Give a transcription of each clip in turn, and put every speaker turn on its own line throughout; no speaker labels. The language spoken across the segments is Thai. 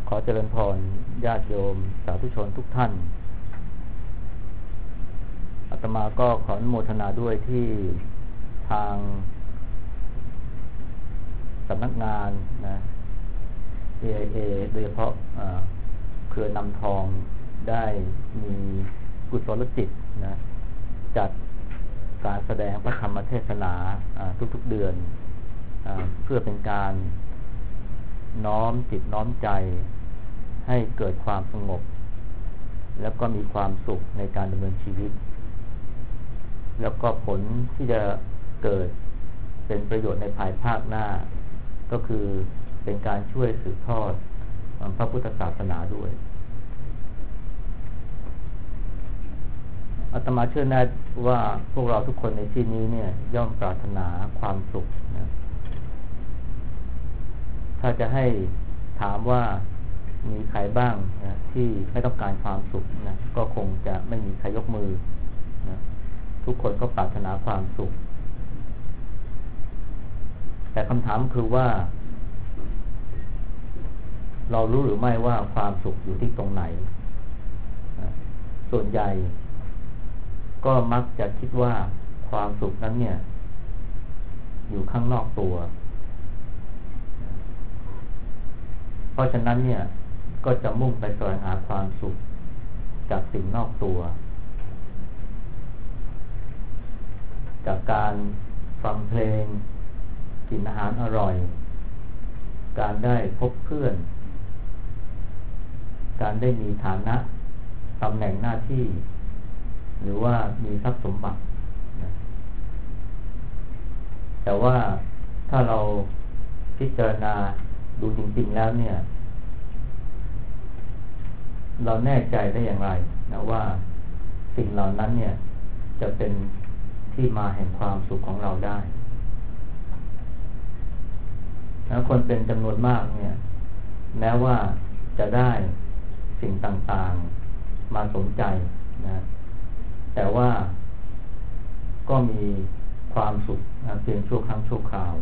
ขอเจริญพรญาติโยมสาธุชนทุกท่านอาตมาก็ขออนุโมทนาด้วยที่ทางสำนักงานนะ AIA โดยเฉพาะเครือนำทองได้มีกุศลจิตนะจัดการแสดงพระธรรมเทศนาทุกๆเดือนเพื่อเป็นการน้อมจิตน้อมใจให้เกิดความสงบแล้วก็มีความสุขในการดำเนินชีวิตแล้วก็ผลที่จะเกิดเป็นประโยชน์ในภายภาคหน้าก็คือเป็นการช่วยสืบทอดพระพุทธศาสนาด้วยอาตมาเชื่อแน่ว่าพวกเราทุกคนในที่นี้เนี่ยย่อมปรารถนาความสุขนะถ้าจะให้ถามว่ามีใครบ้างนะที่ไม่ต้องการความสุขนะก็คงจะไม่มีใครยกมือนะทุกคนก็ปรารถนาความสุขแต่คำถามคือว่าเรารู้หรือไม่ว่าความสุขอยู่ที่ตรงไหนนะส่วนใหญ่ก็มักจะคิดว่าความสุขนั้นเนี่ยอยู่ข้างนอกตัวเพราะฉะนั้นเนี่ยก็จะมุ่งไปแสวงหาความสุขจากสิ่งนอกตัวจากการฟังเพลงกินอาหารอร่อยการได้พบเพื่อนการได้มีฐานะตำแหน่งหน้าที่หรือว่ามีทรัพย์สมบัตินะแต่ว่าถ้าเราพิจารณาดูจริงๆแล้วเนี่ยเราแน่ใจได้อย่างไรนะว่าสิ่งเหล่านั้นเนี่ยจะเป็นที่มาแห่งความสุขของเราได้นะคนเป็นจำนวนมากเนี่ยแม้ว่าจะได้สิ่งต่างๆมาสมใจนะแต่ว่าก็มีความสุขนะเพียงชั่วครั้งชั่วคราว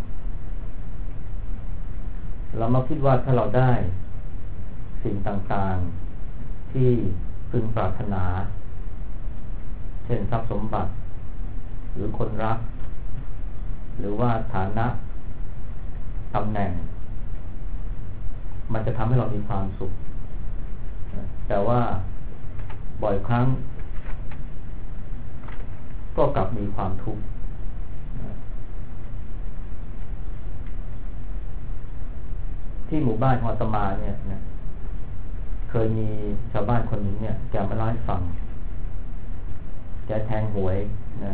เรามาคิดว่าถ้าเราได้สิ่งต่างๆที่พึงปรารถนาเช่นทรัพย์สมบัติหรือคนรักหรือว่าฐานะตำแหน่งมันจะทำให้เรามีความสุขแต่ว่าบ่อยครั้งก็กลับมีความทุกข์ที่หมู่บ้านของอาตมาเนี่ยนะเคยมีชาวบ้านคนหนึ่งเนี่ยแกมาเล่าให้ฟังแกแทงหวยนะ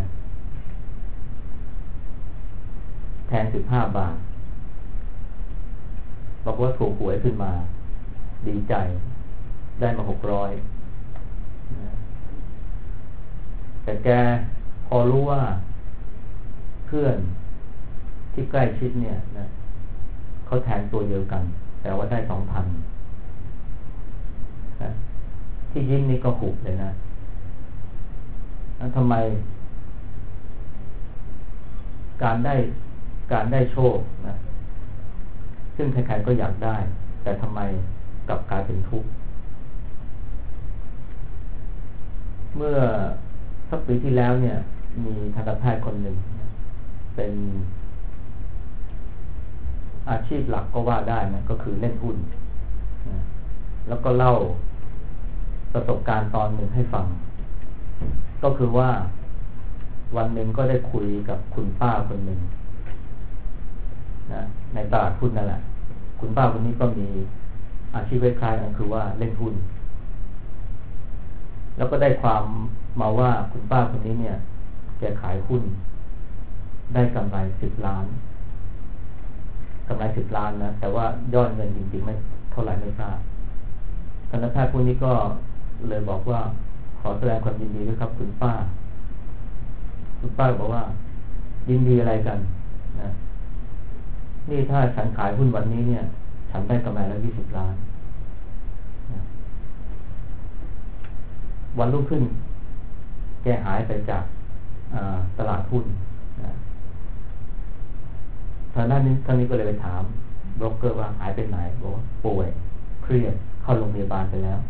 แทง15 บาทบอกว่าถูกหวยขึ้นมาดีใจได้มา600นะแต่แกพอรู้ว่าเพื่อนที่ใกล้ชิดเนี่ยนะเขาแทงตัวเดียวกันแต่ว่าได้ 2,000 นะที่ยิ้มนี่ก็หุบเลยนะแล้วทำไมการได้โชคนะซึ่งใครๆก็อยากได้แต่ทำไมกลับกลายเป็นทุกข์เมื่อสักปีที่แล้วเนี่ยมีทันตแพทย์คนหนึ่งเป็นอาชีพหลักก็ว่าได้นะก็คือเล่นหุ้นนะแล้วก็เล่าประสบการณ์ตอนหนึ่งให้ฟังก็คือว่าวันหนึ่งก็ได้คุยกับคุณป้าคนหนึ่งนะในตลาดหุ้นนั่นแหละคุณป้าคนนี้ก็มีอาชีพคล้ายๆกันคือว่าเล่นหุ้นแล้วก็ได้ความมาว่าคุณป้าคนนี้เนี่ยแกขายหุ้นได้กำไร10 ล้านกำไร10 ล้านนะแต่ว่ายอดเงินจริงๆไม่เท่าไหร่ไม่ทราบทันตแพทย์ผู้นี้ก็เลยบอกว่าขอแสดงความยินดีด้วยครับคุณป้าบอกว่ายินดีอะไรกันนะนี่ถ้าฉันขายหุ้นวันนี้เนี่ยฉันได้กำไรแล้ว20 ล้านนะวันรุ่งขึ้นแกหายไปจากตลาดหุ้นนะทางด้านนี้ก็เลยไปถามโบรกเกอร์ว่าหายไปไหนบอกว่าป่วยเครียดเข้าโรงพยาบาลไปแล้ว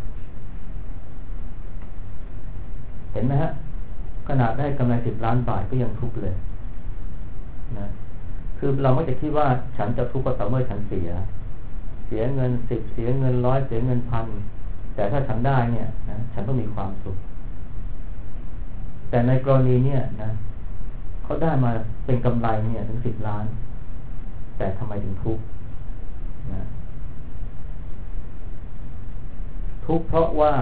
เห็นไหมฮะขนาดได้กำไร10 ล้านบาทก็ยังทุกข์เลยนะคือเราไม่จะคิดว่าฉันจะทุกข์ก็ต่อเมื่อฉันเสียเงิน10เสียเงิน100เสียเงิน1,000แต่ถ้าฉันได้เนี่ยนะฉันก็มีความสุขแต่ในกรณีเนี่ยนะเขาได้มาเป็นกำไรเนี่ยถึง10 ล้านแต่ทำไมถึงทุกข์นะทุกข์เพราะว่า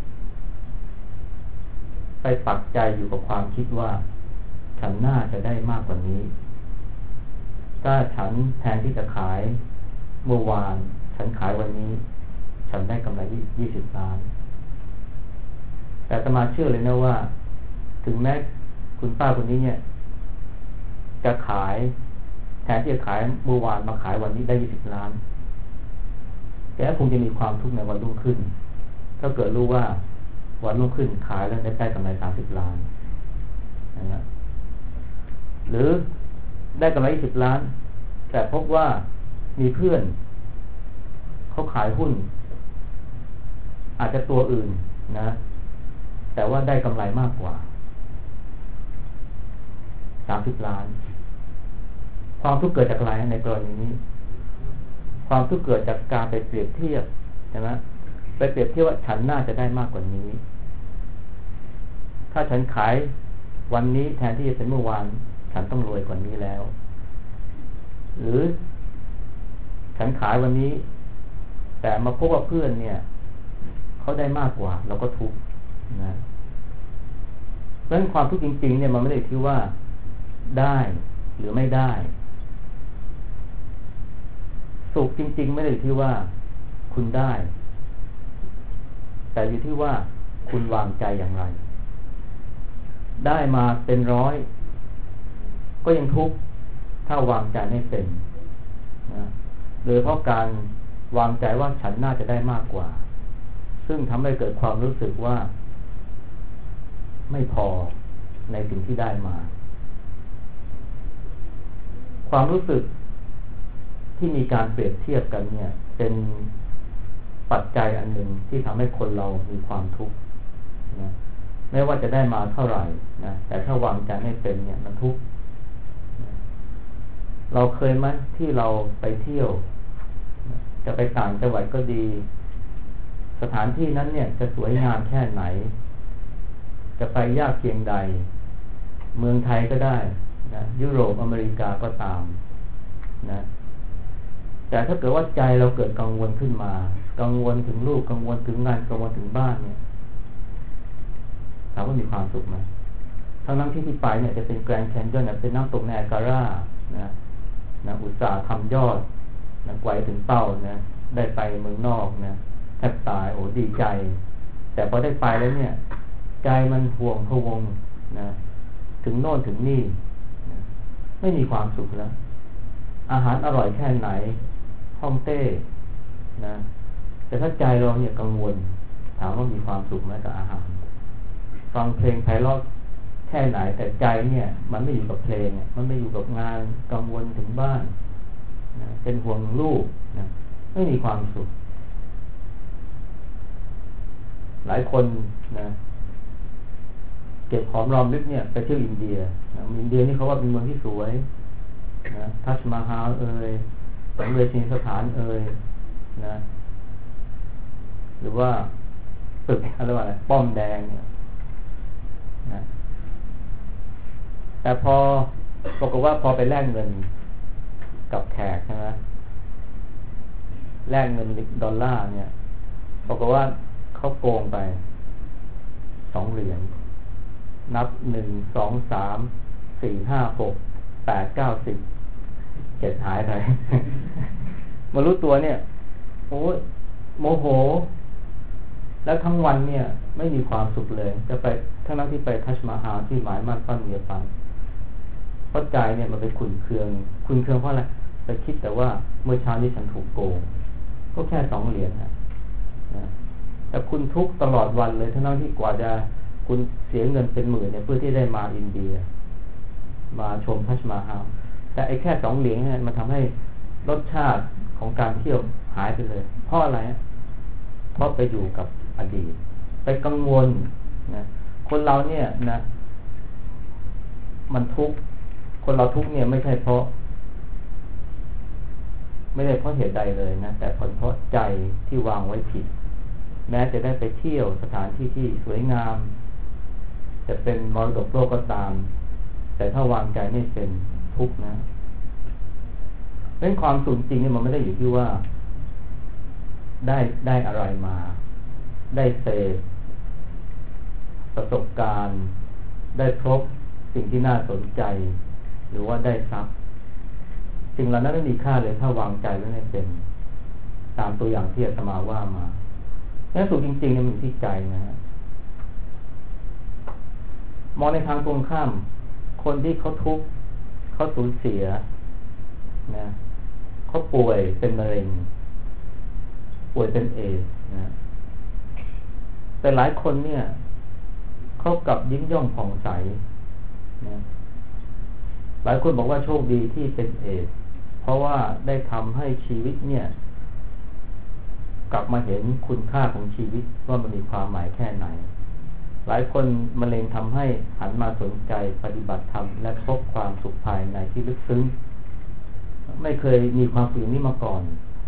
ไปปักใจอยู่กับความคิดว่าฉันน่าจะได้มากกว่านี้ถ้าฉันแทนที่จะขายเมื่อวานฉันขายวันนี้ฉันได้กำไร20 ล้านแต่อาตมาเชื่อเลยนะว่าถึงแม้คุณป้าคนนี้เนี่ยจะขายแทนที่จะขายเมื่อวานมาขายวันนี้ได้20 ล้านแกคงจะมีความทุกข์ในวันรุ่งขึ้นถ้าเกิดรู้ว่าวันรุ่งขึ้นขายแล้วได้กำไร30 ล้านนะหรือได้กำไร20 ล้านแต่พบว่ามีเพื่อนเขาขายหุ้นอาจจะตัวอื่นนะแต่ว่าได้กำไรมากกว่า30 ล้านความทุกข์เกิดจากอะไรในกรณีนี้ความทุกข์เกิดจากการไปเปรียบเทียบใช่ไหมไปเปรียบเทียบว่าฉันน่าจะได้มากกว่านี้ถ้าฉันขายวันนี้แทนที่จะเป็นเมื่อวานฉันต้องรวยกว่านี้แล้วหรือฉันขายวันนี้แต่มาพบว่าเพื่อนเนี่ยเขาได้มากกว่าเราก็ทุกข์นะเพราะฉะนั้นความทุกข์จริงๆเนี่ยมันไม่ได้ที่ว่าได้หรือไม่ได้สุขจริงๆไม่ได้ที่ว่าคุณได้แต่อยู่ที่ว่าคุณวางใจอย่างไรได้มาเป็น100ก็ยังทุกข์ถ้าวางใจไม่เป็นนะโดยเพราะการวางใจว่าฉันน่าจะได้มากกว่าซึ่งทำให้เกิดความรู้สึกว่าไม่พอในสิ่งที่ได้มาความรู้สึกที่มีการเปรียบเทียบกันเนี่ยเป็นปัจจัยอันหนึ่งที่ทำให้คนเรามีความทุกข์นะไม่ว่าจะได้มาเท่าไหร่นะแต่ถ้าวางใจไม่เป็นเนี่ยมันทุกข์นะเราเคยไหมที่เราไปเที่ยวจะไปต่างจังหวัดก็ดีสถานที่นั้นเนี่ยจะสวยงามแค่ไหนจะไปยากเพียงใดเมืองไทยก็ได้นะยุโรปอเมริกาก็ตามนะแต่ถ้าเกิดว่าใจเราเกิดกังวลขึ้นมากังวลถึงลูกกังวลถึงงานกังวลถึงบ้านเนี่ยถามว่ามีความสุขไหมทั้งที่ไปเนี่ยจะเป็นแกรนด์แคนยอนเป็นน้ำตกไนแอการ่านะอุตสาห์ทำยอดนะไกวถึงเป้านะได้ไปเมืองนอกนะแทบตายโอ้ดีใจแต่พอได้ไปแล้วเนี่ยใจมันห่วงพะวงนะถึงโน่นถึงนี่นะไม่มีความสุขแล้วอาหารอร่อยแค่ไหนฮ่องเต้นะแต่ถ้าใจเราเนี่ยกังวลถามว่ามีความสุขไหมกับอาหารฟังเพลงไพเราะแค่ไหนแต่ใจเนี่ยมันไม่อยู่กับเพลงมันไม่อยู่กับงานกังวลถึงบ้านนะเป็นห่วงลูกนะไม่มีความสุขหลายคนนะเก็บหอมรอมริบเนี่ยไปเที่ยวอินเดียนะอินเดียนี่เขาว่าเป็นเมืองที่สวยนะทัชมาฮาลสังเวชนีสถานนะหรือว่าตึกอะไรว่าอะไรป้อมแดงเนี่ยนะแต่พอบอกว่าพอไปแลกเงินกับแขกนะแลกเงินดอลลาร์เนี่ยบอกว่าเขาโกงไป2 เหรียญนับ1 2 3 4 5 6 8 9 10 7หายไปมารู้ตัวเนี่ยโอ้ยโมโหแล้วทั้งวันเนี่ยไม่มีความสุขเลยจะไปทั้งนั้นที่ไปทัชมาฮาลที่หมายมั่นปั้นเมียไปเพราะใจเนี่ยมันไปขุ่นเคืองเพราะอะไรไปคิดแต่ว่าเมื่อเช้านี้ฉันถูกโกงก็แค่2 เหรียญนะแต่คุณทุกตลอดวันเลยทั้งนั้นที่กว่าจะคุณเสียเงินเป็นหมื่นเนี่ยเพื่อที่ได้มาอินเดียมาชมทัชมาฮาลแต่ไอ้แค่2 เหรียญเนี่ยมันทำให้รสชาติของการเที่ยวหายไปเลยเพราะอะไรเพราะไปอยู่กับอดีตไปกังวลนะคนเราเนี่ยนะมันทุกข์คนเราทุกข์เนี่ยไม่ใช่เพราะเหตุใดเลยนะแต่เพราะใจที่วางไว้ผิดแม้จะได้ไปเที่ยวสถานที่ที่สวยงามจะเป็นมรดกโลกก็ตามแต่ถ้าวางใจไม่เป็นทุกข์นะเป็นความสุขจริงเนี่ยมันไม่ได้อยู่ที่ว่าได้อะไรมาได้เสพประสบการณ์ได้พบสิ่งที่น่าสนใจหรือว่าได้ทรัพย์สิ่งเหล่านั้นไม่มีค่าเลยถ้าวางใจไว้ไม่เป็นตามตัวอย่างที่อาตมาว่ามาแล้วสุขจริงๆเนี่ยมันอยู่ที่ใจนะฮะมองในทางตรงข้ามคนที่เขาทุกข์เขาสูญเสียนะเขาป่วยเป็นมะเร็งป่วยเป็นเอดส์นะแต่หลายคนเนี่ยเขากลับยิ้มย่องผ่องใสนะหลายคนบอกว่าโชคดีที่เป็นเอดส์เพราะว่าได้ทำให้ชีวิตเนี่ยกลับมาเห็นคุณค่าของชีวิตว่ามันมีความหมายแค่ไหนหลายคนมะเร็งทำให้หันมาสนใจปฏิบัติธรรมและพบความสุขภายในที่ลึกซึ้งไม่เคยมีความสุขนี้มาก่อน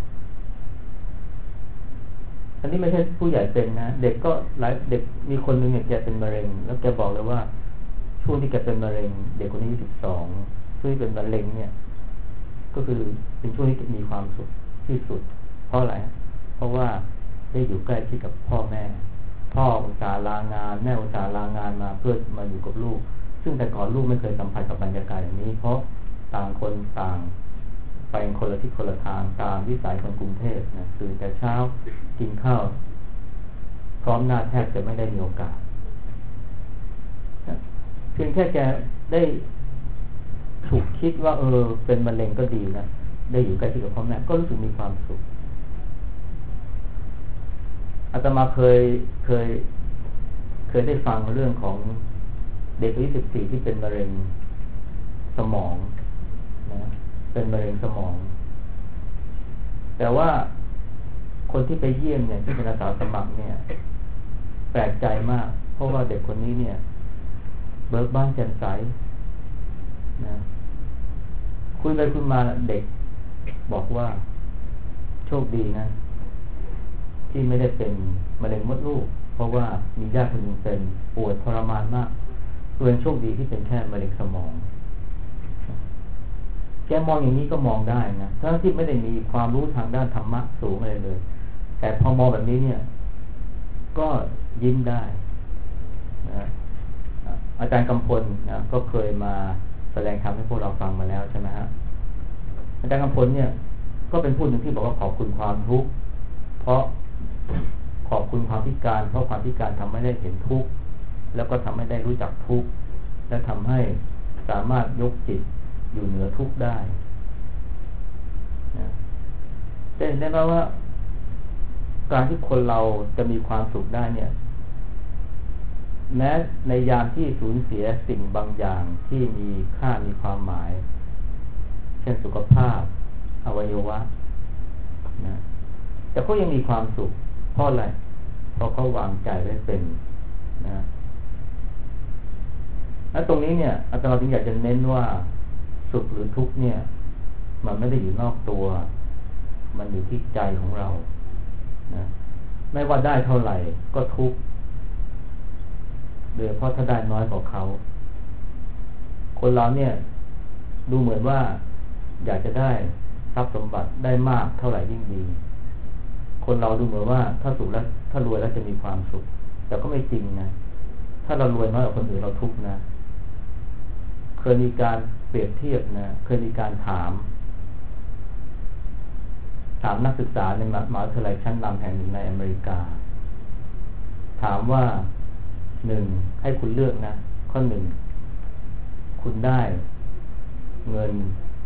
อันนี้ไม่ใช่ผู้ใหญ่เป็นนะเด็กก็หลายเด็กมีคนนึงเนี่ยแกเป็นมะเร็งแล้วแกบอกเลยว่าช่วงที่แกเป็นมะเร็งเด็กคนนี้12ช่วงที่เป็นมะเร็งเนี่ยก็คือเป็นช่วงที่มีความสุขที่สุดเพราะอะไรเพราะว่าได้อยู่ใกล้ชิดกับพ่อแม่พ่ออุตส่าห์ลางานแม่อุตส่าห์ลางานมาเพื่อมาอยู่กับลูกซึ่งแต่ก่อนลูกไม่เคยสัมผัสกับบรรยากาศอย่างนี้เพราะต่างคนต่างไปคนละทิศคนละทางตามวิสัยคนกรุงเทพนะตื่นแต่เช้ากินข้าวพร้อมหน้าแทบจะไม่ได้มีโอกาสเพียงแค่แกได้ถูกคิดว่าเป็นมะเร็งก็ดีนะได้อยู่ใกล้ชิดกับพ่อแม่ก็รู้สึกมีความสุขอาตมาเคยได้ฟังเรื่องของเด็กอายุ14ที่เป็นมะเร็งสมองนะเป็นมะเร็งสมองแต่ว่าคนที่ไปเยี่ยมเนี่ยที่เป็นอาสาสมัครเนี่ยแปลกใจมากเพราะว่าเด็กคนนี้เนี่ยเบิกบานแจ่มใสนะคุยไปคุยมาเด็กบอกว่าโชคดีนะที่ไม่ได้เป็นมะเร็งมดลูกเพราะว่ามีญาติคนหนึ่งเป็นปวดทรมานมากตัวเองโชคดีที่เป็นแค่มะเร็งสมองแกมองอย่างนี้ก็มองได้นะทั้งที่ไม่ได้มีความรู้ทางด้านธรรมะสูงอะไรเลยแต่พอมองแบบนี้เนี่ยก็ยิ้มได้นะอาจารย์กำพลนะก็เคยมาแสดงธรรมให้พวกเราฟังมาแล้วใช่ไหมฮะอาจารย์กำพลเนี่ยก็เป็นผู้หนึ่งที่บอกว่าขอบคุณความทุกข์เพราะขอบคุณความพิการเพราะความพิการทำให้ได้เห็นทุกข์แล้วก็ทำให้ได้รู้จักทุกข์และทำให้สามารถยกจิตอยู่เหนือทุกข์ได้นะแต่เห็นได้ไหมว่าการที่คนเราจะมีความสุขได้เนี่ยแม้ในยามที่สูญเสียสิ่งบางอย่างที่มีค่ามีความหมายเช่นสุขภาพอวัยวะนะแต่เขายังมีความสุขเพราะอะไรเพราะเขาวางใจไว้เป็นนะและตรงนี้เนี่ยอาจารย์ถึงอยากจะเน้นว่าสุขหรือทุกข์เนี่ยมันไม่ได้อยู่นอกตัวมันอยู่ที่ใจของเรานะไม่ว่าได้เท่าไหร่ก็ทุกข์โดยเฉพาะถ้าได้น้อยกว่าเขาคนเราเนี่ยดูเหมือนว่าอยากจะได้ทรัพย์สมบัติได้มากเท่าไหร่ยิ่งดีคนเราดูเหมือนว่าถ้าสุขแล้วถ้ารวยแล้วจะมีความสุขแต่ก็ไม่จริงนะถ้าเรารวยน้อยกว่าคนอื่นเราทุกข์นะเคยมีการเปรียบเทียบนะเคยมีการถามนักศึกษาในมหาวิทยาลัยชั้นนำแห่งหนึ่งในอเมริกาถามว่า1ให้คุณเลือกนะข้อ1คุณได้เงิน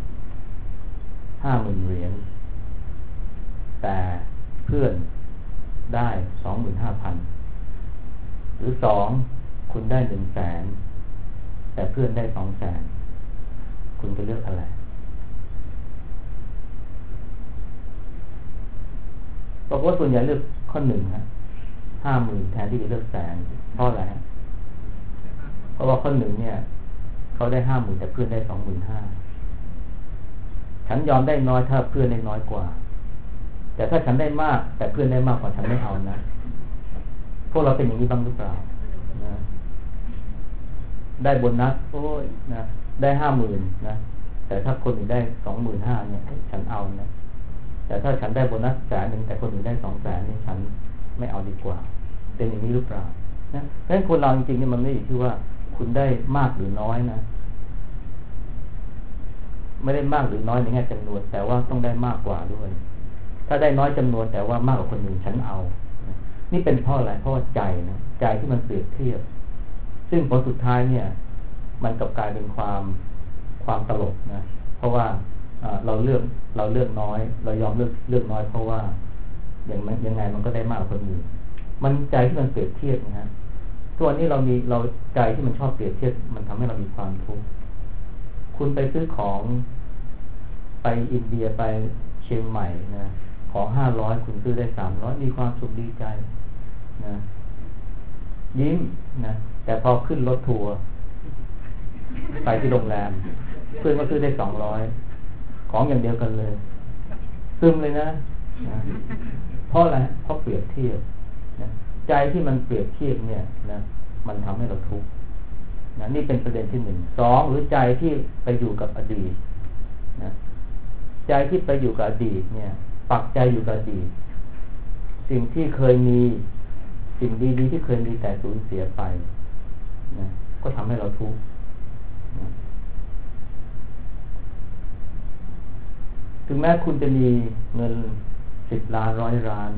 50,000 เหรียญแต่เพื่อนได้ 25,000 หรือ2คุณได้ 100,000 แต่เพื่อนได้ 200,000 คุณจะเลือกอะไรบอกว่าส่วนใหญ่เลือกข้อข้อหนึ่งฮะ50,000แทนที่จะเลือกแสนเพราะอะไรฮะเพราะว่าข้อหนึ่งเนี่ยเขาได้50,000แต่เพื่อนได้25,000ฉันยอมได้น้อยถ้าเพื่อนได้น้อยกว่าแต่ถ้าฉันได้มากแต่เพื่อนได้มากกว่าฉันไม่เอานะพวกเราเป็นอย่างนี้บ้างหรือเปล่านะได้โบนัสโอ้ยนะได้50,000นะแต่ถ้าคนอื่นได้25,000เนี่ยฉันเอานะแต่ถ้าฉันได้โบนัส100,000แต่คนอื่นได้200,000นี่ฉันไม่เอาดีกว่าเป็นอย่างนี้หรือเปล่านะเพราะฉะนั้นคนเราจริงๆเนี่ยมันไม่ได้ที่ว่าคุณได้มากหรือน้อยนะไม่ได้มากหรือน้อยในแง่จำนวนแต่ว่าต้องได้มากกว่าด้วยถ้าได้น้อยจำนวนแต่ว่ามากกว่าคนอื่นฉันเอานี่เป็นเพราะอะไรเพราะใจนะใจที่มันเปรียบเทียบซึ่งผลสุดท้ายเนี่ยมันกลับกลายเป็นความตลกนะเพราะว่าเราเลือกน้อยเรายอมเลือกน้อยเพราะว่ายังไงมันก็ได้มากกว่าคนอื่นมันใจที่มันเปรียบเทียบนะฮะตัวนี้เราใจที่มันชอบเปรียบเทียบมันทำให้เรามีความทุกข์คุณไปซื้อของไปอินเดียไปเชียงใหม่นะของ500คุณซื้อได้300มีความสุขดีใจนะยิ้มนะแต่พอขึ้นรถทัวร์ไปที่โรงแรมเพื่อนก็ซื้อได้200ของอย่างเดียวกันเลยซึมเลยนะเพราะอะไรเพราะเปรียบเทียบนะใจที่มันเปรียบเทียบเนี่ยนะมันทำให้เราทุกข์นะนี่เป็นประเด็นที่1 2หรือใจที่ไปอยู่กับอดีตนะใจที่ไปอยู่กับอดีตเนี่ยปักใจอยู่กับอดีตสิ่งที่เคยมีสิ่งดีๆที่เคยมีแต่สูญเสียไปนะก็ทำให้เราทุกข์นะถึงแม้คุณจะมีเงิน10 ล้าน100 ล้าน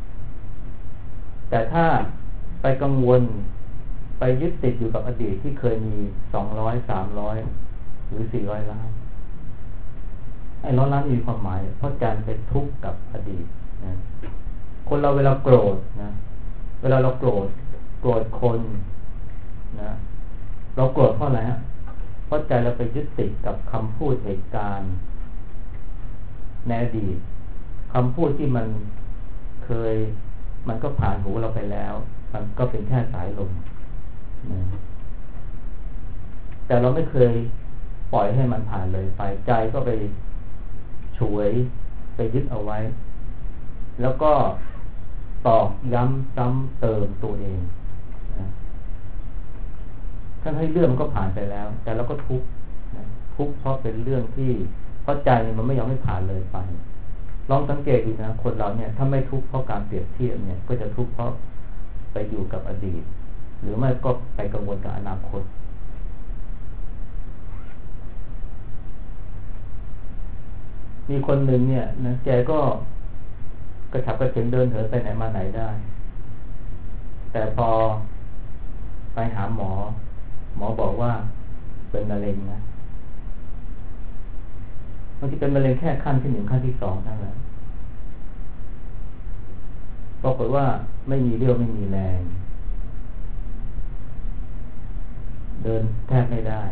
แต่ถ้าไปกังวลไปยึดติดอยู่กับอดีตที่เคยมี200 300หรือ400 ล้านไอ้100 ล้านมีความหมายเพราะใจไปทุกข์กับอดีตนะคนเราเวลาโกรธนะเวลาเราโกรธคนนะเราโกรธเพราะอะไรฮะเพราะใจเราไปยึดติดกับคำพูดเหตุการณ์ในอดีตคำพูดที่มันก็ผ่านหูเราไปแล้วมันก็เป็นแค่สายลมนะแต่เราไม่เคยปล่อยให้มันผ่านเลยไปใจก็ไปฉวยไปยึดเอาไว้แล้วก็ตอกย้ำซ้ำเติมตัวเองนะทั้งให้เรื่องมันก็ผ่านไปแล้วแต่เราก็ทุกข์นะทุกข์เพราะเป็นเรื่องที่เพราะใจมันไม่ยอมให้ผ่านเลยไปลองสังเกตดูนะคนเราเนี่ยถ้าไม่ทุกข์เพราะการเปรียบเทียบเนี่ยก็จะทุกข์เพราะไปอยู่กับอดีตหรือไม่ก็ไปกังวลกับอนาคตมีคนหนึ่งเนี่ยนะแกก็กระฉับกระเฉงเดินเหินไปไหนมาไหนได้แต่พอไปหาหมอบอกว่าเป็นมะเร็งนะบางทีเป็นมะเร็งแค่ขั้นที่1ขั้นที่2เท่านั้นปรากฏว่าไม่มีเรี่ยวไม่มีแรงเดินแทบไม่ได้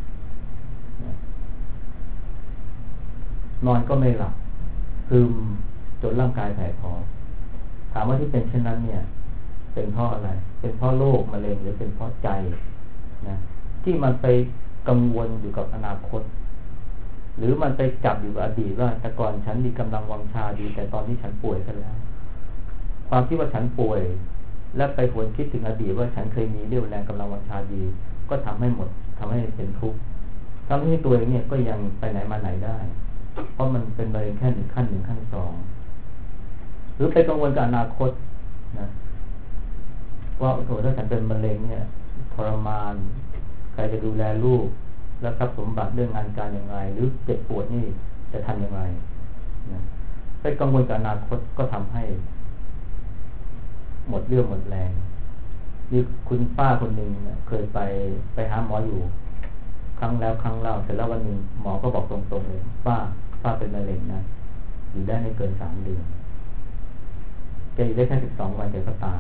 นอนก็ไม่หลับซึมจนร่างกายแผดเผาถามว่าที่เป็นเช่นนั้นเนี่ยเป็นเพราะอะไรเป็นเพราะโรคมะเร็งหรือเป็นเพราะใจนะที่มันไปกังวลอยู่กับอนาคตหรือมันไปจับอยู่กับอดีตว่าแต่ก่อนฉันมีกำลังวังชาดีแต่ตอนนี้ฉันป่วยกันแล้วความที่ว่าฉันป่วยและไปหวนคิดถึงอดีตว่าฉันเคยมีเรี่ยวแรงกำลังวังชาดีก็ทำให้เป็นทุกข์ทำให้ตัวเองเนี่ยก็ยังไปไหนมาไหนได้เพราะมันเป็นมะเร็งแค่1ขั้น1ขั้น2หรือไปกังวลกับอนาคตนะว่าโอ้โหถ้าฉันเป็นมะเร็งเนี่ยทรมานใครจะดูแลลูกและทรัพย์สมบัติเรื่องงานการยังไงหรือเจ็บปวดนี่จะทำยังไงนะไปกังวลกับอนาคตก็ทำให้หมดเรื่องหมดแรงนี่คุณป้าคนหนึ่งเคยไปหาหมออยู่ครั้งแล้วครั้งเล่าเสร็จแล้ววันหนึ่งหมอก็บอกตรงๆเลยป้าเป็นมะเร็งนะอยู่ได้ไม่เกิน3 เดือนแกอยู่ได้แค่12 วันแกก็ตาย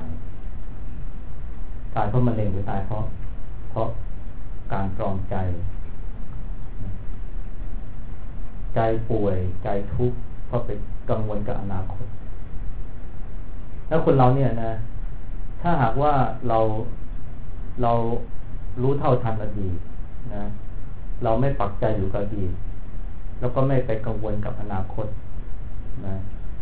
เพราะมะเร็งหรือตายเพราะการตรอมใจป่วยใจทุกข์เพราะไปกังวลกับอนาคตแล้วคนเราเนี่ยนะถ้าหากว่าเรารู้เท่าทันอดีตนะเราไม่ปักใจอยู่กับอดีตแล้วก็ไม่ไปกังวลกับอนาคตนะ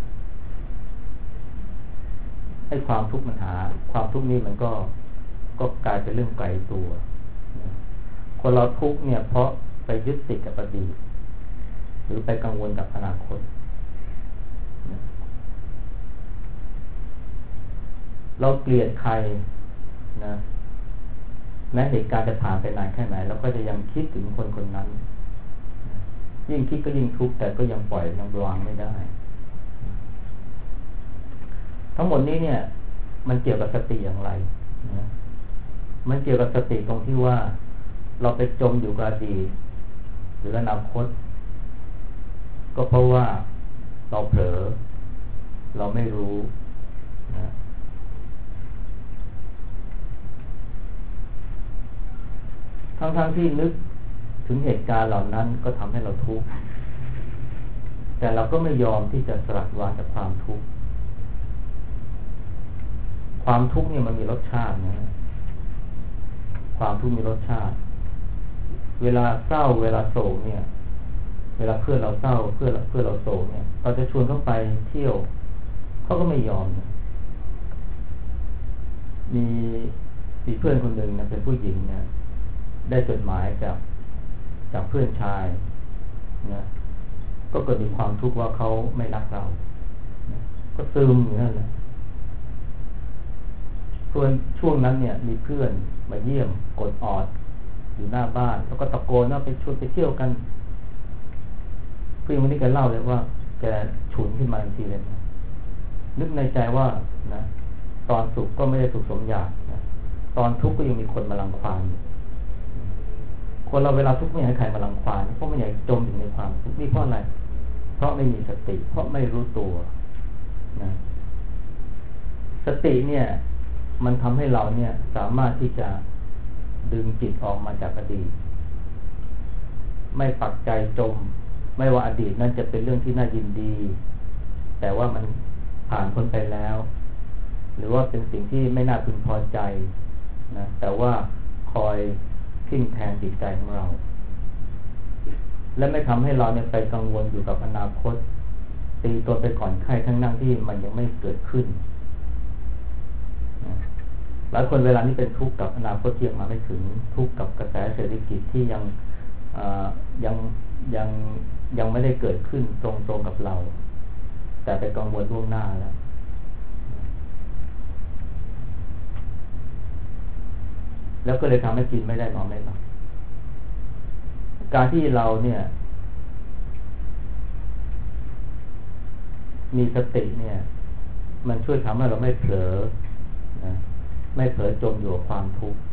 ให้ความทุกข์มันหาความทุกข์นี้มันก็กลายเป็นเรื่องไกลตัวนะคนเราทุกข์เนี่ยเพราะไปยึดติดกับอดีตหรือไปกังวลกับอนาคตนะเราเกลียดใครนะแม้เหตุการณ์จะผ่านไปนานแค่ไหนเราก็จะยังคิดถึงคนคนนั้นยิ่งคิดก็ยิ่งทุกข์แต่ก็ยังปล่อยยังวางไม่ได้ทั้งหมดนี้เนี่ยมันเกี่ยวกับสติอย่างไรนะมันเกี่ยวกับสติตรงที่ว่าเราไปจมอยู่กับอดีตหรืออนาคตก็เพราะว่าเราเผลอเราไม่รู้นะทั้งที่นึกถึงเหตุการณ์เหล่านั้นก็ทำให้เราทุกข์แต่เราก็ไม่ยอมที่จะสลัดวางจากความทุกข์ความทุกข์เนี่ยมันมีรสชาตินะความทุกข์มีรสชาติเวลาเศร้าเวลาโศกเนี่ยเวลาเพื่อนเราเศร้าเพื่อนเราโศกเนี่ยเราจะชวนเขาไปเที่ยวเขาก็ไม่ยอมนะมีเพื่อนคนหนึ่งนะเป็นผู้หญิงนะได้จดหมายจากเพื่อนชายนะก็เกิดมีความทุกข์ว่าเขาไม่รักเรานะก็ซึมอยู่นั่นแหละส่วนช่วงนั้นเนี่ยมีเพื่อนมาเยี่ยมกดออดอยู่หน้าบ้านแล้วก็ตะโกนว่าไปชวนไปเที่ยวกันเพื่อนคนนี้แกเล่าเลยว่าแกฉุนขึ้นมาทันทีเลยนะนึกในใจว่านะตอนสุขก็ไม่ได้สุขสมอยากนะตอนทุกข์ก็ยังมีคนมารังควานอยู่คนเราเวลาทุกข์ไม่อยากให้ใครมารังควานเพราะไม่อยากจมอยู่ในความทุกข์นี่เพราะอะไรเพราะไม่มีสติเพราะไม่รู้ตัวนะสติเนี่ยมันทำให้เราเนี่ยสามารถที่จะดึงจิตออกมาจากอดีตไม่ปักใจจมไม่ว่าอดีตนั้นจะเป็นเรื่องที่น่ายินดีแต่ว่ามันผ่านพ้นไปแล้วหรือว่าเป็นสิ่งที่ไม่น่าพึงพอใจนะแต่ว่าคอยทิ่มแทงจิตใจของเราและไม่ทำให้เราเนี่ยไปกังวลอยู่กับอนาคตตีตัวไปก่อนไข้ทั้งนั่งที่มันยังไม่เกิดขึ้นหลายคนเวลานี้เป็นทุกข์กับอนาคตที่ยังมาไม่ถึงทุกข์กับกระแสเศรษฐกิจที่ยังไม่ได้เกิดขึ้นตรงกับเราแต่ไปกังวลล่วงหน้าแล้วก็เลยทำให้กินไม่ได้นอนไม่หลับการที่เราเนี่ยมีสติเนี่ยมันช่วยทำให้เราไม่เผลอนะไม่เผลอจมอยู่กับความทุกข์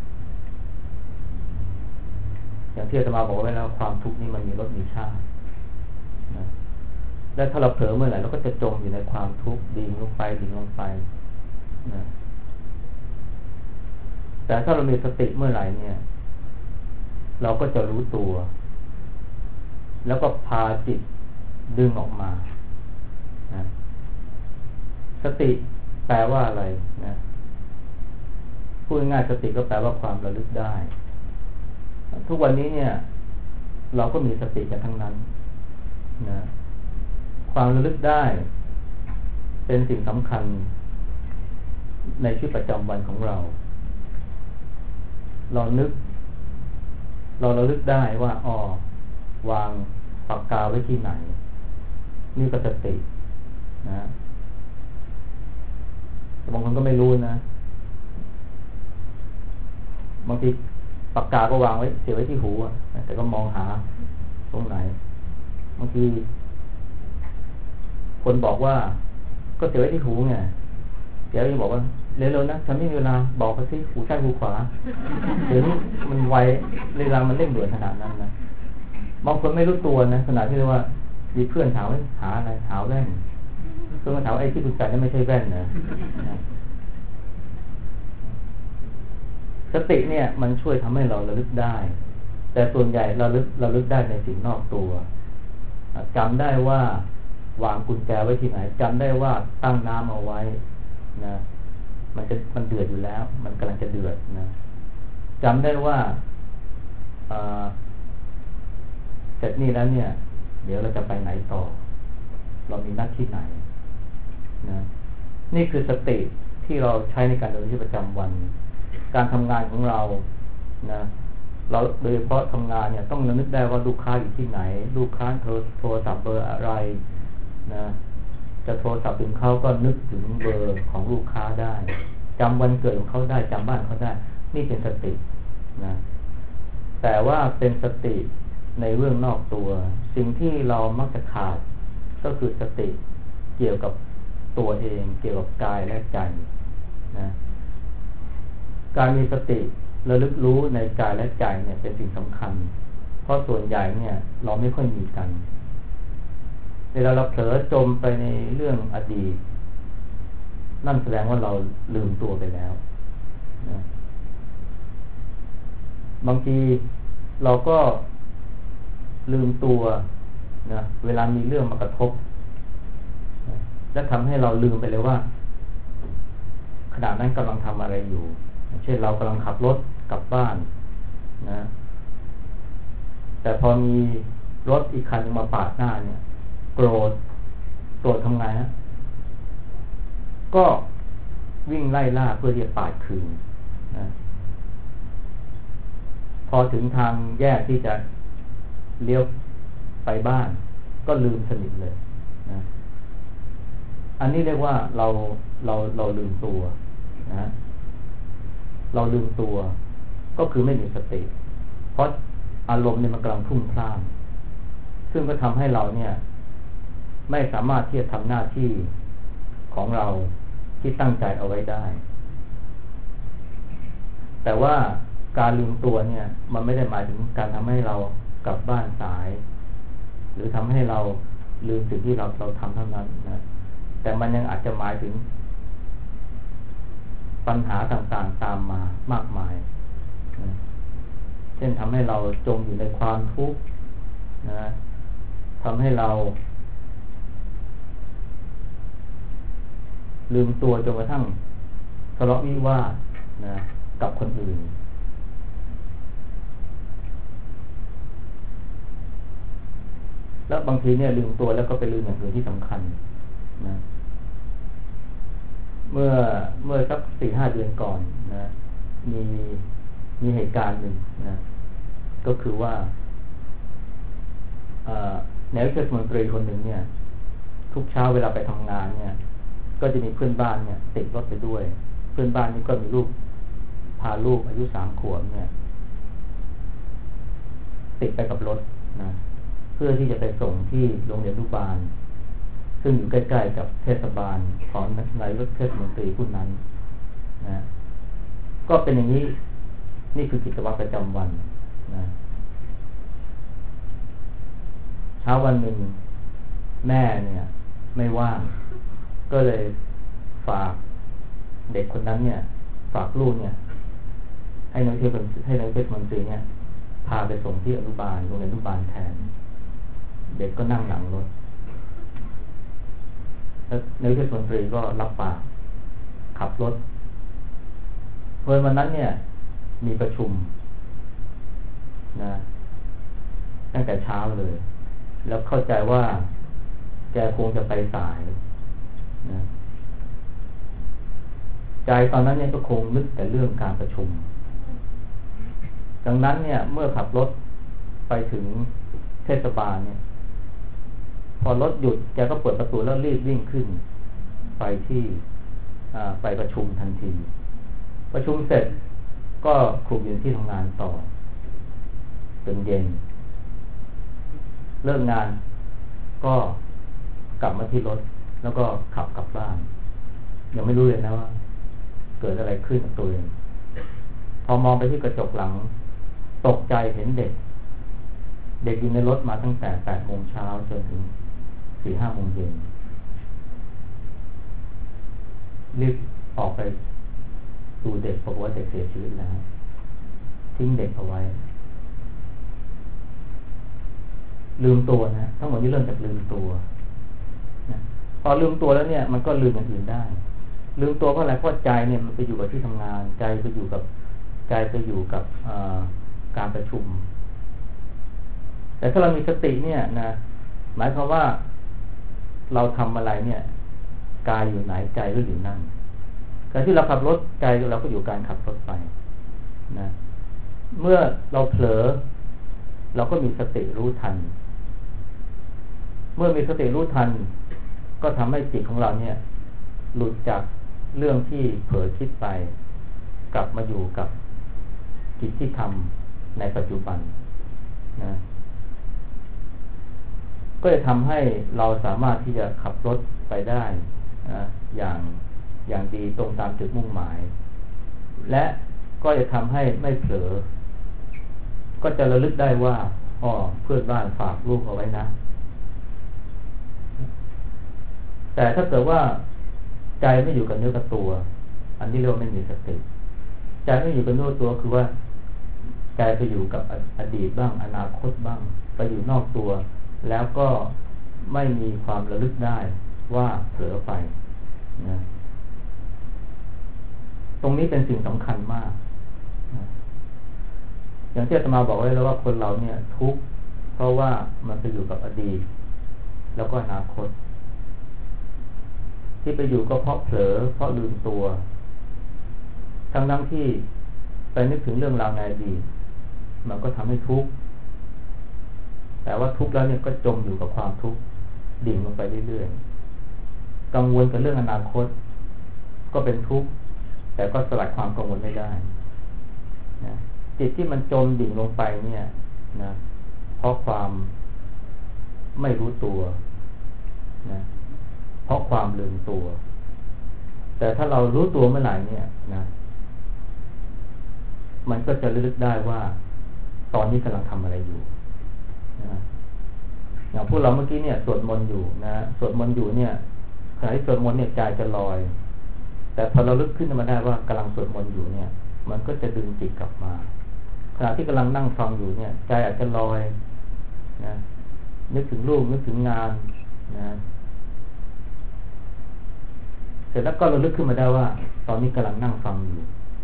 อย่างที่อาตมาบอกไว้แล้วความทุกข์นี่มันมีรสมีชาตินะและถ้าเราเผลอเมื่อไหร่เราก็จะจมอยู่ในความทุกข์ดิ่งลงไปนะแต่ถ้าเรามีสติเมื่อไหร่เนี่ยเราก็จะรู้ตัวแล้วก็พาจิตดึงออกมานะสติแปลว่าอะไรนะพูดง่ายๆสติก็แปลว่าความระลึกได้ทุกวันนี้เนี่ยเราก็มีสติกันทั้งนั้นนะความระลึกได้เป็นสิ่งสำคัญในชีวิตประจำวันของเราเราระลึกได้ว่าวางปากกาไว้ที่ไหนนี่ก็สตินะบางคนก็ไม่รู้นะบางทีปากกาก็วางไว้เสียไว้ที่หูแต่ก็มองหาตรงไหนบางทีคนบอกว่าก็เสียไว้ที่หูไงเดี๋ยวยังบอกว่าเร็วๆนะฉันไม่มีเวลาบอกไปสิหูซ้ายหูขวาเดี๋ยวนี้มันไวเวลามันเร่งด่วนขนาดนั้นนะบางคนไม่รู้ตัวนะขนาดที่เรียกว่ามีเพื่อนถามว่าหาอะไรหาแว่นเพื่อนมาถามไอ้ที่คุณใส่นั่นไม่ใช่แว่นนะสติเนี่ยมันช่วยทำให้เราระลึกได้แต่ส่วนใหญ่เราลึกได้ในสิ่งนอกตัวจำได้ว่าวางกุญแจไว้ที่ไหนจำได้ว่าตั้งน้ำเอาไว้นะมันเดือดอยู่แล้ว มันกำลังจะเดือดนะจำได้ว่าเสร็จนี่แล้วเนี่ยเดี๋ยวเราจะไปไหนต่อเรามีนัดที่ไหนนะนี่คือสติที่เราใช้ในการดำเนินชีวิตประจำวันการทำงานของเรานะเราโดยเฉพาะทำงานเนี่ยต้องระลึกได้ว่าลูกค้าอยู่ที่ไหนลูกค้าโทรศัพท์เบอร์อะไรนะจะโทรศัพท์ถึงเขาก็นึกถึงเบอร์ของลูกค้าได้จำวันเกิดของเขาได้จำบ้านเขาได้นี่เป็นสตินะแต่ว่าเป็นสติในเรื่องนอกตัวสิ่งที่เรามักจะขาดก็คือสติเกี่ยวกับตัวเองเกี่ยวกับกายและใจนะการมีสติระลึกรู้ในกายและใจเนี่ยเป็นสิ่งสำคัญเพราะส่วนใหญ่เนี่ยเราไม่ค่อยมีกันเวลาเราเผลอจมไปในเรื่องอดีตนั่นแสดงว่าเราลืมตัวไปแล้วนะบางทีเราก็ลืมตัวนะเวลามีเรื่องมากระทบนะและทำให้เราลืมไปเลยว่าขณะนั้นกำลังทำอะไรอยู่เช่นเรากำลังขับรถกลับบ้านนะแต่พอมีรถอีกคันมาปาดหน้าเนี่ยโกรธทำไงฮะก็วิ่งไล่ล่าเพื่อที่จะปาดคืนนะพอถึงทางแยกที่จะเลี้ยวไปบ้านก็ลืมสนิทเลยนะอันนี้เรียกว่าเราลืมตัวนะเราลืมตัวก็คือไม่มีสติเพราะอารมณ์เนี่ยมันกำลังพุ่งพล่านซึ่งก็ทำให้เราเนี่ยไม่สามารถที่จะทำหน้าที่ของเราที่ตั้งใจเอาไว้ได้แต่ว่าการลืมตัวเนี่ยมันไม่ได้หมายถึงการทำให้เรากลับบ้านสายหรือทำให้เราลืมสิ่งที่เราทำเท่านั้นนะแต่มันยังอาจจะหมายถึงปัญหาต่างๆตามมามากมายนะเช่นทำให้เราจมอยู่ในความทุกข์นะทำให้เราลืมตัวจนกระทั่งทะเลาะวิวาทนะกับคนอื่นแล้วบางทีเนี่ยลืมตัวแล้วก็ไปลืมอย่างอื่นที่สำคัญนะเมื่อสัก 4-5 เดือนก่อนนะมีเหตุการณ์หนึ่งนะก็คือว่านายกเทศมนตรีคนหนึ่งเนี่ยทุกเช้าเวลาไปทำงานเนี่ยก็จะมีเพื่อนบ้านเนี่ยติดรถไปด้วยเพื่อนบ้านนี่ก็มีลูกพาลูกอายุ3 ขวบเนี่ยติดไปกับรถนะเพื่อที่จะไปส่งที่โรงเรียนอนุบาลซึ่งอยู่ใกล้ๆกับเทศบาลของนายกเทศมนตรีผู้นั้นนะก็เป็นอย่างนี้นี่คือกิจวัตรประจำวันนะเช้าวันหนึ่งแม่เนี่ยไม่ว่างก็เลยฝากเด็กคนนั้นเนี่ยฝากลูกเนี่ยให้นายกเทศมนตรีเนี่ยพาไปส่งที่อนุบาลโรงเรียนอนุบาลแทนเด็กก็นั่งหลังรถแล้วนายกเทศมนตรีก็รับปากขับรถเพื่อวันนั้นเนี่ยมีประชุมนะตั้งแต่เช้าเลยแล้วเข้าใจว่าแกคงจะไปสายนะใจตอนนั้นเนี่ยก็คงนึกแต่เรื่องการประชุมดังนั้นเนี่ยเมื่อขับรถไปถึงเทศบาลเนี่ยพอรถหยุดแกก็เปิดประตูแล้วรีบวิ่งขึ้นไปที่ไปประชุมทันทีประชุมเสร็จก็คลุกอยู่ที่ทำงานต่อจนเย็นเลิกงานก็กลับมาที่รถแล้วก็ขับกลับบ้านยังไม่รู้เลยนะว่าเกิดอะไรขึ้นกับตัวเองพอมองไปที่กระจกหลังตกใจเห็นเด็กอยู่ในรถมาตั้งแต่ 8 โมงเช้าจนถึง 4-5 โมงเย็นรีบออกไปดูเด็กบอกว่าเด็กเสียชีวิตแล้วทิ้งเด็กเอาไว้ลืมตัวนะทั้งหมดนี้เริ่มจากลืมตัวนะพอลืมตัวแล้วเนี่ยมันก็ลืมอย่างอื่นได้ลืมตัวเพราะอะไรเพราะใจเนี่ยมันไปอยู่กับที่ทำงานใจไปอยู่กับการประชุมแต่ถ้าเรามีสติเนี่ยนะหมายความว่าเราทำอะไรเนี่ยกายอยู่ไหนใจก็อยู่นั่นการที่เราขับรถใจเราก็อยู่การขับรถไปนะเมื่อเราเผลอเราก็มีสติรู้ทันเมื่อมีสติรู้ทันก็ทำให้จิตของเราเนี่ยหลุดจากเรื่องที่เผลอคิดไปกลับมาอยู่กับกิจที่ทำในปัจจุบันนะก็จะทำให้เราสามารถที่จะขับรถไปได้นะอย่างดีตรงตามจุดมุ่งหมายและก็จะทำให้ไม่เผลอก็จะระลึกได้ว่าเพื่อนบ้านฝากลูกเอาไว้นะแต่ถ้าเกิดว่าใจไม่อยู่กับเนื้อกับตัวอันนี้เรียกว่าไม่มีสติใจไม่อยู่กับเนื้อตัวคือว่าใจไปอยู่กับอดีตบ้างอนาคตบ้างไปอยู่นอกตัวแล้วก็ไม่มีความระลึกได้ว่าเผลอไปนะตรงนี้เป็นสิ่งสำคัญมากนะอย่างที่อาตมาบอกไว้แล้วว่าคนเราเนี่ยทุกข์เพราะว่ามันไปอยู่กับอดีตแล้วก็อนาคตที่ไปอยู่ก็เพราะเผลอเพราะลืมตัวทั้งที่ไปนึกถึงเรื่องราวในอดีตมันก็ทำให้ทุกข์แต่ว่าทุกข์แล้วเนี่ยก็จมอยู่กับความทุกข์ดิ่งลงไปเรื่อยๆกังวลกับเรื่องอนาคตก็เป็นทุกข์แต่ก็สลัดความกังวลไม่ได้นะจิตที่มันจมดิ่งลงไปเนี่ยนะเพราะความไม่รู้ตัวนะเพราะความลืมตัวแต่ถ้าเรารู้ตัวเมื่อไหร่เนี่ยนะมันก็จะระลึกได้ว่าตอนนี้กำลังทำอะไรอยู่นะอย่างพวกเราเมื่อกี้เนี่ยสวดมนต์อยู่นะสวดมนต์อยู่เนี่ยขณะที่สวดมนต์เนี่ยใจจะลอยแต่พอเราลึกขึ้นมาได้ว่ากำลังสวดมนต์อยู่เนี่ยมันก็จะดึงจิตกลับมาขณะที่กำลังนั่งฟังอยู่เนี่ยใจอาจจะลอยนะนึกถึงลูกนึกถึงงานนะเสร็จแล้วก็เราลึกขึ้นมาได้ว่าตอนนี้กำลังนั่งฟังอยู่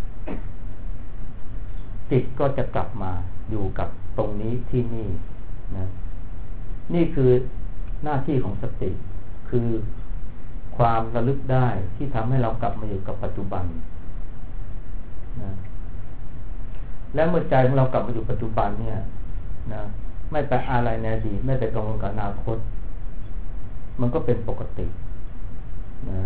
จิตก็จะกลับมาอยู่กับตรงนี้ที่นี่นะนี่คือหน้าที่ของสติคือความระลึกได้ที่ทำให้เรากลับมาอยู่กับปัจจุบันนะและเมื่อใจของเรากลับมาอยู่ปัจจุบันเนี่ยนะไม่ไปอะไรในอดีตไม่ไปกังวลกับอนาคตมันก็เป็นปกตินะ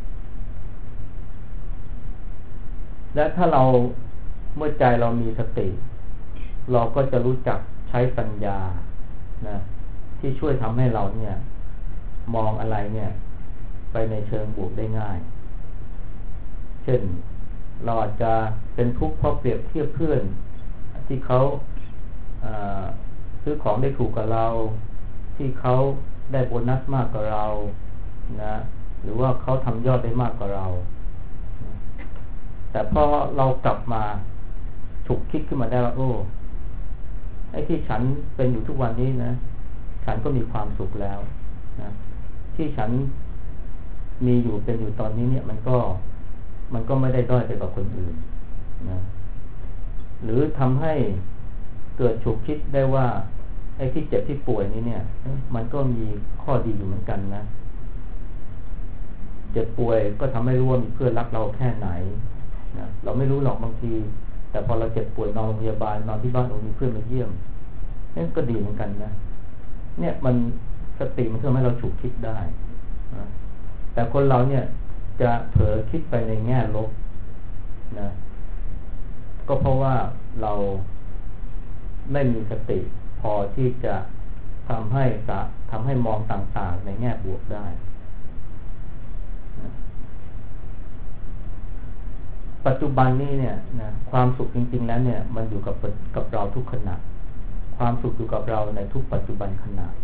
และถ้าเราเมื่อใจเรามีสติเราก็จะรู้จักใช้ปัญญานะที่ช่วยทำให้เราเนี่ยมองอะไรเนี่ยไปในเชิงบวกได้ง่ายเช่นเราอาจจะเป็นทุกข์เพราะเปรียบเทียบเพื่อนที่เขาซื้อของได้ถูกกับเราที่เขาได้โบนัสมากกว่าเรานะหรือว่าเขาทำยอดได้มากกว่าเราแต่พอเรากลับมาฉุกคิดขึ้นมาได้ว่าโอ้ไอ้ที่ฉันเป็นอยู่ทุกวันนี้นะฉันก็มีความสุขแล้วนะที่ฉันมีอยู่เป็นอยู่ตอนนี้เนี่ยมันก็ไม่ได้ด้อยไปกว่าคนอื่นนะหรือทำให้เกิดฉุกคิดได้ว่าไอ้ที่เจ็บที่ป่วยนี้เนี่ยมันก็มีข้อดีอยู่เหมือนกันนะเจ็บป่วยก็ทำให้รู้ว่ามีเพื่อนรักเราแค่ไหนนะเราไม่รู้หรอกบางทีแต่พอเราเจ็บป่วยนอนโรงพยาบาลนอนที่บ้านมีเพื่อนมาเยี่ยมนั่นก็ดีเหมือนกันนะเนี่ยมันสติมันทำให้เราฉุกคิดได้นะแต่คนเราเนี่ยจะเผลอคิดไปในแง่ลบนะก็เพราะว่าเราไม่มีสติพอที่จะทำให้มองต่างๆในแง่บวกได้นะปัจจุบันนี้เนี่ยนะความสุขจริงๆแล้วเนี่ยมันอยู่กับเราทุกขณะความสุขอยู่กับเราในทุกปัจจุบันขณะ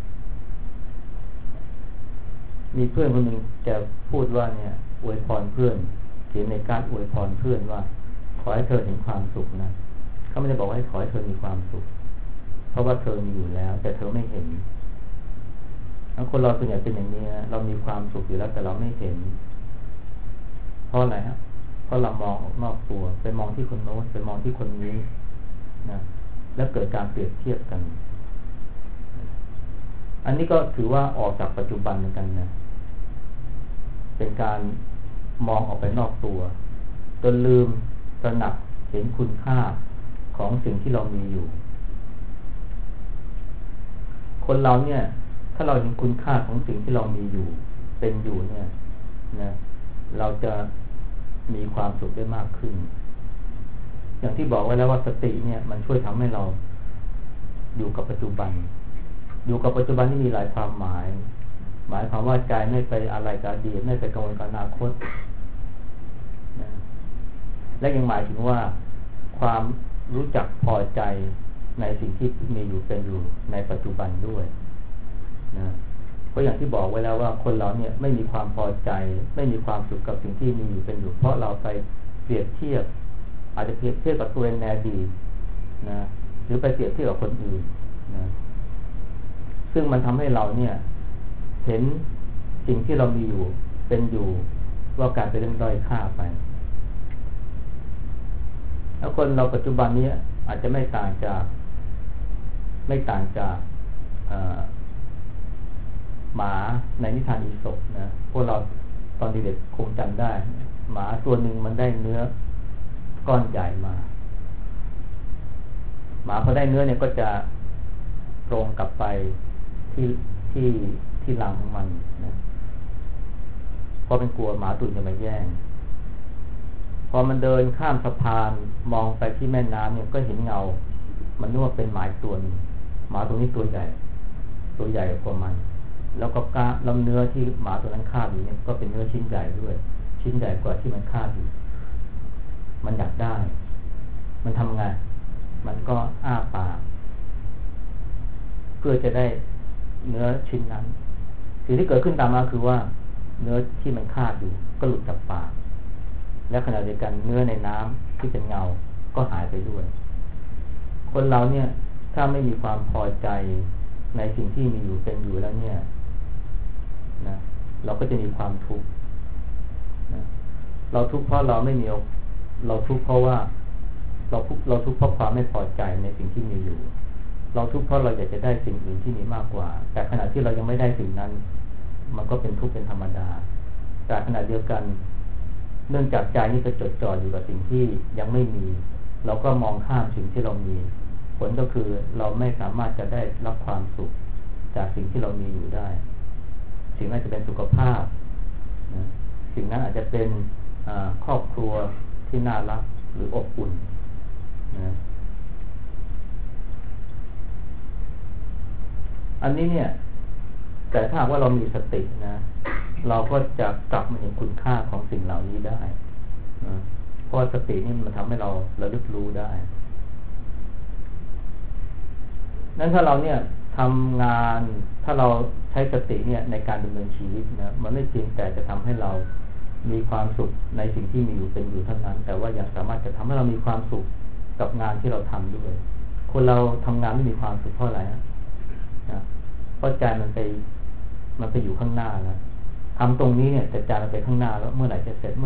มีเพื่อนคนหนึ่งแกพูดว่าเนี่ยอวยพรเพื่อนเขียนในการอวยพรเพื่อนว่าขอให้เธอเห็นความสุขนะเขาไม่ได้บอกว่าให้ขอให้เธอมีความสุขเพราะว่าเธอมีอยู่แล้วแต่เธอไม่เห็นคนเราส่วนใหญ่เป็นอย่างนี้นะเรามีความสุขอยู่แล้วแต่เราไม่เห็นเพราะอะไรฮะเพราะเรามองออกนอกตัวไปมองที่คนโน้นไปมองที่คนนี้นะแล้วเกิดการเปรียบเทียบกันอันนี้ก็ถือว่าออกจากปัจจุบันเหมือนกันนะเป็นการมองออกไปนอกตัวจนลืมตระหนักเห็นคุณค่าของสิ่งที่เรามีอยู่คนเราเนี่ยถ้าเราเห็นคุณค่าของสิ่งที่เรามีอยู่เป็นอยู่เนี่ยนะเราจะมีความสุขได้มากขึ้นอย่างที่บอกไว้แล้วว่าสติเนี่ยมันช่วยทำให้เราอยู่กับปัจจุบันอยู่กับปัจจุบันที่มีหลายความหมายความว่าใจไม่ไปอะไรกับอดีตไม่ไปกังวลกับอนาคตนะและยังหมายถึงว่าความรู้จักพอใจในสิ่งที่มีอยู่เป็นอยู่ในปัจจุบันด้วยนะเพราะอย่างที่บอกไว้แล้วว่าคนเราเนี่ยไม่มีความพอใจไม่มีความสุขกับสิ่งที่มีอยู่เป็นอยู่เพราะเราไปเปรียบเทียบอาจจะเปรียบเทียบกับตัวเองในอดีตนะหรือไปเปรียบเทียบกับคนอื่นนะซึ่งมันทำให้เราเนี่ยเห็นสิ่งที่เรามีอยู่เป็นอยู่ว่าการเป็นเรื่องด้อยค่าไปแล้วคนเราปัจจุบันนี้อาจจะไม่ต่างจากหมาในนิทานอีสปนะพวกเราตอนเด็กๆคงจำได้หมาตัวหนึ่งมันได้เนื้อก้อนใหญ่มาหมาพอได้เนื้อเนี่ยก็จะตรงกลับไปที่รังของมันนะเพราะเป็นกลัวหมาตัวอื่นจะมาแย่งพอมันเดินข้ามสะพานมองไปที่แม่น้ำเนี่ยก็เห็นเงามันนึกว่าเป็นหมาตัวนึงหมาตัวนี้ตัวใหญ่กว่ามันแล้วก็ลำเนื้อที่หมาตัวนั้นคาบอยู่เนี่ยก็เป็นเนื้อชิ้นใหญ่ด้วยชิ้นใหญ่กว่าที่มันคาบอยู่มันอยากได้มันทำไงมันก็อ้าปากเพื่อจะได้เนื้อชิ้นนั้นสิ่งที่เกิดขึ้นตามมาคือว่าเนื้อที่มันคาบอยู่ก็หลุดจากปากและขณะเดียวกันเนื้อในน้ำที่เป็นเงาก็หายไปด้วยคนเราเนี่ยถ้าไม่มีความพอใจในสิ่งที่มีอยู่เป็นอยู่แล้วเนี่ยนะเราก็จะมีความทุกข์นะเราทุกข์เพราะเราไม่มีเราทุกข์เพราะว่าเราทุกข์เพราะความไม่พอใจในสิ่งที่มีอยู่เราทุกข์เพราะเราอยากจะได้สิ่งอื่นที่มีมากกว่าแต่ขณะที่เรายังไม่ได้สิ่งนั้นมันก็เป็นทุกข์เป็นธรรมดาแต่ขณะเดียวกันเนื่องจากใจนี่จะจดจ่ออยู่กับสิ่งที่ยังไม่มีเราก็มองข้ามสิ่งที่เรามีผลก็คือเราไม่สามารถจะได้รับความสุขจากสิ่งที่เรามีอยู่ได้สิ่งนั้นจะเป็นสุขภาพนะสิ่งนั้นอาจจะเป็นครอบครัวที่น่ารักหรืออบอุ่นนะอันนี้เนี่ยแต่ถ้าว่าเรามีสตินะเราก็จะกลับมาเห็นคุณค่าของสิ่งเหล่านี้ได้นะเพราะสตินี่มันทำให้เราระลึกรู้ได้นั้นถ้าเราเนี่ยทำงานถ้าเราใช้สติเนี่ยในการดำเนินชีวิตนะมันไม่เพียงแต่จะทำให้เรามีความสุขในสิ่งที่มีอยู่เป็นอยู่เท่านั้นแต่ว่ายังสามารถจะทำให้เรามีความสุขกับงานที่เราทำด้วยคนเราทำงานไม่มีความสุขเพราะอะไรนะเพราะใจมันไปอยู่ข้างหน้าแล้วทำตรงนี้เนี่ยแต่ใจมันไปข้างหน้าแล้วเมื่อไหร่จะเสร็จ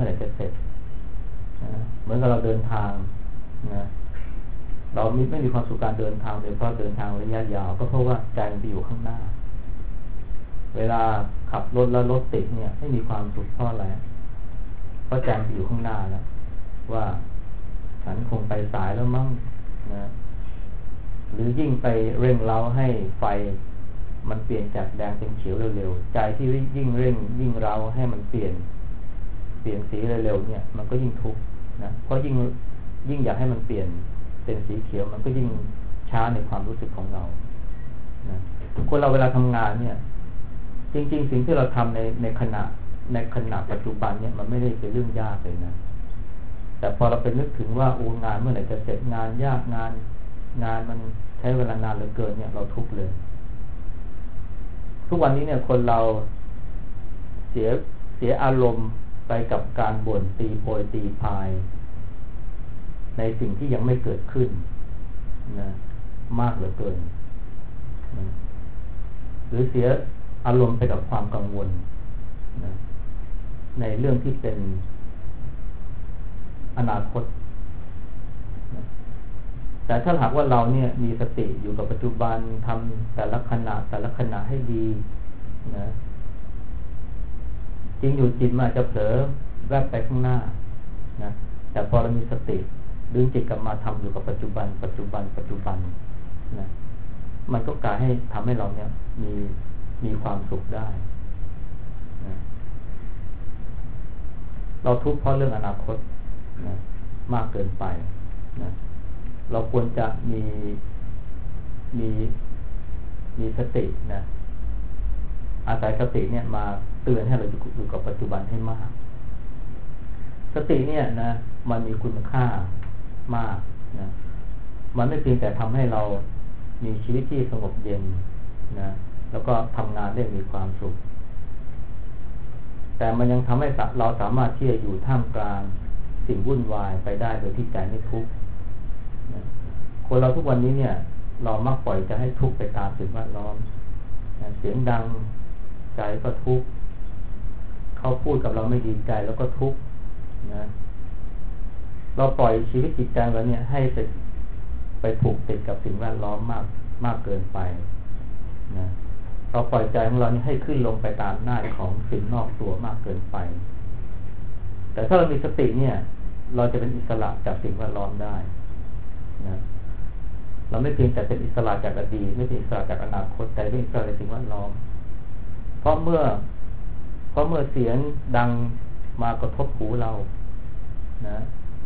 เหมือนกับเราเดินทางนะเราไม่มีความสุขการเดินทางโดยเฉพาะเดินทางระยะยาวก็เพราะว่าใจมันไปอยู่ข้างหน้าเวลาขับรถแล้วรถติดเนี่ยไม่มีความสุขเพราะอะไรเพราะใจมันไปอยู่ข้างหน้าแล้วว่าฉันคงไปสายแล้วมั้งนะหรือยิ่งไปเร่งเร้าให้ไฟมันเปลี่ยนจากแดงเป็นเขียวเร็วๆใจที่ยิ่งเร่งยิ่งเร้าให้มันเปลี่ยนสีเร็วๆเนี่ยมันก็ยิ่งทุกข์นะเพราะยิ่งอยากให้มันเปลี่ยนเป็นสีเขียวมันก็ยิ่งช้าในความรู้สึกของเรานะคนเราเวลาทำงานเนี่ยจริงๆสิ่งที่เราทำในขณะปัจจุบันเนี่ยมันไม่ได้เป็นเรื่องยากเลยนะแต่พอเราไปนึกถึงว่างานเมื่อไหร่จะเสร็จงานยากงานมันใช้เวลานานเหลือเกินเนี่ยเราทุกข์เลยทุกวันนี้เนี่ยคนเราเสียอารมณ์ไปกับการบ่นตีโพยตีพายในสิ่งที่ยังไม่เกิดขึ้นนะมากเหลือเกินนะหรือเสียอารมณ์ไปกับความกังวลนะในเรื่องที่เป็นอนาคตแต่ถ้าหากว่าเราเนี่ยมีสติอยู่กับปัจจุบันทำแต่ละขณะให้ดีนะจริงอยู่จิตมันอาจจะเผลอแวบไปข้างหน้านะแต่พอเรามีสติดึงจิตกลับมาทำอยู่กับปัจจุบันนะมันก็กลายให้ทำให้เราเนี่ยมีความสุขได้นะเราทุกข์เพราะเรื่องอนาคตนะมากเกินไปนะเราควรจะมีสตินะอาศัยสติเนี่ยมาเตือนให้เราอยู่กับปัจจุบันให้มากสติเนี่ยนะมันมีคุณค่ามากนะมันไม่เพียงแต่ทำให้เรามีชีวิตที่สงบเย็นนะแล้วก็ทำงานได้มีความสุขแต่มันยังทำให้เราสามารถที่จะอยู่ท่ามกลางสิ่งวุ่นวายไปได้โดยที่ใจไม่ทุกข์คนเราทุกวันนี้เนี่ยเรามักปล่อยจะให้ทุกข์ไปตามสิ่งแวดล้อมเสียงดังใจก็ทุกข์เขาพูดกับเราไม่ดีใจแล้วก็ทุกข์นะเราปล่อยชีวิตจิตใจเราเนี่ยให้ไปผูกติดกับสิ่งแวดล้อมมากเกินไปนะเราปล่อยใจของเราให้ขึ้นลงไปตามหน้าของสิ่งนอกตัวมากเกินไปแต่ถ้าเรามีสติเนี่ยเราจะเป็นอิสระจากสิ่งแวดล้อมได้นะเราไม่เพียงแต่เป็นอิสระจากอดีตไม่เป็นอิสระจากอนาคตแต่เป็นอิสระจากสิ่งแวดล้อมเพราะเมื่อเสียงดังมากระทบหูเรานะ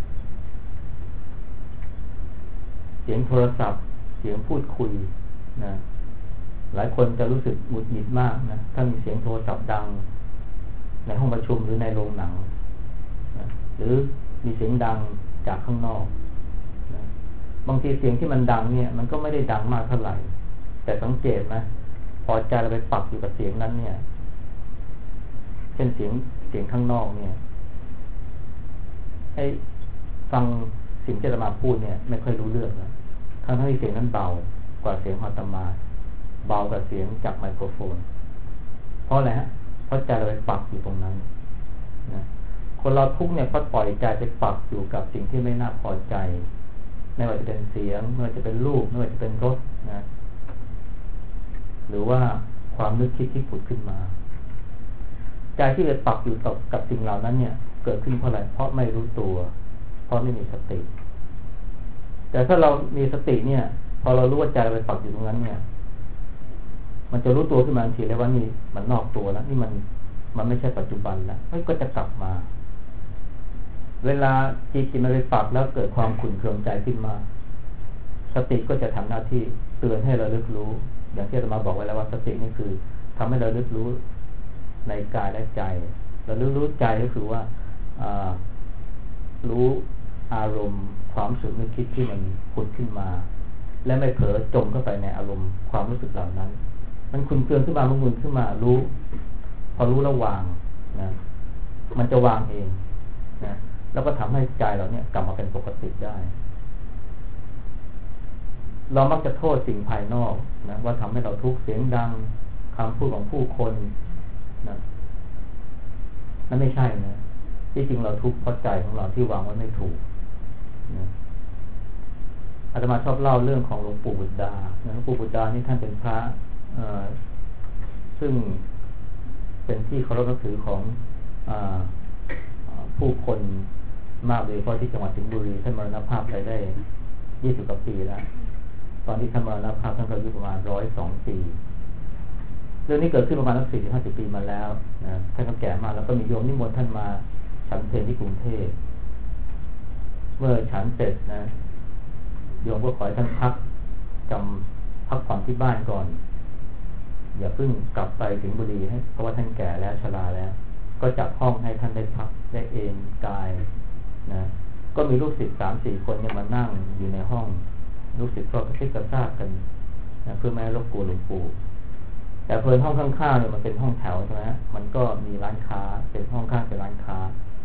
เสียงโทรศัพท์เสียงพูดคุยนะหลายคนจะรู้สึกหงุดหงิดมากนะถ้ามีเสียงโทรศัพท์ดังในห้องประชุมหรือในโรงหนังนะหรือมีเสียงดังจากข้างนอกนะบางทีเสียงที่มันดังเนี่ยมันก็ไม่ได้ดังมากเท่าไหร่แต่สังเกตนะพอใจเราไปปักอยู่กับเสียงนั้นเนี่ยเช่นเสียงข้างนอกเนี่ยให้ฟังสิ่งที่อาตมาพูดเนี่ยไม่ค่อยรู้เรื่องนะทั้งที่เสียงนั้นเบากว่าเสียงอาตมาเบากว่าเสียงจากไมโครโฟนเพราะอะไรฮะเพราะใจเราไปปักอยู่ตรงนั้นนะคนเราทุกเนี่ยเพราะปล่อยใจไปปักอยู่กับสิ่งที่ไม่น่าพอใจไม่ว่าจะเป็นเสียงไม่ว่าจะเป็นรูปไม่ว่าจะเป็นรสนะหรือว่าความนึกคิดที่ผุดขึ้นมาใจที่ไปปักอยู่กับสิ่งเหล่านั้นเนี่ยเกิดขึ้นเพราะอะไรเพราะไม่รู้ตัวเพราะไม่มีสติแต่ถ้าเรามีสติเนี่ยพอเรารู้ว่าใจเราไปปักอยู่ตรงนั้นเนี่ยมันจะรู้ตัวขึ้นมาทันทีเลยว่านี่มันนอกตัวแล้วนี่มันไม่ใช่ปัจจุบันแล้วมันก็จะกลับมาเวลาจิตมันไปปักแล้วเกิดความขุ่นเคืองใจขึ้นมาสติก็จะทำหน้าที่เตือนให้เราลึกรู้อย่างที่อาตมาบอกไว้แล้วว่าสตินี่คือทำให้เราลึกรู้ในกายและใจเราลึกรู้ใจก็คือว่ารู้อารมณ์ความรู้สึกนึกคิดที่มันผุดขึ้นมาและไม่เผลอจมเข้าไปในอารมณ์ความรู้สึกเหล่านั้นมันขุ่นเคืองขึ้นมามันมึนขึ้นมารู้พอรู้แล้ววางนะมันจะวางเองนะแล้วก็ทำให้ใจเราเนี่ยกลับมาเป็นปกติได้เรามักจะโทษสิ่งภายนอกนะว่าทำให้เราทุกข์เสียงดังคำพูดของผู้คนนะนั่นไม่ใช่นะที่จริงเราทุกข์เพราะใจของเราที่วางไว้ไม่ถูกนะอาตมาชอบเล่าเรื่องของหลวงปู่บุตรดาหลวงปู่บุตรดานี่ท่านเป็นพระซึ่งเป็นที่เคารพนับถือของผู้คนมากเลยเพราะที่จังหวัดสิงห์บุรีท่านมรณภาพไปได้20 กว่าปีแล้วตอนที่ท่านมรณภาพท่านอายุประมาณ102 ปีเรื่องนี้เกิดขึ้นประมาณ40-50 ปีมาแล้วนะท่านก็แก่มากแล้วก็มีโยมนิมนต์ท่านมาฉันเพลที่กรุงเทพเมื่อฉันเสร็จนะโยมก็ขอให้ท่านพักผ่อนที่บ้านก่อนอย่าเพิ่งกลับไปสิงห์บุรีให้เพราะว่าท่านแก่แล้วชราแล้วก็จัดห้องให้ท่านได้พักได้เอนกายนะก็มีลูกศิษย์ 3-4 คนเนี่ยมานั่งอยู่ในห้องลูกศิษย์ก็กระซิบกระซาบกันนะเพื่อไม่ให้รบกวนหลวงปู่แต่เพิ่นห้องข้างๆเนี่ยมันเป็นห้องแถวใช่ไหมฮะมันก็มีร้านค้าเป็นห้องข้างเป็นร้านค้า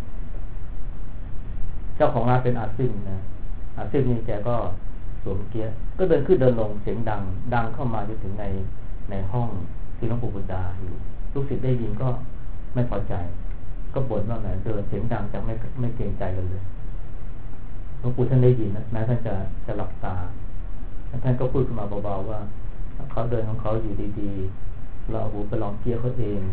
เจ้าของร้านเป็นอาซิมนะอาซิมนี่แกก็สวมเกียร์ก็เดินขึ้นเดินลงเสียงดังเข้ามาจนถึงในห้องที่หลวงปู่บุตรดาอยู่ลูกศิษย์ได้ยินก็ไม่พอใจก็บ่นว่าแหมเดินเสียงดังจังไม่เกรงใจกันเลยลวงปู่ท่านได้ยินนะแม้ท่านจะหลับตาท่านก็พูดขึ้นมาเบาๆว่าเขาเดินของเขาอยู่ดีๆเราเอาหูไปลองเกียร์เขาเอง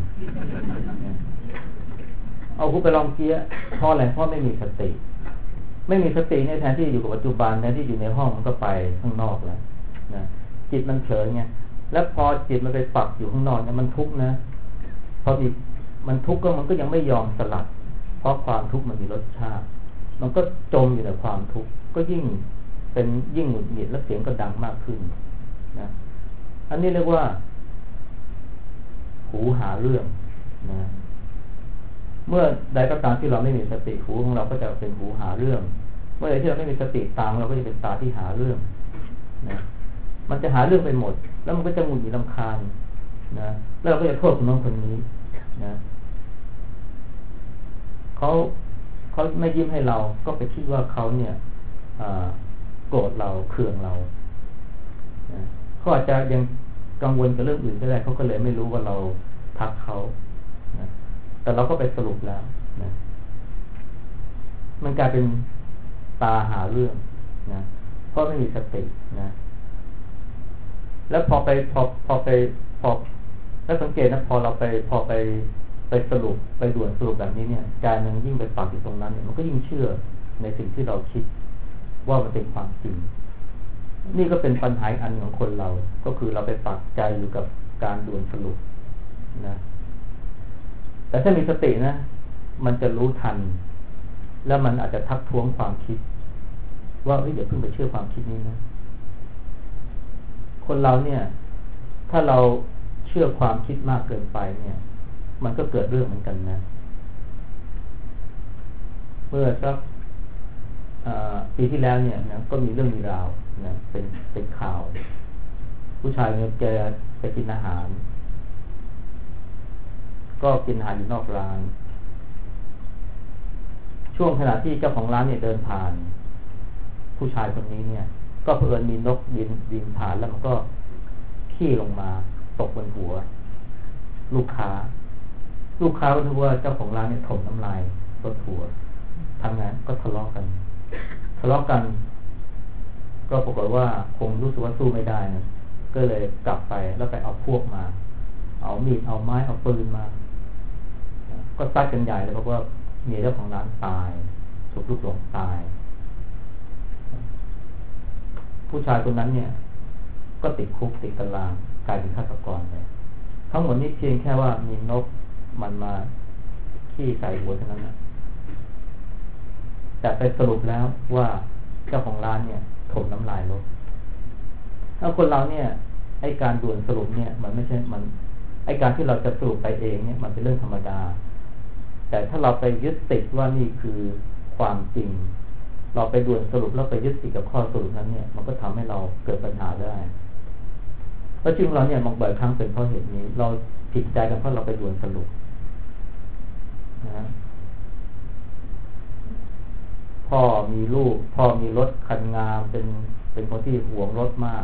เอาหูไปลองเกียร์เพราะอะไรเพราะไม่มีสติในแทนที่อยู่กับปัจจุบันแทนที่อยู่ในห้องมันก็ไปข้างนอกแล้วนะจิตมันเผลอไงแล้วพอจิตมันไปปักอยู่ข้างนอกเนี่ยมันทุกข์นะพอมันทุกข์ก็มันก็ยังไม่ยอมสลัดเพราะความทุกข์มันมีรสชาติมันก็จมอยู่ในความทุกข์ก็ยิ่งหงุดหงิดและเสียงก็ดังมากขึ้นนะอันนี้เรียกว่าหูหาเรื่องนะเมื่อใดก็ตามที่เราไม่มีสติหูของเราก็จะเป็นหูหาเรื่องเมื่อใดที่เราไม่มีสติตาเราก็จะเป็นตาที่หาเรื่องนะมันจะหาเรื่องไปหมดแล้วมันก็จะหงุดหงิดรำคาญนะแล้วเราก็จะโทษคนน้องคนนี้นะเขาไม่ยิ้มให้เราก็ไปคิดว่าเขาเนี่ยโกรธเราเคืองเรานะเขาอาจจะยังกังวลกับเรื่องอื่นก็ได้เขาก็เลยไม่รู้ว่าเราทักเขานะแต่เราก็ไปสรุปแล้วนะมันกลายเป็นตาหาเรื่องนะเพราะไม่มีสตินะแล้วพอแล้วสังเกตนะพอไปสรุปไปด่วนสรุปแบบนี้เนี่ยใจมันยิ่งไปปักอยู่ตรงนั้นเนี่ยมันก็ยิ่งเชื่อในสิ่งที่เราคิดว่ามันเป็นความจริงนี่ก็เป็นปัญหาอันของคนเราก็คือเราไปปักใจอยู่กับการด่วนสรุปนะแต่ถ้ามีสตินะมันจะรู้ทันแล้วมันอาจจะทักท้วงความคิดว่าอย่าเพิ่งไปเชื่อความคิดนี้นะคนเราเนี่ยถ้าเราเชื่อความคิดมากเกินไปเนี่ยมันก็เกิดเรื่องเหมือนกันนะเมื่อสักปีที่แล้วเนี่ยนะก็มีเรื่องมีราวนะเป็นข่าวผู้ชายเนี่ยแกไปกินอาหารก็กินอาหารอยู่นอกร้านช่วงขณะที่เจ้าของร้านเนี่ยเดินผ่านผู้ชายคนนี้เนี่ยก็เผอิญมีนกบินผ่านแล้วมันก็ขี้ลงมาตกบนหัวลูกค้าก็รู้ว่าเจ้าของร้านเนี่ยถมน้ำลายรถหัวทำงานก็ทะเลาะกันก็ปรากฏว่าคงรู้สึกว่าสู้ไม่ได้นะก็เลยกลับไปแล้วไปเอาพวกมาเอามีดเอาไม้เอาปืนมาก็ซัดกันใหญ่เลยเพราะว่าเมียเจ้าของร้านตายถูกลูกหลงตายผู้ชายคนนั้นเนี่ยก็ติดคุกติดตารางกลายเป็นฆาตกรเลยทั้งหมดนี้เพียงแค่ว่ามีนกมันมาขี้ใส่หัวเท่านั้นนะแต่ไปสรุปแล้วว่าเจ้าของร้านเนี่ยถมน้ำลายรถถ้าคนเราเนี่ยไอ้การด่วนสรุปเนี่ยมันไม่ใช่มันไอ้การที่เราจะสรุปไปเองเนี่ยมันเป็นเรื่องธรรมดาแต่ถ้าเราไปยึดติดว่านี่คือความจริงเราไปด่วนสรุปแล้วไปยึดติดกับข้อสรุปนั้นเนี่ยมันก็ทำให้เราเกิดปัญหาได้เพราะจริงเราเนี่ยบางบ่อยครั้งเป็นเพราะเหตุนี้เราผิดใจกันเพราะเราไปด่วนสรุปนะพ่อมีลูกพ่อมีรถคันงามเป็นคนที่หวงรถมาก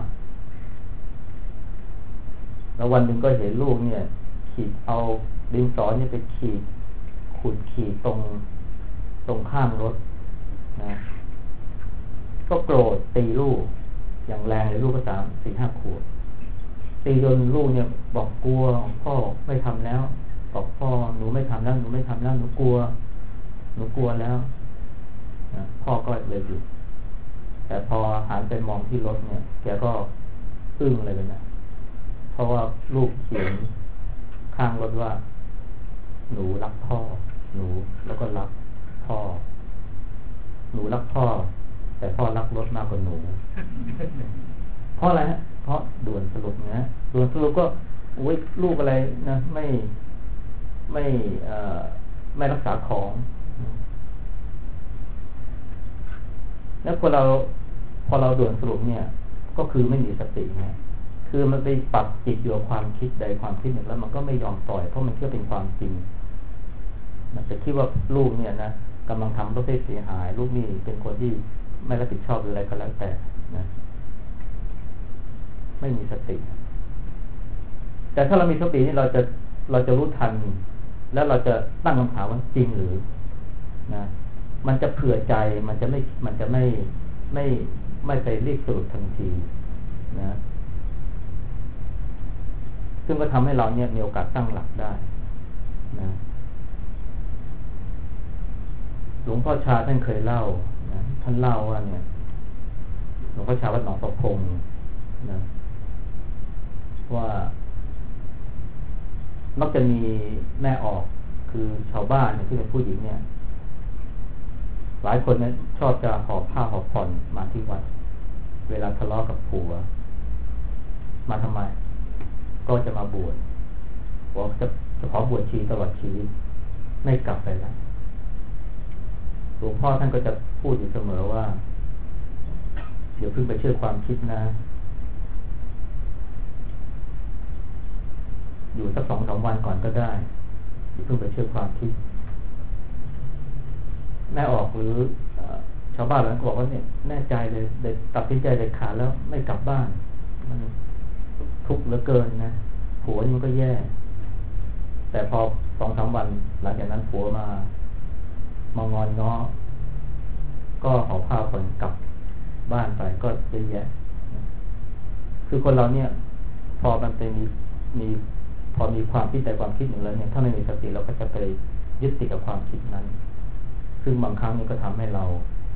แล้ววันหนึ่งก็เห็นลูกเนี่ยขีดเอาดินสอเนี่ยไปขุดตรงข้างรถนะก็โกรธตีลูกอย่างแรงเลยลูกก็4-5 ขวบตีจนลูกเนี่ยบอกกลัวพ่อไม่ทำแล้วบอกพ่อหนูไม่ทำแล้วหนูกลัวแล้วนะพ่อก็เลยหยุดแต่พอหันไปมองที่รถเนี่ยแกก็อึ้งเลยนะเพราะว่าลูกเขียนข้างรถว่าหนูรักพ่อหนูแล้วก็รักพ่อหนูรักพ่อแต่พ่อรักรถมากกว่าหนูเพราะอะไรฮะเพราะด่วนสรุปนะด่วนสรุปก็ลูกอะไรนะไม่รักษาของแล้วพอเราด่วนสรุปเนี่ยก็คือไม่มีสตินะคือมันไปปักจิตอยู่กับความคิดใดความคิดหนึ่งแล้วมันก็ไม่ยอมปล่อยเพราะมันเชื่อเป็นความจริงมันจะคิดว่าลูกเนี่ยนะกำลังทำตัวเสียหายลูกนี่เป็นคนที่ไม่รับผิดชอบหรืออะไรก็แล้วแต่นะไม่มีสติแต่ถ้าเรามีสตินี่เราจะรู้ทันแล้วเราจะตั้งคำถามว่าจริงหรือนะมันจะเผื่อใจมันจะไม่ไปรีบสรุปทันทีนะซึ่งก็ทำให้เราเนี่ยมีโอกาสตั้งหลักได้นะหลวงพ่อชาท่านเคยเล่านะท่านเล่าว่าเนี่ยหลวงพ่อชาวัดหนองประพงนะว่ามักจะมีแม่ออกคือชาวบ้านเนี่ยที่เป็นผู้หญิงเนี่ยหลายคนเนี่ยชอบจะหอบผ้าหอบผ่อนมาที่วัดเวลาทะเลาะกับผัวมาทำไมก็จะมาบวชบอกจะขอบวชชีตลอดชีวิตไม่กลับไปแล้วหลวงพ่อท่านก็จะพูดอยู่เสมอว่าเดี๋ยวเพิ่งไปเชื่อความคิดนะอยู่สัก2-3 วันก่อนก็ได้อย่าเพิ่งไปเชื่อความคิดแม่ออกหรือชาวบ้านหลังก็บอกว่าเนี่ยแน่ใจเลยตัดสินใจเด็ดขาดแล้วไม่กลับบ้านมันทุกข์เหลือเกินนะผัวนี่มันก็แย่แต่พอ2-3 วันหลังจากนั้นผัวมางอนง้อก็หอบผ้าผ่อนกลับบ้านไปก็เยอะแยะคือคนเราเนี่ยพอมันเป็นมีพอมีความคิดแต่ความคิดหนึ่งแล้วเนี่ยถ้าไม่มีสติเราก็จะไปยึดติดกับความคิดนั้นซึ่งบางครั้งนี่ก็ทำให้เรา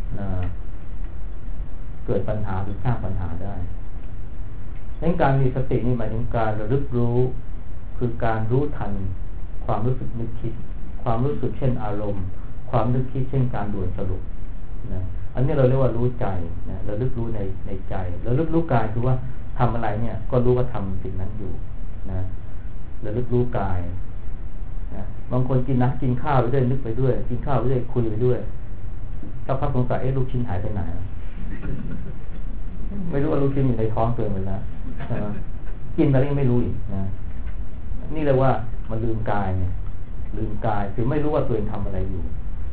เกิดปัญหาหรือสร้างปัญหาได้ดังนั้นการมีสตินี่หมายถึงการระลึกรู้คือการรู้ทันความรู้สึกนึกคิดความรู้สึกเช่นอารมณ์ความนึกคิดเช่นการด่วนสรุปนะอันนี้เราเรียกว่ารู้ใจนะระลึกรู้ในใจระลึกรู้กายคือว่าทำอะไรเนี่ยก็รู้ว่าทำสิ่งนั้นอยู่นะระลึกรู้กายนะบางคนกินข้าวไปด้วยนึกไปด้วยกินข้าวไปด้วยคุยไปด้วยสักพักสงสัยลูกชิ้นหายไปไหนไม่รู้ว่าลูกชิ้นอยู่ในท้องตัวมันแล้วกินอะไรยังไม่รู้อีกนะนี่เรียกว่ามันลืมกายเนี่ยลืมกายคือไม่รู้ว่าตัวเองทำอะไรอยู่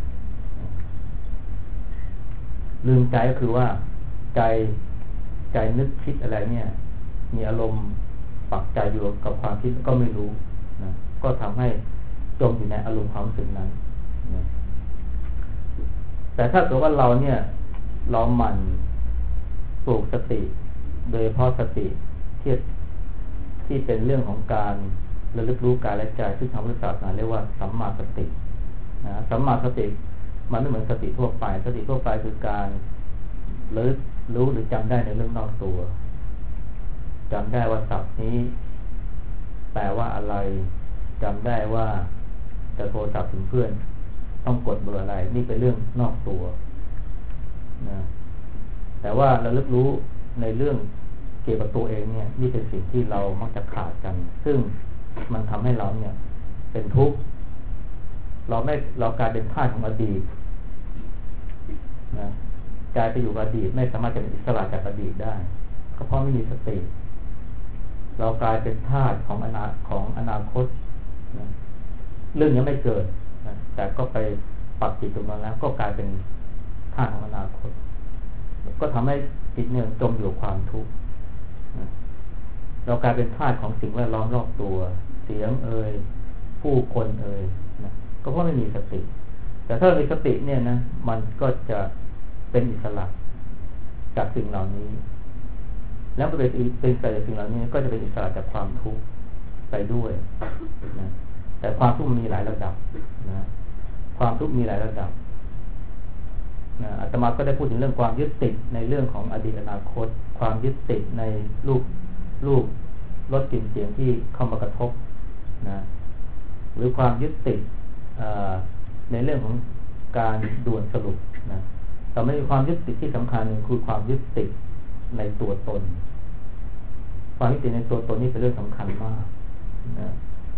ลืมใจก็คือว่าใจนึกคิดอะไรเนี่ยมีอารมณ์ปักใจอยู่กับความคิดก็ไม่รู้นะก็ทำให้จมอยู่ในอารมณ์ความรู้สึกนั้นนะแต่ถ้าเกิดว่าเราเนี่ยเราหมั่นปลูกสติโดยเฉพาะสติที่เป็นเรื่องของการระลึกรู้กายและใจซึ่งทางพุทธศาสนาเรียกว่าสัมมาสตินะสัมมาสติมันไม่เหมือนสติทั่วไปสติทั่วไปคือการระลึกรู้หรือจำได้ในเรื่องนอกตัวจำได้ว่าศัพท์นี้แปลว่าอะไรจำได้ว่าจะโทรศัพท์ถึงเพื่อนต้องกดเบอร์อะไรนี่เป็นเรื่องนอกตัวนะแต่ว่าระลึกรู้ในเรื่องเกี่ยวกับตัวเองเนี่ยนี่เป็นสิ่งที่เรามักจะขาดกันซึ่งมันทำให้เราเนี่ยเป็นทุกข์เรากลายเป็นทาสของอดีตนะกลายไปอยู่กับอดีตไม่สามารถจะเป็นอิสระจากอดีตได้ก็เพราะไม่มีสติเรากลายเป็นทาสของอนาคตนะเรื่องยังไม่เกิดนะแต่ก็ไปปักจิตตรงนั้นแล้วก็กลายเป็นทาสของอนาคตก็ทำให้จิตเนี่ยจมอยู่ความทุกข์นะเรากลายเป็นทาสของสิ่งแวดล้อมรอบตัวเสียงผู้คนนะก็เพราะไม่มีสติแต่ถ้ามีสติเนี่ยนะมันก็จะเป็นอิสระจากสิ่งเหล่านี้แล้วเป็นอิสระจากสิ่งเหล่านี้ก็จะเป็นอิสระจากความทุกข์ไปด้วยนะแต่ความทุกข์มีหลายระดับนะความทุกข์มีหลายระดับนะอาตมาก็ได้พูดถึงเรื่องความยึดติดในเรื่องของอดีตอนาคตความยึดติดในรูปรสกลิ่นเสียงที่เข้ามากระทบนะหรือความยึดติดในเรื่องของการด่วนสรุปนะแต่ไม่มีความยึดติดที่สำคัญหนึ่งคือความยึดติดในตัวตนความยึดติดในตัวตนนี่เป็นเรื่องสำคัญมากนะ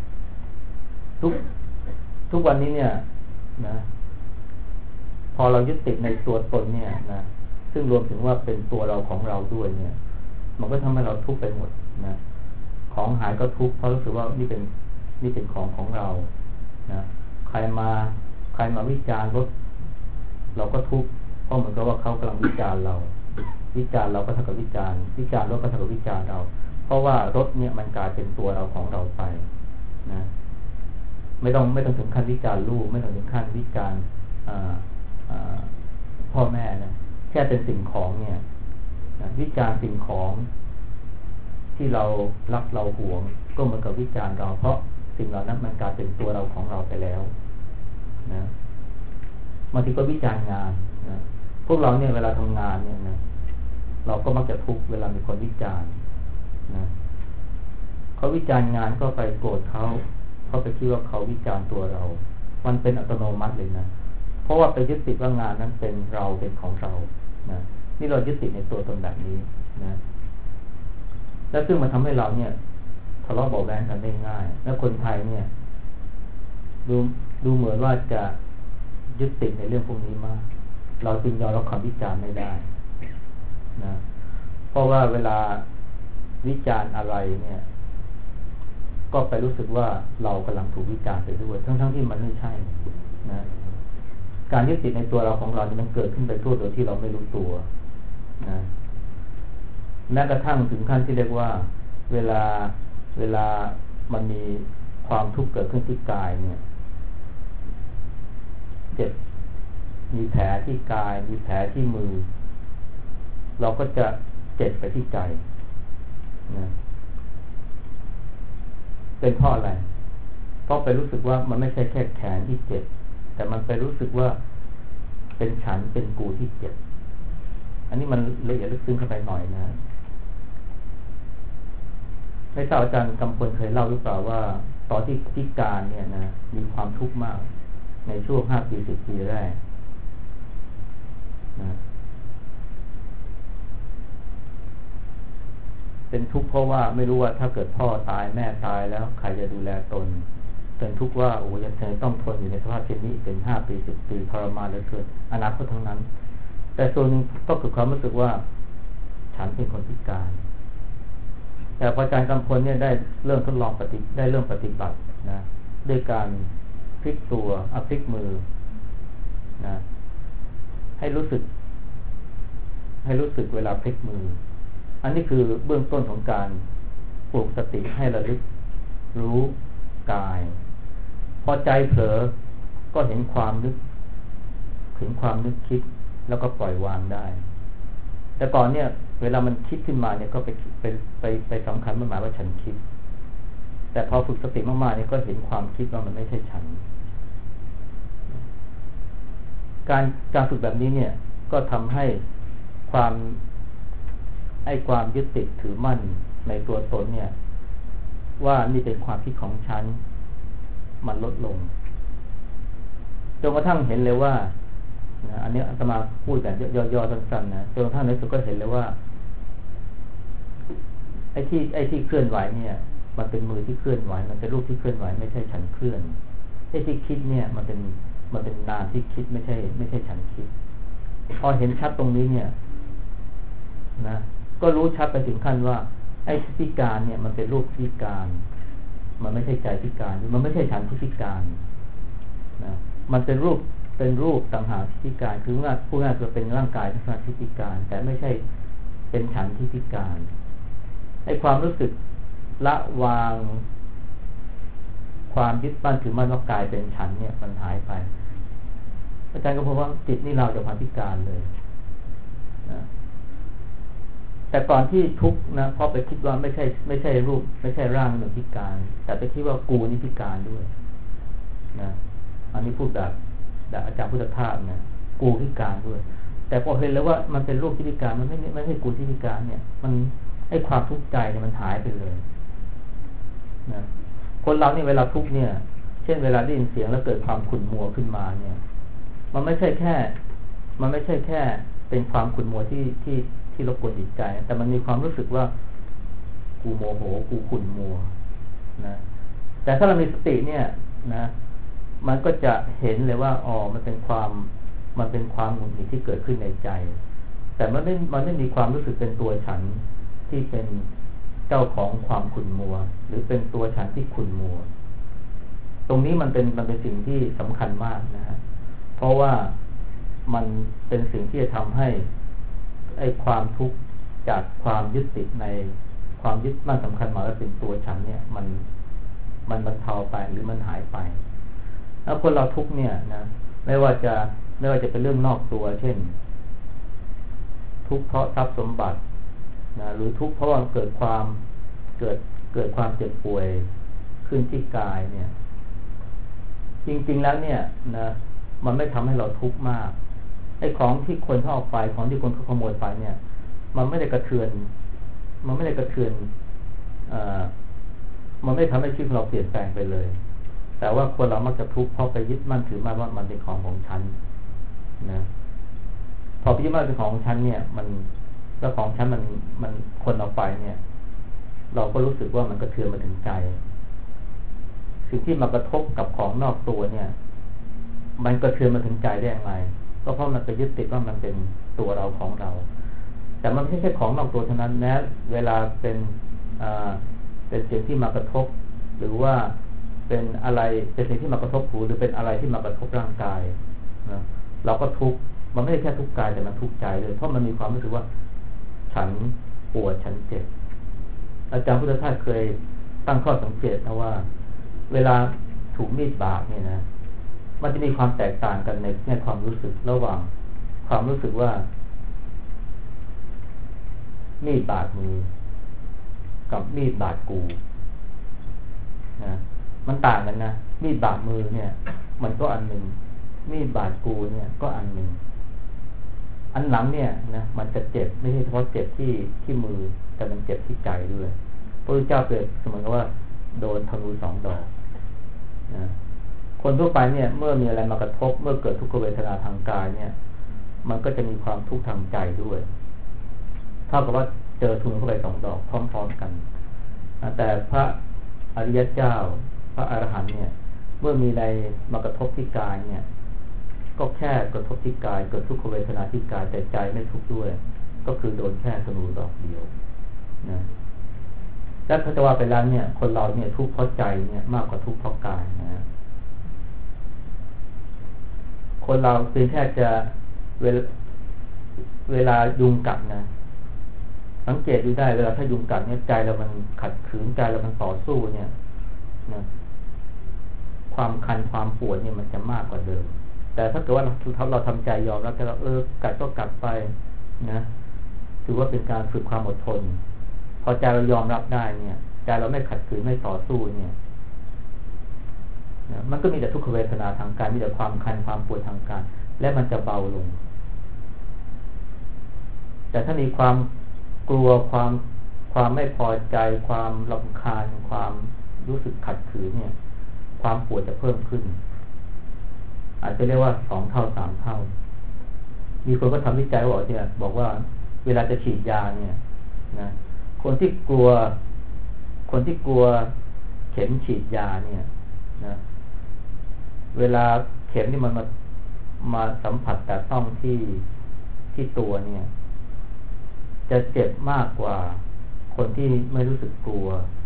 ทุกวันนี้เนี่ยนะพอเรายึดติดในตัวตนเนี่ยนะซึ่งรวมถึงว่าเป็นตัวเราของเราด้วยเนี่ยมันก็ทำให้เราทุกข์ไปหมดนะของหายก็ทุกข์เพราะรู้สึกว่านี่เป็นของเรานะใครมาวิจารณ์รถเราก็ทุกข์เพราะเหมือนกับว่าเขากำลังวิจารณ์เราก็เท่ากับวิจารณ์รถก็เท่ากับวิจารณ์เราเพราะว่ารถเนี่ยมันกลายเป็นตัวเราของเราไปนะไม่ต้องถึงขั้นวิจารณ์ลูกไม่ต้องถึงขั้นวิจารณ์พ่อแม่นะแค่เป็นสิ่งของเนี่ยวิจารณ์สิ่งของที่เรารักเราหวงก็เหมือนกับวิจารณ์เราเพราะสิ่งเหล่านั้นมันกลายเป็นตัวเราของเราไปแล้วนะบางทีก็วิจารณ์งานนะพวกเราเนี่ยเวลาทำงานเนี่ยนะเราก็มักจะทุกข์เวลามีคนวิจารณ์นะเขาวิจารณ์งานก็ไปโกรธเขาไปคิดว่าเขาวิจารณ์ตัวเรามันเป็นอัตโนมัติเลยนะเพราะว่าไปยึดติดว่างานนั้นเป็นเราเป็นของเรานะนี่เรายึดติดในตัวตนแบบนี้นะแล้วซึ่งมันทำให้เราเนี่ยทะเลาะเบาะแว้งกันได้ง่ายแล้วคนไทยเนี่ยดูเหมือนว่าจะยึดติดในเรื่องพวกนี้มากเราจึงยอมรับคำวิจารณ์ไม่ได้นะเพราะว่าเวลาวิจารณ์อะไรเนี่ยก็ไปรู้สึกว่าเรากำลังถูกวิจารณ์ไปด้วยทั้งที่มันไม่ใช่นะการยึดติดในตัวเราของเราเนี่ยมันเกิดขึ้นไปทั่วโดยที่เราไม่รู้ตัวนะแม้กระทั่งถึงขั้นที่เรียกว่าเวลามันมีความทุกข์เกิดขึ้นที่กายเนี่ยเจ็บมีแผลที่กายมีแผลที่มือเราก็จะเจ็บไปที่ใจนะเป็นเพราะอะไรเพราะไปรู้สึกว่ามันไม่ใช่แค่แขนที่เจ็บแต่มันไปรู้สึกว่าเป็นฉันเป็นกูที่เจ็บอันนี้มันละเอียดลึกซึ้งเข้าไปหน่อยนะไม่ทราบอาจารย์กำพลเคยเล่าหรือเปล่าว่าตอนที่พิการเนี่ยนะมีความทุกข์มากในช่วง5 ปี 10 ปีแรกนะเป็นทุกข์เพราะว่าไม่รู้ว่าถ้าเกิดพ่อตายแม่ตายแล้วใครจะดูแลตนเป็นทุกข์ว่าโอ้ยเธอต้องทนอยู่ในสภาพเช่นนี้เป็น5 ปี 10 ปีทรมานเหลือเกินอนาคตทั้งนั้นแต่ส่วนหนึ่งก็คือความรู้สึกว่าฉันเป็นคนพิการแต่พออาจารย์กำพลเนี่ยได้เริ่มทดลองปฏิบัตินะด้วยการพลิกตัวพลิกมือนะให้รู้สึกเวลาพลิกมืออันนี้คือเบื้องต้นของการปลูกสติให้ระลึกรู้กายพอใจเผลอก็เห็นความนึกคิดแล้วก็ปล่อยวางได้แต่ก่อนเนี่ยเวลามันคิดขึ้นมาเนี่ยก็ไปสำคัญหมายว่าฉันคิดแต่พอฝึกสติมากๆเนี่ยก็เห็นความคิดว่ามันไม่ใช่ฉันการฝึกแบบนี้เนี่ยก็ทำให้ความยึดติดถือมั่นในตัวตนเนี่ยว่านี่เป็นความคิดของฉันมันลดลงจนกระทั่งเห็นเลยว่าอันนี้อาตมาพูดกันย่อๆสั้นๆนะจนกระทั่งในสุดก็เห็นเลยว่าไอ้ที่เคลื่อนไหวเนี่ยมันเป็นมือที่เคลื่อนไหวมันเป็นรูปที่เคลื่อนไหวไม่ใช่ฉันเคลื่อนไอ้ที่คิดเนี่ยมันเป็นนามที่คิดไม่ใช่ฉันคิดพอเห็นชัดตรงนี้เนี่ยนะก็รู้ชัดไปถึงขั้นว่าไอ้พิการเนี่ยมันเป็นรูปพิการมันไม่ใช่ใจพิการมันไม่ใช่ฉันที่พิการนะมันเป็นรูปต่างหากที่พิการคือพูดง่ายๆคือเป็นร่างกายที่พิการแต่ไม่ใช่เป็นฉันที่พิการไอ้ความรู้สึกละวางความยึดมั่นถือมั่นว่ากายเป็นฉันเนี่ยมันหายไปอาจารย์ก็พบว่าจิตนี่เราจะความพิการเลยนะแต่ก่อนที่ทุกข์นะเพราะไปคิดว่าไม่ใช่รูปไม่ใช่ร่างหนึ่งพิการแต่ไปคิดว่ากูนี่พิการด้วยนะอันนี้พูดแบบอาจารย์พุทธทาสนะกูพิการด้วยแต่พอเห็นแล้วว่ามันเป็นรูปที่พิการมันไม่ใช่กูที่พิการเนี่ยมันไอ้ความทุกข์ใจเนี่ยมันหายไปเลยนะคนเราเนี่ยเวลาทุกข์เนี่ยเช่นเวลาได้ยินเสียงแล้วเกิดความขุ่นมัวขึ้นมาเนี่ยมันไม่ใช่แค่เป็นความขุ่นมัวที่รบกวนจิตใจแต่มันมีความรู้สึกว่ากูโมโหกูขุ่นมัวนะแต่ถ้าเรามีสติเนี่ยนะมันก็จะเห็นเลยว่ามันเป็นความหงุดหงิดที่เกิดขึ้นในใจแต่มันไม่มีความรู้สึกเป็นตัวฉันที่เป็นเจ้าของความขุ่นมัวหรือเป็นตัวฉันที่ขุ่นมัวตรงนี้มันเป็นสิ่งที่สำคัญมากนะฮะเพราะว่ามันเป็นสิ่งที่จะทำให้ไอ้ความทุกข์จากความยึดติดในความยึดมั่นสำคัญมาว่าเป็นตัวฉันเนี่ยมันบรรเทาไปหรือมันหายไปแล้วคนเราทุกข์เนี่ยนะไม่ว่าจะไม่ว่าจะเป็นเรื่องนอกตัวเช่นทุกข์เพราะทรัพย์สมบัตินะหรือทุกข์เพราะว่าเกิดความเกิดความเจ็บป่วยขึ้นที่กายเนี่ยจริงๆแล้วเนี่ยนะมันไม่ทำให้เราทุกข์มากไอ้ของที่คนเขาเอาไปของที่คนเขาขโมยไปเนี่ยมันไม่ได้กระเทือนมันไม่ได้กระเทือนมันไม่ทำให้ชีวิตเราเปลี่ยนแปลงไปเลยแต่ว่าคนเรามักจะทุกข์เพราะไปยึดมั่นถือมั่นว่ามันเป็นของฉันนะพอไปยึดมั่นเป็นของฉันเนี่ยมันแล้วของฉันมันคนเอาไปเนี่ยเราก็รู้สึกว่ามันกระเทือนมาถึงใจสิ่งที่มากระทบกับของนอกตัวเนี่ยมันกระเทือนมาถึงใจได้ยังไงก็เพราะมันไปยึดติดว่ามันเป็นตัวเราของเราแต่มันไม่ใช่ของนอกตัวเท่านั้นนะเวลาเป็นสิ่งที่มากระทบหรือว่าเป็นอะไรเป็นสิ่งที่มากระทบหูหรือเป็นอะไรที่มากระทบร่างกายนะเราก็ทุกข์มันไม่ใช่แค่ทุกข์กายแต่มันทุกข์ใจเลยเพราะมันมีความรู้สึกว่าฉันปวดฉันเจ็บอาจารย์พุทธทาสเคยตั้งข้อสังเกตนะว่าเวลาถูกมีดบาดเนี่ยนะมันจะมีความแตกต่างกันในความรู้สึกระหว่างความรู้สึกว่ามีดบาดมือกับมีดบาดกูนะมันต่างกันนะมีดบาดมือเนี่ยมันก็อันหนึ่งมีดบาดกูเนี่ยก็อันหนึ่งอันหลังเนี่ยนะมันจะเจ็บไม่ใช่เฉพาะเจ็บที่มือแต่มันเจ็บที่ใจด้วยพระพุทธเจ้าเปรียบเสมือนกับว่าโดนธนู2 ดอกนะคนทั่วไปเนี่ยเมื่อมีอะไรมากระทบเมื่อเกิดทุกขเวทนาทางกายเนี่ยมันก็จะมีความทุกข์ทางใจด้วยเท่ากับว่าเจอธนูเข้าไป2 ดอกพร้อมๆกันนะแต่พระอริยเจ้าพระอรหันต์เนี่ยเมื่อมีอะไรมากระทบที่กายเนี่ยก็แค่กระทบที่กายเกิดทุกขเวทนาที่กายแต่ใจไม่ทุกข์ด้วยก็คือโดนแค่ธนูดอกเดียวนะและถ้าจะว่าไปแล้วเนี่ยคนเราเนี่ยทุกข์เพราะใจเนี่ยมากกว่าทุกข์เพราะกายนะคนเราเพียงแค่จะเวลายุงกัดนะสังเกตดูได้เวลาถ้ายุงกัดเนี่ยใจเรามันขัดขืนใจเรามันต่อสู้เนี่ยนะความคันความปวดเนี่ยมันจะมากกว่าเดิมแต่ถ้าเกิดว่าเราทำใจยอมรับแต่เรากัดก็กัดไปนะถือว่าเป็นการฝึกความอดทนพอใจเรายอมรับได้เนี่ยใจเราไม่ขัดขืนไม่ต่อสู้เนี่ยมันก็มีแต่ทุกขเวทนาทางกายมีแต่ความคันความปวดทางกายและมันจะเบาลงแต่ถ้ามีความกลัวความไม่พอใจความรำคาญความรู้สึกขัดขืนเนี่ยความปวดจะเพิ่มขึ้นอาจจะเรียกว่า2 เท่า 3 เท่ามีคนก็ทำวิจัยบอกว่าเวลาจะฉีดยาเนี่ยนะคนที่กลัวเข็มฉีดยาเนี่ยนะเวลาเข็มนี่มันมาสัมผัสแต่ต้องที่ตัวเนี่ยจะเจ็บมากกว่าคนที่ไม่รู้สึกกลัว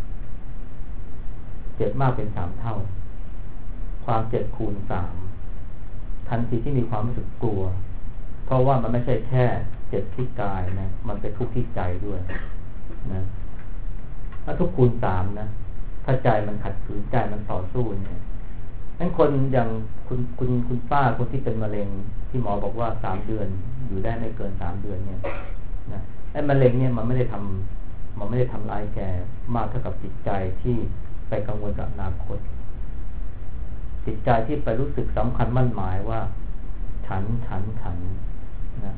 เจ็บมากเป็น3 เท่าความเจ็บคูณ3ทันทีที่มีความรู้สึกกลัวเพราะว่ามันไม่ใช่แค่เจ็บที่กายนะมันเป็นทุกข์ที่ใจด้วยนะถ้าทุกข์คูณ3นะถ้าใจมันขัดขืนใจมันต่อสู้เนี่ยงั้นคนอย่างคุณป้าคนที่เป็นมะเร็งที่หมอบอกว่า3 เดือนอยู่ได้ไม่เกิน3 เดือนเนี่ยนะไอ้มะเร็งเนี่ยมันไม่ได้ทำร้ายแกมากเท่ากับจิตใจที่ไปกังวลกับอนาคตจิตใจที่ไปรู้สึกสำคัญมั่นหมายว่าฉันนะ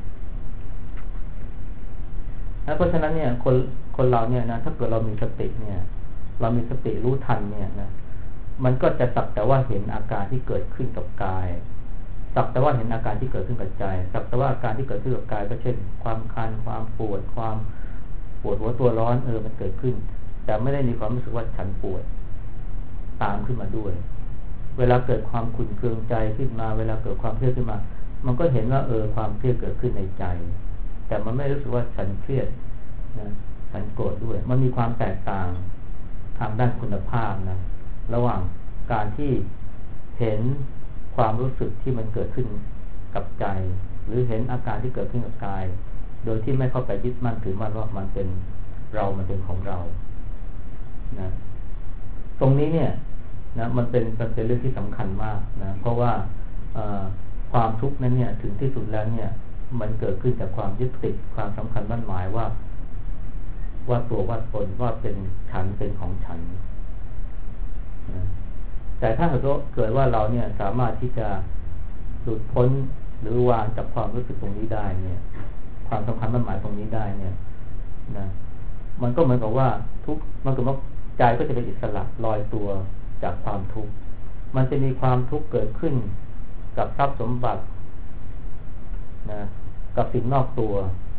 เพราะฉะนั้นเนี่ยคนเราเนี่ยนะถ้าเกิดเรามีสติเนี่ยเรามีสติรู้ทันเนี่ยนะมันก็จะสักแต่ว่าเห็นอาการที่เกิดขึ้นกับกายสักแต่ว่าเห็นอาการที่เกิดขึ้นกับใจสักแต่ว่าอาการที่เกิดขึ้นกับกายก็เช่นความคันความปวดความปวดหัวตัวร้อนมันเกิดขึ้นแต่ไม่ได้มีความรู้สึกว่าฉันปวดตามขึ้นมาด้วยเวลาเกิดความขุ่นเคืองใจขึ้นมาเวลาเกิดความเครียดขึ้นมามันก็เห็นว่าความเครียดเกิดขึ้นในใจแต่มันไม่รู้สึกว่าฉันเครียดนะฉันโกรธด้วยมันมีความแตกต่างทางด้านคุณภาพนะระหว่างการที่เห็นความรู้สึกที่มันเกิดขึ้นกับใจหรือเห็นอาการที่เกิดขึ้นกับกายโดยที่ไม่เข้าไปยึดมั่นถือมั่นว่ามันเป็นเรามันเป็นของเรานะตรงนี้เนี่ยนะมันเป็นเรื่องที่สำคัญมากนะเพราะว่าพอความทุกข์นั้นเนี่ยถึงที่สุดแล้วเนี่ยมันเกิดขึ้นจากความยึดติดความสำคัญมั่นหมายว่าตัวว่าตนว่าเป็นฉันเป็นของฉันนะแต่ถ้าเกิดว่าเราเนี่ยสามารถที่จะหลุดพ้นหรือวางจากความรู้สึกตรงนี้ได้เนี่ยความสำคัญมั่นหมายตรงนี้ได้เนี่ยนะมันก็เหมือนกับว่ามันก็ว่าใจก็จะเป็นอิสระลอยตัวจากความทุกข์มันจะมีความทุกข์เกิดขึ้นกับทรัพย์สมบัตินะกับสิ่งนอกตัว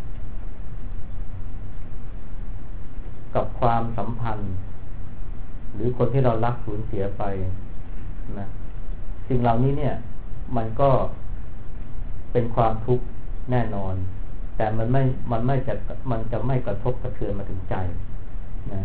กับความสัมพันธ์หรือคนที่เรารักสูญเสียไปนะสิ่งเหล่านี้เนี่ยมันก็เป็นความทุกข์แน่นอนแต่มันจะไม่กระทบกระเทือนมาถึงใจนะ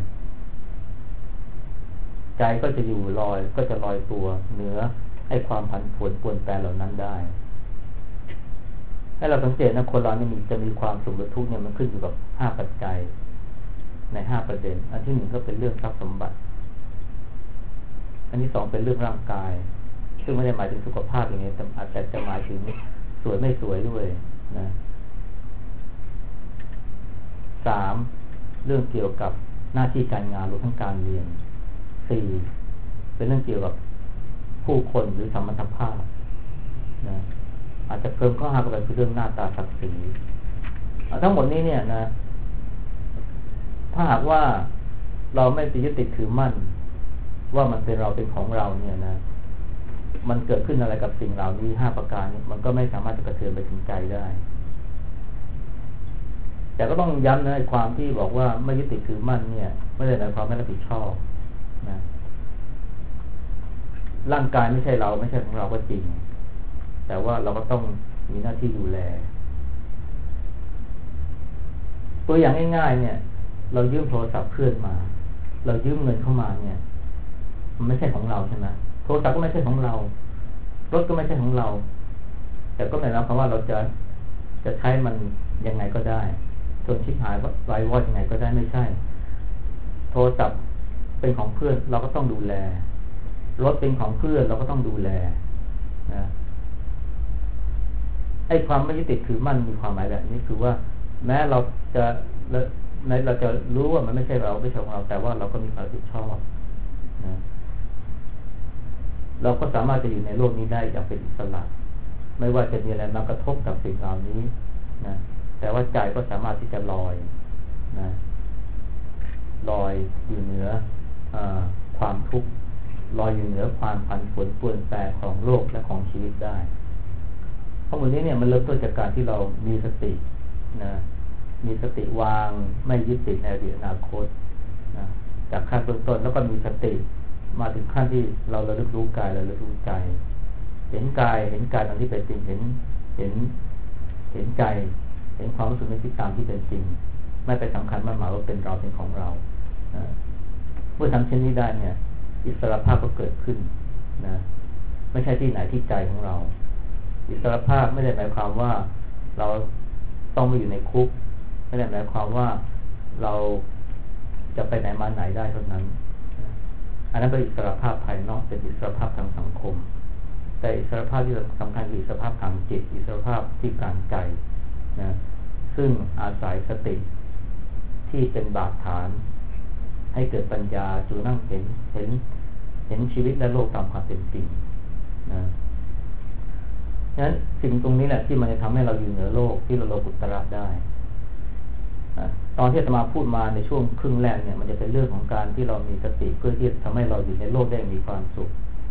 ใจก็จะอยู่ก็จะลอยตัวเหนือให้ความผันผวนปรวนแปรเหล่านั้นได้ให้เราสังเกตนะคนเราเนี่ยจะมีความสุขหรือทุกข์เนี่ยมันขึ้นอยู่กับ5ปัจจัยใน5ประเด็นอันที่1ก็เป็นเรื่องทรัพย์สมบัติอันที่2เป็นเรื่องร่างกายซึ่งไม่ได้หมายถึงสุขภาพอย่างนี้แต่อาจจะหมายถึงสวยไม่สวยด้วยนะ3เรื่องเกี่ยวกับหน้าที่การงานรวมทั้งการเรียน4เป็นเรื่องเกี่ยวกับผู้คนหรือสมรรถภาพนะอาจจะเพิ่มข้อ5ก็เป็นเรื่องหน้าตาศักดิ์ศรีทั้งหมดนี้เนี่ยนะถ้าหากว่าเราไม่ไปยึดติดถือมั่นว่ามันเป็นเราเป็นของเราเนี่ยนะมันเกิดขึ้นอะไรกับสิ่งเหล่านี้5ประการนี้มันก็ไม่สามารถจะกระเทือนไปถึงใจได้แต่ก็ต้องย้ำนะความที่บอกว่าไม่ยึดติดถือมั่นเนี่ยไม่ได้หมายความไม่รับผิดชอบนะร่างกายไม่ใช่เราไม่ใช่ของเราก็จริงแต่ว่าเราก็ต้องมีหน้าที่ดูแลตัวอย่างง่ายๆเนี่ยเรายืมโทรศัพท์เพื่อนมาเรายืมเงินเข้ามาเนี่ยมันไม่ใช่ของเราใช่ไหมโทรศัพท์ก็ไม่ใช่ของเรารถก็ไม่ใช่ของเราแต่ก็หมายความว่าเราจะใช้มันยังไงก็ได้จนชิบหายไร้วอดยังไงก็ได้ไม่ใช่โทรศัพท์เป็นของเพื่อนเราก็ต้องดูแลรถเป็นของเพื่อนเราก็ต้องดูแลนะไอ้ความไม่ยึดติดถือมั่นมีความหมายแบบนี้คือว่าแม้เราจะรู้ว่ามันไม่ใช่เราไม่ใช่ของเราแต่ว่าเราก็มีความรับผิดชอบนะเราก็สามารถจะอยู่ในโลกนี้ได้อย่างเป็นอิสระไม่ว่าจะมีอะไรมากระทบกับสิ่งเหล่านี้นะแต่ว่าใจก็สามารถที่จะลอยนะลอยอยู่เหนือความทุกข์ลอยอยู่เหนือความผันผวนปรวนแปรของโลกและของชีวิตได้ทั้งหมดนี้เนี่ยมันเริ่มต้นจากการที่เรามีสตินะมีสติวางไม่ยึดติดในอดีตอนาคตนะจากขั้นเบื้องต้นแล้วก็มีสติมาถึงขั้นที่เราระลึกรู้กายระลึกรู้ใจเห็นกายตามที่เป็นจริงเห็นใจเห็นความรู้สึกนึกคิดตามที่เป็นจริงไม่ไปสำคัญมั่นหมายว่าเป็นเราเป็นของเราเมื่อทำเช่นนี้ได้เนี่ยอิสรภาพก็เกิดขึ้นนะไม่ใช่ที่ไหนที่ใจของเราอิสรภาพไม่ได้หมายความว่าเราต้องมาอยู่ในคุกไม่ได้หมายความว่าเราจะไปไหนมาไหนได้เท่านั้นอันนั้นเป็นอิสรภาพภายนอกเป็นอิสรภาพทางสังคมแต่อิสรภาพที่สำคัญคืออิสรภาพทางจิตอิสรภาพที่กลางใจนะซึ่งอาศัยสติที่เป็นบาดฐานให้เกิดปัญญาจูนั่งเห็นชีวิตและโลกตามความเป็นจริงนะฉะนั้นสิ่งตรงนี้แหละที่มันจะทำให้เราอยู่เหนือโลกที่เราโลกุตระได้ตอนที่อาตมาพูดมาในช่วงครึ่งแรกเนี่ยมันจะเป็นเรื่องของการที่เรามีสติเพื่อที่จะทำให้เราอยู่ในโลกได้มีความสุข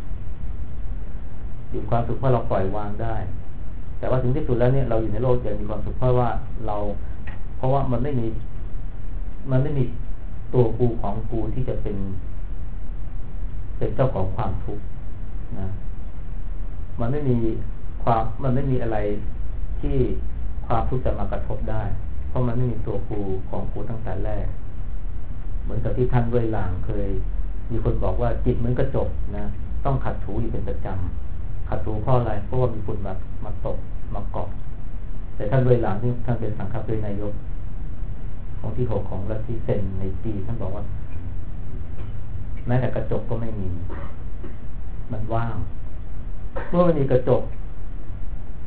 อยู่ความสุขเพราะเราปล่อยวางได้แต่ว่าถึงที่สุดแล้วเนี่ยเราอยู่ในโลกยังมีความสุขเพราะว่ามันไม่มีตัวกูของกูที่จะเป็นเจ้าของความทุกข์นะมันไม่มีอะไรที่ความทุกข์จะมากระทบได้เพราะมันไม่มีตัวกูของกูตั้งแต่แรกเหมือนกับที่ท่านเว่ยหลางเคยมีคนบอกว่าจิตเหมือนกระจกนะต้องขัดถูอยู่เป็นประจำขัดถูเพราะอะไรเพราะว่ามีฝุ่นมาตกมาเกาะแต่ท่านเว่ยหลางที่ท่านเป็นสังฆปรินายกของที่6ของลัทธิเซนในปีท่านบอกว่าแม้แต่กระจกก็ไม่มีมันว่างเมื่อมันมีกระจก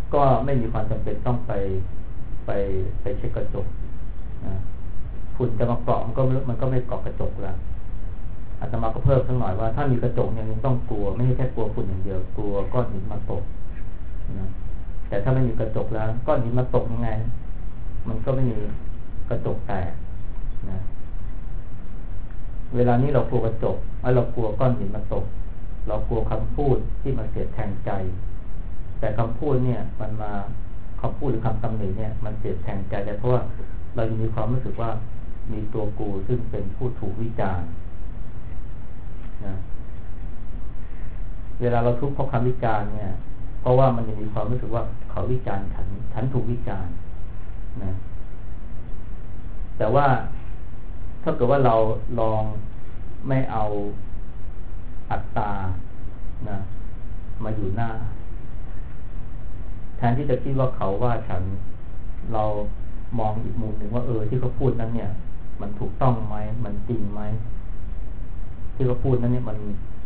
ก็ไม่มีความจำเป็นต้องไปไปเช็ดกระจกนะฝุ่นจะมาเกาะมันก็ไม่เกาะกระจกแล้วอาตมาก็เพิ่มสักหน่อยว่าถ้ามีกระจกเนี่ยยังต้องกลัวไม่ใช่แค่กลัวฝุ่นอย่างเดียวกลัวก้อนหินมาตกนะแต่ถ้าไม่มีกระจกแล้วก้อนหินมาตกยังไงมันก็ไม่มีกระจกแตกนะเวลานี้เรากลัวกระจกเรากลัวก้อนหินมาตกเรากลัวคำพูดที่มาเสียดแทงใจแต่คำพูดเนี่ยมันมาคำพูดหรือคำตำหนิเนี่ยมันเสียดแทงใจแต่เพราะว่าเรายังมีความรู้สึกว่ามีตัวกูซึ่งเป็นผู้ถูกวิจารณ์นะเวลาเราทุกข์เพราะคำวิจารณ์เนี่ยเพราะว่ามันยังมีความรู้สึกว่าเขาวิจารณ์ฉันถูกวิจารณ์นะแต่ว่าถ้าเกิดว่าเราลองไม่เอาอัตตานะมาอยู่หน้าแทนที่จะคิดว่าเขาว่าฉันเรามองอีกมุมหนึ่งว่าที่เขาพูดนั้นเนี่ยมันถูกต้องไหมมันจริงไหมที่เขาพูดนั้นเนี่ย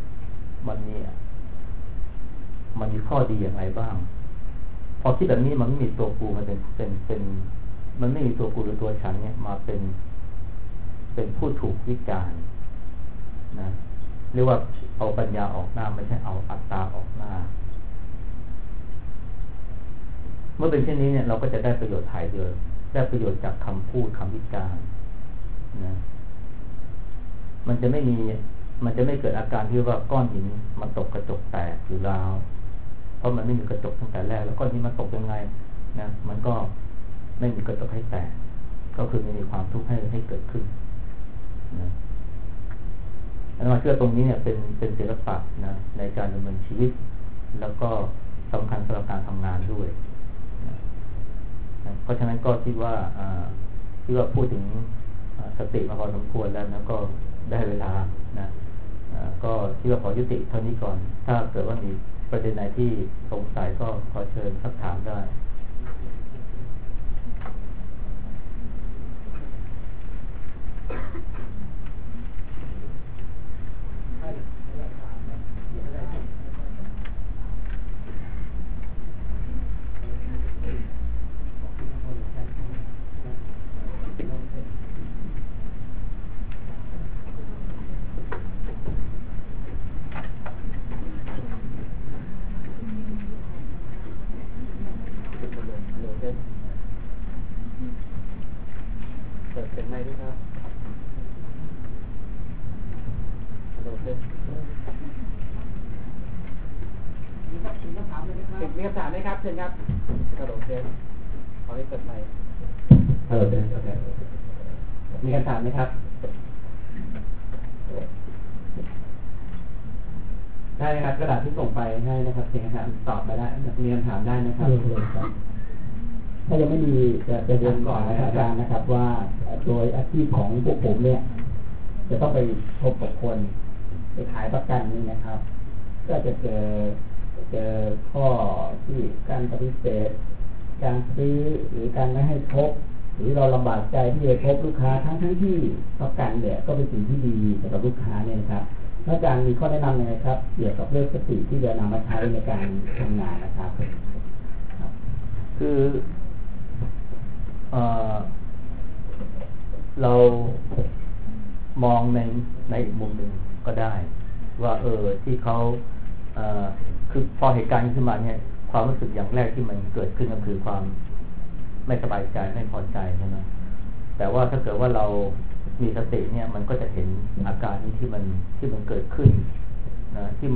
มันมีข้อดีอย่างไรบ้างพอคิดแบบนี้มันไม่มีตัวกูมันเป็นมันไม่มีตัวกูหรือตัวฉันเนี่ยมาเป็นผู้ถูกวิจารณ์นะเรียกว่าเอาปัญญาออกหน้าไม่ใช่เอาอัตตาออกหน้าเมื่อเป็นเช่นนี้เนี่ยเราก็จะได้ประโยชน์ถ่ายเดียวได้ประโยชน์จากคำพูดคำวิจารณ์นะมันจะไม่เกิดอาการที่ว่าก้อนหินมันตกกระจกแตกหรือร้าวเพราะมันไม่มีกระจกตั้งแต่แรกแล้วก้อนหินมันตกยังไงนะมันก็ไม่มีกระจกให้แตกก็คือมีความทุกข์ให้เกิดขึ้นนะอันนั้นเชื่อตรงนี้เนี่ยเป็นศิลปะนะในการดำเนินชีวิตแล้วก็สำคัญสำหรับการทำงานด้วยนะเพราะฉะนั้นก็คิดว่าพูดถึงสติมาพอสมควรแล้วนะก็ได้เวลานะก็คิดว่าขอยุติเท่านี้ก่อนถ้าเกิดว่ามีประเด็นไหนที่สงสัยก็ขอเชิญสักถามได้
มีคำถามไหมครับเชิญครับกระโดดเชิญขอให้เปิดไมค์กระโดดเชิญมีคำถามไหมครับได้นะครับกระดาษที่ส่งไปให้นะครับเพียงคำถามตอบไปได้มีคำถามได้นะครับถ้ายังไม่มีจะเรียนก่อนนะครับอาจารย์นะครับว่าโดยอาชีพของพวกผมเนี่ยจะต้องไปพบกับคนไปขายประกันนี่นะครับ ก็จะเจอข้อที่การปฏิเสธการซื้อหรือการไม่ให้พบหรือเราลำบากใจที่จะพบลูกค้าทั้งที่ประกันเนี่ยก็เป็นสิ่งที่ดีสำหรับลูกค้าเนี่ยนะครับอาจารย์มีข้อแนะนำยังไงครับเกี่ยวกับเรื่องสติที่จะนำมาใช้ในการทำงานนะครับ
คือเรามองในอีกมุมหนึ่งก็ได้ว่าที่เขาคือพอเหตุการณ์ขึ้นมาเนี่ยความรู้สึกอย่างแรกที่มันเกิดขึ้นก็คือความไม่สบายใจไม่พอใจใช่ไหมแต่ว่าถ้าเกิดว่าเรามีสติเนี่ยมันก็จะเห็นอาการนี้ที่มันเกิดขึ้นนะที่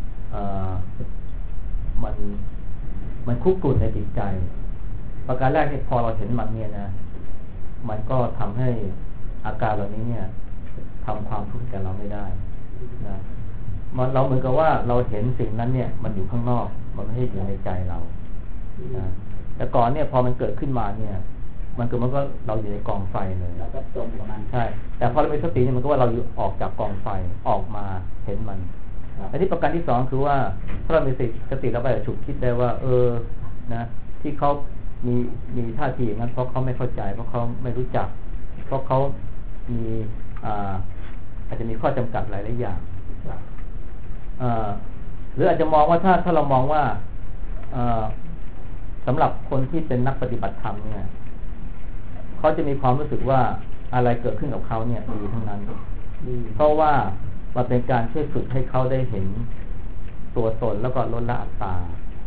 มันคุกกุ่นในจิตใจประการแรกเนี่ยพอเราเห็นมันเนี่ยนะมันก็ทำให้อาการเหล่านี้เนี่ยทำความทุกข์แก่เราไม่ได้นะเราเหมือนกับว่าเราเห็นสิ่งนั้นเนี่ยมันอยู่ข้างนอกมันไม่ใช่อยู่ในใจเรานะแต่ก่อนเนี่ยพอมันเกิดขึ้นมาเนี่ยมันก็เราอยู่ในกองไฟเลย
แล้วก็จมกับมัน
ใช่แต่พอเรามีสติเนี่ยมันก็ว่าเราอยู่ออกจากกองไฟออกมาเห็นมันและที่ประการที่สองคือว่าถ้าเรามีสติเราก็จะฉุกคิดได้ว่านะที่เขามีท่าทีอย่างนั้นเพราะเขาไม่เข้าใจเพราะเขาไม่รู้จักเพราะเขามีอาจจะมีข้อจำกัดหลายอย่างหรืออาจจะมองว่าถ้าเรามองว่าสำหรับคนที่เป็นนักปฏิบัติธรรมเนี่ยเขาจะมีความรู้สึกว่าอะไรเกิดขึ้นกับเขาเนี่ยดีทั้งนั้นเพราะว่ามันเป็นการช่วยฝึกให้เขาได้เห็นตัวตนแล้วก็ลดละอัตตา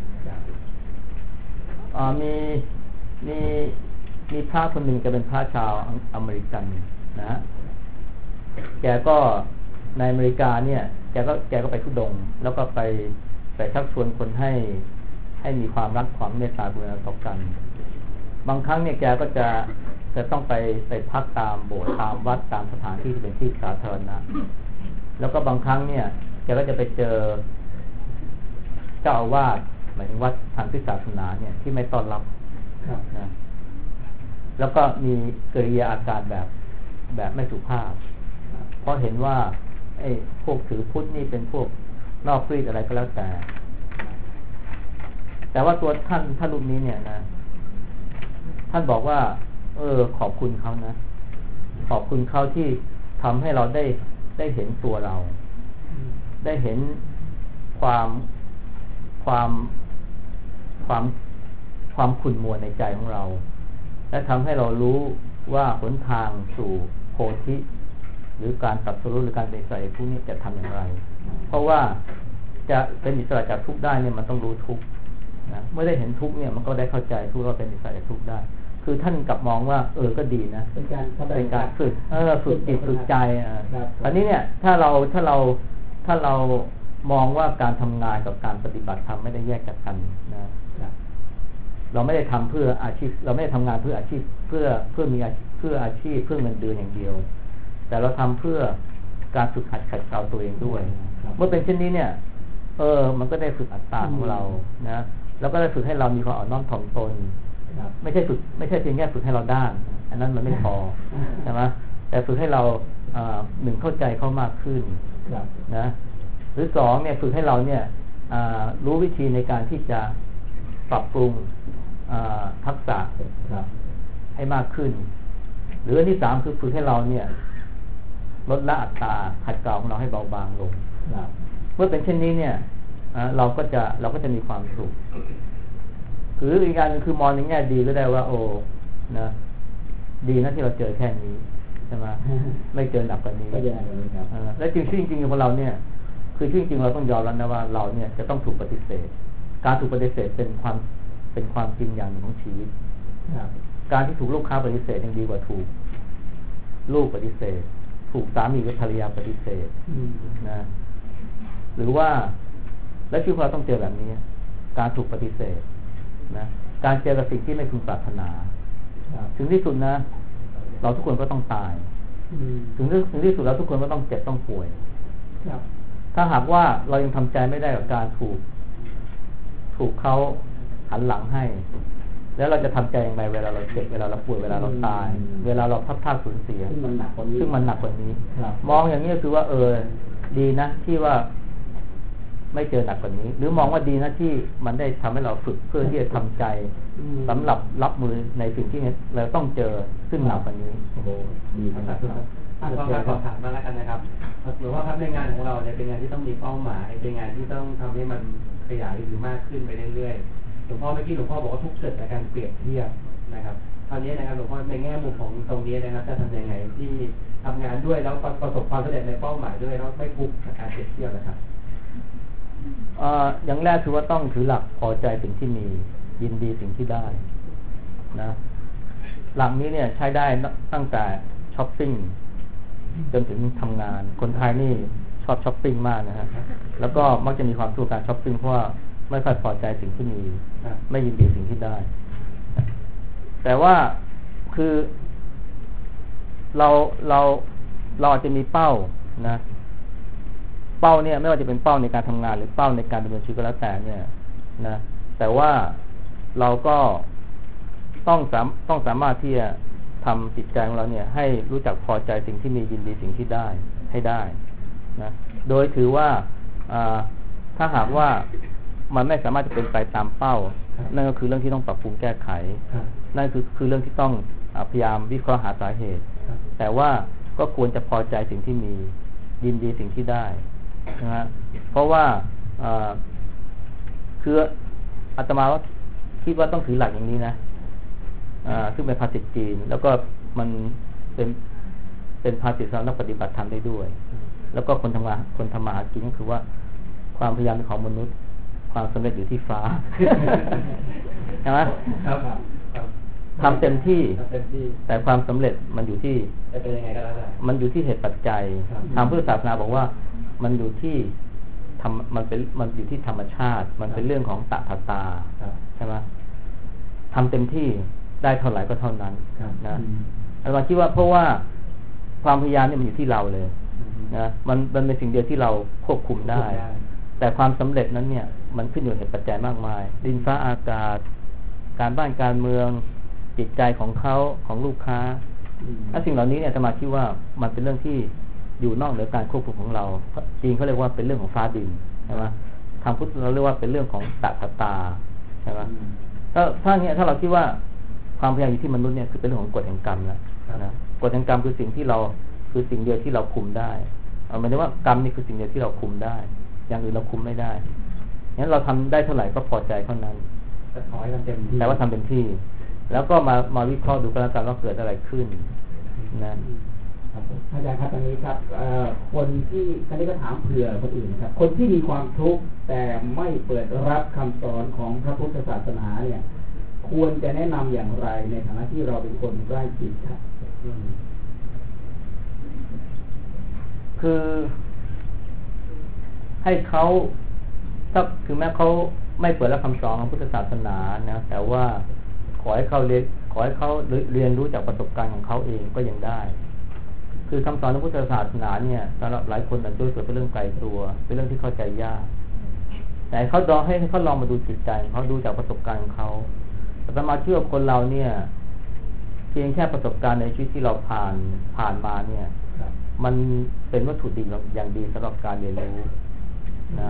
มีพระคนหนึ่งจะเป็นพระชาวอเมริกันนะแกก็ในอเมริกาเนี่ยแกก็ไปทุดงค์แล้วก็ไปชักชวนคนให้มีความรักความเมตตากรุณาต่อกันบางครั้งเนี่ยแกก็จะต้องไปพักตามโบสถ์ตามวัดตามสถานที่ที่เป็นที่สาธารณะแล้วก็บางครั้งเนี่ยแกก็จะไปเจอเจ้าอาวาสหมายถึงวัดทางศาสนาเนี่ยที่ไม่ต้อนรับนะแล้วก็มีกิริยาอาการแบบไม่สุภาพเพราะเห็นว่าไอ้พวกถือพุทธนี่เป็นพวกนอกรีดอะไรก็แล้วแต่ว่าตัวท่านรูปนี้เนี่ยนะท่านบอกว่าขอบคุณเขานะขอบคุณเขาที่ทำให้เราได้เห็นตัวเราได้เห็นความขุ่นมัวในใจของเราและทำให้เรารู้ว่าหนทางสู่โพธิหรือการตรัสรู้หรือการเป็นอิสระผู้นี้จะทำอย่างไรเพราะว่าจะเป็นอิสระจากทุกข์ได้เนี่ยมันต้องรู้ทุกข์นะเมื่อได้เห็นทุกข์เนี่ยมันก็ได้เข้าใจทุกข์ว่าเป็นอิสระจากทุกข์ได้คือท่านกลับมองว่าก็ดีนะเป็นการฝึกจิตฝึกใจอันนี้เนี่ยถ้าเรามองว่าการทำงานกับการปฏิบัติธรรมไม่ได้แยกจากกันนะเราไม่ได้ทำเพื่ออาชีพเราไม่ได้ทำงานเพื่ออาชีพเพื่อมีเพื่ออาชีพเพื่อเงินเดือนอย่างเดียวแต่เราทำเพื่อการฝึกหัดขัดเกลาตัวเองด้วยเมื่อเป็นเช่นนี้เนี่ยมันก็ได้ฝึกอัตตาของเรานะแล้วก็ได้ฝึกให้เรามีความอ่อนน้อมถ่อมตนไม่ใช่เพียงแค่ฝึกให้เราด้านอันนั้นมันไม่พอใช่ไหมแต่ฝึกให้เราหนึ่งเข้าใจเขามากขึ้นนะหรือสองเนี่ยฝึกให้เราเนี่ยรู้วิธีในการที่จะปรับปรุงทักษะให้มากขึ้นหรืออันที่สามคือฝึกให้เราเนี่ยลดละอัตตาขัดเกลาของเราให้เบาบางลงเมื่อเป็นเช่นนี้เนี่ยเราก็จะมีความสุขหรืออีกการนึงคือมองในแง่ดีก็ได้ว่านะดีนะที่เราเจอแค่นี้ใช่ไหมไม่เจอหนักกว่านี้และจริงของเราเนี่ยคือจริงเราต้องยอมรับนะว่าเราเนี่ยจะต้องถูกปฏิเสธการถูกปฏิเสธเป็นความจริงอย่างหนึ่งของชีวิตการที่ถูกลูกค้าปฏิเสธยังดีกว่าถูกลูกปฏิเสธถูกสามีหรือภรรยาปฏิเสธนะหรือว่าและชีวิตเราต้องเจอแบบนี้การถูกปฏิเสธนะการเจอกับสิ่งที่ไม่พึงปรารถนาถึงที่สุดนะเราทุกคนก็ต้องตายถึงที่สุดแล้วทุกคนก็ต้องเจ็บต้องป่วยถ้าหากว่าเรายังทำใจไม่ได้กับการถูกเขาหันหลังให้แล้วเราจะทำใจอย่างไรเวลาเราเจ็บเวลาเราป่วยเวลาเราตายเวลาเราพัดพลาดสูญเสียซึ่งมันหนักกว่านี้มองอย่างนี้ก็คือว่าดีนะที่ว่าไม่เจอหนักกว่านี้หรือมองว่าดีนะที่มันได้ทำให้เราฝึกเพื่อที่จะทำใจสำหรับรับมือในสิ่งที่เราต้องเจอซึ่งหนักกว่านี้
ดีครับขอถามมาแล้วกันนะครับหรือว่าครับในงานของเราเนี่ยเป็นงานที่ต้องมีเป้าหมายเป็นงานที่ต้องทำให้มันขยายหรือมากขึ้นไปเรื่อยๆหลวงพ่อเมื่อกี้หลวงพ่อบอกว่าทุกเกิดจากการเปรียบเทียบนะครับคราวนี้นะครับหลวงพ่อในแง่มุมของตรงนี้นะครับจะทำยังไงที่ทำงานด้วยแล้วประสบความสำเร็จในเป้าหมายด้วยแล้วไม่ทุกข์กับการเปรียบเทียบนะครับ
อย่างแรกคือว่าต้องถือหลักพอใจสิ่งที่มียินดีสิ่งที่ได้นะหลักนี้เนี่ยใช้ได้ตั้งแต่ช้อปปิ้งจนถึงทำงานคนไทยนี่ชอบช้อปปิ้งมากนะฮะแล้วก็มักจะมีความทุกข์การช้อปปิ้งเพราะว่าไม่ค่อยพอใจสิ่งที่มีไม่ยินดีสิ่งที่ได้แต่ว่าคือเราอาจจะมีเป้านะเป้าเนี่ยไม่ว่าจะเป็นเป้าในการทำงานหรือเป้าในการดำเนินชีวิตก็แล้วแต่เนี่ยนะแต่ว่าเราก็ต้องสามารถที่จะทำจิตใจของเราเนี่ยให้รู้จักพอใจสิ่งที่มียินดีสิ่งที่ได้ให้ได้นะโดยถือว่าถ้าหากว่ามันไม่สามารถจะเป็นไปตามเป้านั่นก็คือเรื่องที่ต้องปรับปรุงแก้ไขนั่นคือเรื่องที่ต้องพยายามวิเคราะห์หาสาเหตุแต่ว่าก็ควรจะพอใจสิ่งที่มียินดีสิ่งที่ได้นะฮะเพราะว่าคืออาตมาว่าคิดว่าต้องถือหลักอย่างนี้นะซึ่งเป็นภาษิตจีนแล้วก็มันเป็นภาษิตสำหรับนักปฏิบัติธรรมได้ด้วยแล้วก็คนทำมาหากินก็คือว่าความพยายามเป็นของมนุษย์ความสำเร็จอยู่ที่ฟ้าใช่ไหม
ครับ
ทำเต็มที่แต่ความสำเร็จมันอยู่ที่
เป็นยังไงก็แล้วแต่
มันอยู่ที่เหตุปัจจัยทางพุทธศาสนาบอกว่ามันอยู่ที่มันอยู่ที่ธรรมชาติมันเป็นเรื่องของตถาใช่ไหมทำเต็มที่ได้เท่าไหร่ก็เท่านั้นนะอาตมาคิดว่าเพราะว่าความพยายามเนี่ยมันอยู่ที่เราเลยนะมันเป็นสิ่งเดียวที่เราควบคุมได้แต่ความสำเร็จนั้นเนี่ยมันขึ้นอยู่กับเหตุปัจจัยมากมายดินฟ้าอากาศการบ้านการเมืองจิตใจของเขาของลูกค้าถ้าสิ่งเหล่านี้เนี่ยอาตมาคิดว่ามันเป็นเรื่องที่อยู่นอกเหนือการควบคุมของเราจีนเขาเรียกว่าเป็นเรื่องของฟ้าดินใช่ไหมทางพุทธเราเรียกว่าเป็นเรื่องของตถาใช่ไหมถ้าเนี่ยถ้าเราคิดว่าความพยายามอยู่ที่มนุษย์เนี่ยคือเป็นเรื่องของกฎแห่งกรรมแล้วนะกฎแห่งกรรมคือสิ่งที่เราคือสิ่งเดียวที่เราคุมได้หมายถึงว่ากรรมนี่คือสิ่งเดียวที่เราคุมได้อย่างอื่นเราคุมไม่ได้งั้นเราทำได้เท่าไหร่ก็พอใจเท่านั้น
แต่ขอให้ทำเต็มที่
แต่ว่าทำเต็มที่แล้วก็มาวิเคราะห์ดูกันแล้วกันว่าเกิดอะไรขึ้นนะครับ
อาจารย์ครับตอนนี้ครับคนที่อันนี้ก็ถามเผื่อคนอื่นนะครับคนที่มีความทุกข์แต่ไม่เปิดรับคำสอนของพระพุทธศาสนาเนี่ยควรจะแนะนำอย่างไรในฐานะที่เราเป็นคนใกล้ชิดครับ
คือให้เขาถ้าถึงแม้เขาไม่เปิดรับคำสอนของพุทธศาสนานะแต่ว่าขอให้เขาเรียนรู้จากประสบการณ์ของเขาเองก็ยังได้คือคำสอนของพุทธศาสนาเนี่ยสำหรับหลายคนอาจจะเป็นเรื่องไกลตัวเป็นเรื่องที่เข้าใจยากแต่เขาลองให้เขาลองมาดูจิตใจเขาดูจากประสบการณ์ของเขาอาตมาเชื่อคนเราเนี่ยเพียงแค่ประสบการณ์ในชีวิตที่เราผ่านมาเนี่ยมันเป็นวัตถุดิบอย่างดีสำหรับการเรียนรู้นะ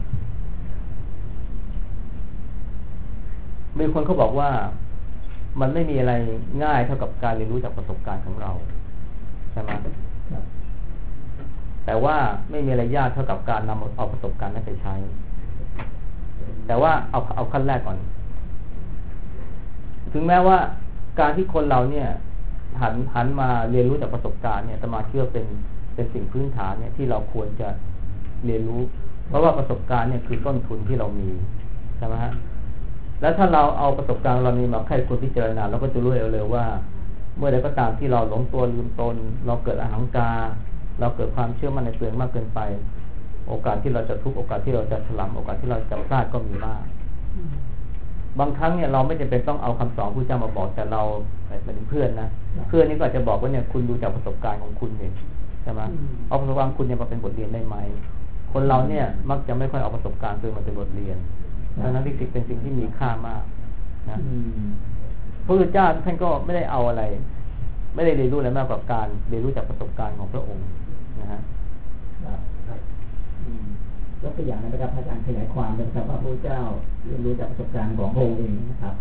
มีคนเขาบอกว่ามันไม่มีอะไรง่ายเท่ากับการเรียนรู้จากประสบการณ์ของเราใช่ไหมแต่ว่าไม่มีอะไรยากเท่ากับการนำเอาประสบการณ์นั้นไปใช้แต่ว่าเอาขั้นแรกก่อนถึงแม้ว่าการที่คนเราเนี่ยหันมาเรียนรู้จากประสบการณ์เนี่ยอาตมาเชื่อเป็นสิ่งพื้นฐานเนี่ยที่เราควรจะเรียนรู้เพราะว่าประสบการณ์เนี่ยคือต้นทุนที่เรามีใช่ไหมฮะแล้วถ้าเราเอาประสบการณ์เรามีมาให้คนพิจารณาเราก็จะรู้เร็วๆว่าเมื่อใดก็ตามที่เราหลงตัวลืมตนเราเกิดอหังการเราเกิดความเชื่อมั่นในตัวเองมากเกินไปโอกาสที่เราจะทุกข์โอกาสที่เราจะถลำโอกาสที่เราจะพลาดก็มีมากบางครั้งเนี่ยเราไม่จำเป็นต้องเอาคำสอนผู้เจ้ามาบอกแต่เราเป็นเพื่อนนะเพื่อนนี่ก็อาจจะบอกว่าเนี่ยคุณดูจากประสบการณ์ของคุณเองใช่ไหมเอาประสบการณ์คุณเนี่ยมาเป็นบทเรียนได้ไหมคนเราเนี่ยมักจะไม่ค่อยเอาประสบการณ์ตัวมาเป็นบทเรียนดังนั้นที่เป็นสิ่งที่มีค่ามากนะพระพุทธเจ้าท่านก็ไม่ได้เอาอะไรไม่ได้เรียนรู้อะไรมากกว่าการเรียนรู้จากประสบการณ์ของพระองค์นะฮะ
ยกตัวอย่างนะครับอาจารย์ขยายความเป็นครับว่าพระพุทธเจ้าเรียนรู้จากประสบการณ์ของพระองค์เองนะครับ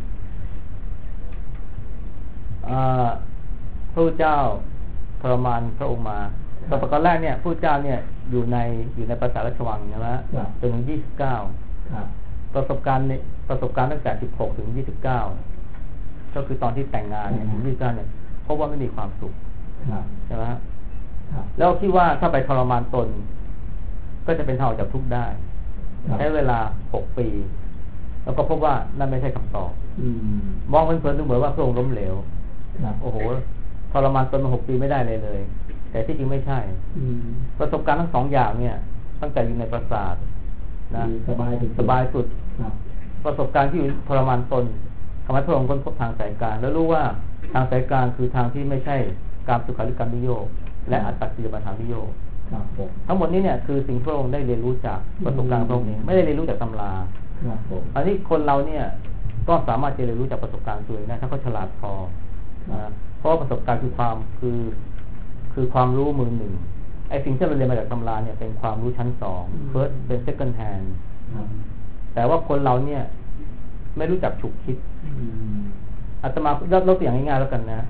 พระพุทธเจ้าทรมานพระองค์มาตอนแรกเนี่ยพระพุทธเจ้าเนี่ยอยู่ในปราสาทราชวังนะฮะจนถึง29ประสบการณ์ตั้งแต่16ถึง29ก็คือตอนที่แต่งงานเนี่ยถึง29เนี่ยเพราะว่าไม่มีความสุขใช่ไหมฮะแล้วคิดว่าถ้าไปทรมานตนก็จะเป็นทางออกจากทุกข์ได้ใช้เวลา6 ปีแล้วก็พบว่านั่นไม่ใช่คำตอบมองเพลินๆดูเหมือนว่าพระองค์ล้มเหลวโอ้โหทรมานตนมา6 ปีไม่ได้เลยแต่ที่จริงไม่ใช่ประสบการณ์ทั้ง2 อย่างเนี่ยตั้งแต่อยู่ในปราสาทนะสบายสุดประสบการณ์ที่อยู่ทรมานตนทำให้พระองค์ค้นพบทางสายกลางแล้วรู้ว่าทางสายกลางคือทางที่ไม่ใช่การสุขาริการนิโยคและอัตตกิลมัฏฐานิโยคทั้งหมดนี้เนี่ยคือสิ่งที่พระองค์ได้เรียนรู้จากประสบการณ์พระองค์เองไม่ได้เรียนรู้จากตำราอันนี้คนเราเนี่ยก็สามารถจะเรียนรู้จากประสบการณ์ตัวเองได้ถ้าเขาฉลาดพอเพราะประสบการณ์คือความรู้มือหนึ่งไอ้สิ่งที่เราเรียนมาจากตำราเนี่ยเป็นความรู้ชั้น2 first เป็น second hand แต่ว่าคนเราเนี่ยไม่รู้จักฉุกคิดอาตมายกตัวอย่างง่ายๆแล้วกันนะ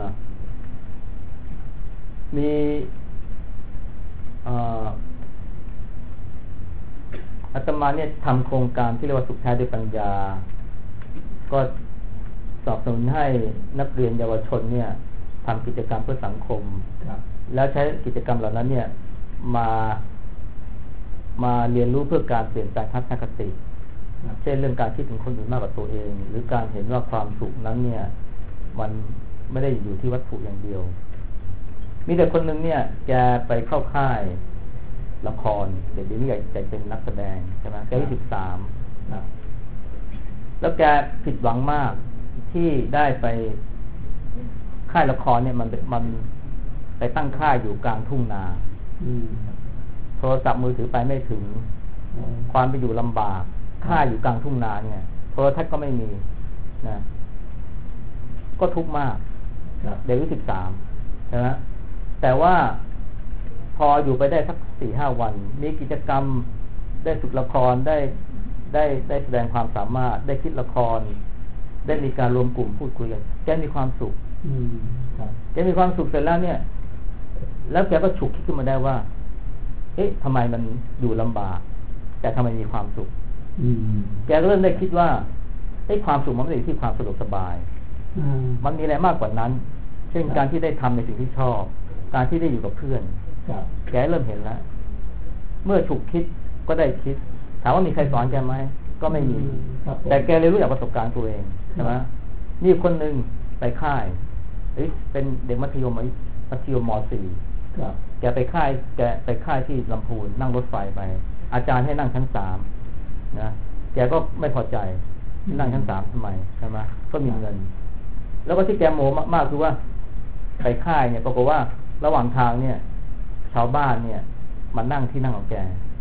มีอาตมาเนี่ยทำโครงการที่เรียกว่าสุขแท้ด้วยปัญญาก็สนับสนุนให้นักเรียนเยาวชนเนี่ยทำกิจกรรมเพื่อสังคมแล้วใช้กิจกรรมเหล่านั้นเนี่ยมาเรียนรู้เพื่อการเปลี่ยนแปลงทัศนคติเช่นเรื่องการคิดถึงคนอื่นมากกว่าตัวเองหรือการเห็นว่าความสุขนั้นเนี่ยมันไม่ได้อยู่ที่วัตถุอย่างเดียวมีแต่คนหนึ่งเนี่ยแกไปเข้าค่ายละครเดี๋ยวนี้อยากเป็นนักแสดงใช่ไหมแกอายุ13แล้วแกผิดหวังมากที่ได้ไปค่ายละครเนี่ยมันไปตั้งค่ายอยู่กลางทุ่งนาโทรศัพท์มือถือไปไม่ถึงความไปอยู่ลำบากค่ายอยู่กลางทุ่งนาเนี่ยโทรทัศน์ก็ไม่มีนะก็ทุกข์มากเด็กอายุ13ใช่ไหมแต่ว่าพออยู่ไปได้สัก 4-5 วันมีกิจกรรมได้ฝึกละครได้แสดงความสามารถได้คิดละครได้มีการรวมกลุ่มพูดคุยกันแกมีความสุขแกมีความสุขเสร็จแล้วเนี่ยแล้วแกก็ฉุกคิดขึ้นมาได้ว่าเอ๊ะทำไมมันอยู่ลำบากแต่ทำไมมีความสุขแกก็เริ่มได้คิดว่าไอ้ความสุขมันไม่ได้อยู่ที่ความสะดวกสบายมันมีอะไรมากกว่านั้นเช่นการที่ได้ทำในสิ่งที่ชอบการที่ได้อยู่กับเพื่อนแกเริ่มเห็นแล้วเมื่อฉุกคิดก็ได้คิดถามว่ามีใครสอนแกไหมก็ไม่มีแต่แกเรียนรู้จากประสบการณ์ตัวเองใช่ไหมนี่คนหนึ่งไปค่ายเป็นเด็กมัธยมม.4 แกไปค่ายที่ลำพูนนั่งรถไฟไปอาจารย์ให้นั่งชั้น3นะแกก็ไม่พอใจนั่งชั้น3ทำไมใช่ไหมก็มีเงินแล้วก็ที่แกโมมากคือว่าไปค่ายเนี่ยปรากฏว่าระหว่างทางเนี่ยชาวบ้านเนี่ยมานั่งที่นั่งของแก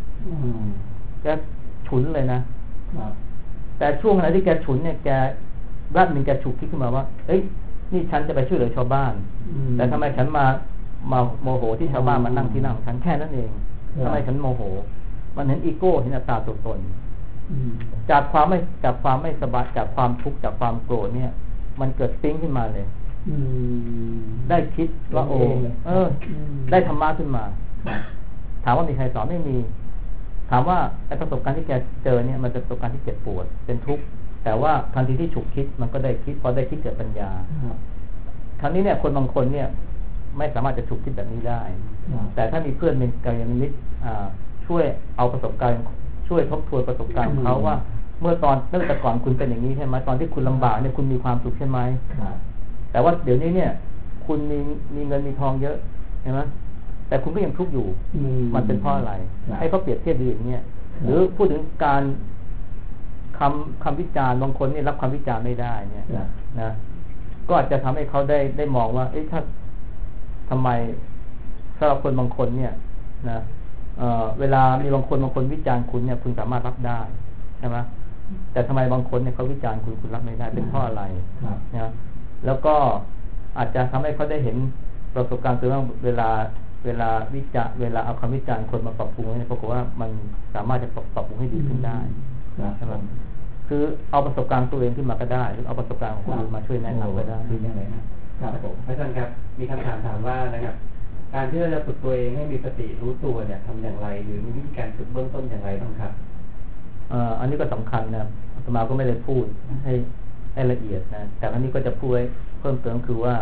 ฉุนเลยนะแต่ช่วงขณะที่แกฉุนเนี่ยแกรัดหนึ่งแกฉุกคิดขึ้นมาว่าเอ้ยนี่ฉันจะไปช่วยเหลือชาวบ้านแต่ทำไมฉันมาโมโหที่ชาวบ้านมานั่งที่นั่งของฉันแค่นั้นเองทำไมฉันโมโหมันเห็นอีโก้เห็นอัตตาตัวตนจากความไม่สบายจากความทุกข์จากความโกรธเนี่ยมันเกิดปิ๊งขึ้นมาเลยได้คิดว่าได้ธรรมะขึ้นมาถามว่ามีใครสอนไม่มีถามว่าไอ้ประสบการณ์ที่แกเจอเนี่ยมันเป็นประสบการณ์ที่เจ็บปวดเป็นทุกข์แต่ว่าทันทีที่ฉุกคิดมันก็ได้คิดพอได้คิดเกิดปัญญาครั้งนี้เนี่ยคนบางคนเนี่ยไม่สามารถจะฉุกคิดแบบนี้ได้แต่ถ้ามีเพื่อนเป็นกัลยาณมิตรช่วยเอาประสบการณ์ช่วยทบทวนประสบการณ์ของเขาว่าเมื่อแต่ก่อนคุณเป็นอย่างนี้ใช่ไหมตอนที่คุณลำบากเนี่ยคุณมีความสุขใช่ไหมแต่ว่าเดี๋ยวนี้เนี่ยคุณมีเงินมีทองเยอะใช่ไหมแต่คุณก็ยังทุกข์อยู่มันเป็นเพราะอะไรให้เขาเปรียบเทียบดูอย่างเนี้ยหรือพูดถึงการคำวิจารณ์บางคนนี่รับคำวิจารณ์ไม่ได้เนี่ยนะก็อาจจะทำให้เขาได้มองว่าเอ๊ะถ้าทำไมสำหรับคนบางคนเนี่ยนะเวลามีบางคนวิจารณ์คุณเนี่ยคุณสามารถรับได้ใช่ไหมแต่ทำไมบางคนเนี่ยเขาวิจารณ์คุณรับไม่ได้เป็นเพราะอะไรนะแล้วก็อาจจะทำให้เขาได้เห็นประสบการณ์ตัวเองเวลาเอาคำวิจารณ์คนมาปรับปรุงเนี่ยปรากฏว่ามันสามารถจะปรับปรุงให้ดีขึ้นได้ใช่ไหมคือเอาประสบการณ์ตัวเองขึ้นมาก็ได้หรือเอาประสบการณ์ของคนอื่นมาช่วยแนะนำก็ได้
ดีอย่างไรนะครับผม
อาจารย์ครับมีคำถามว่านะครับการที่เราจะฝึกตัวเองให้มีสติรู้ตัวเนี่ยทำอย่างไรหรือมีวิธีการฝึกเบื้องต้นอย่างไรบ้างครับ
อันนี้ก็สำคัญนะอาตมาก็ไม่ได้พูดให้ละเอียดนะแต่อันนี้ก็จะพูดเพิ่มเติมคือว่า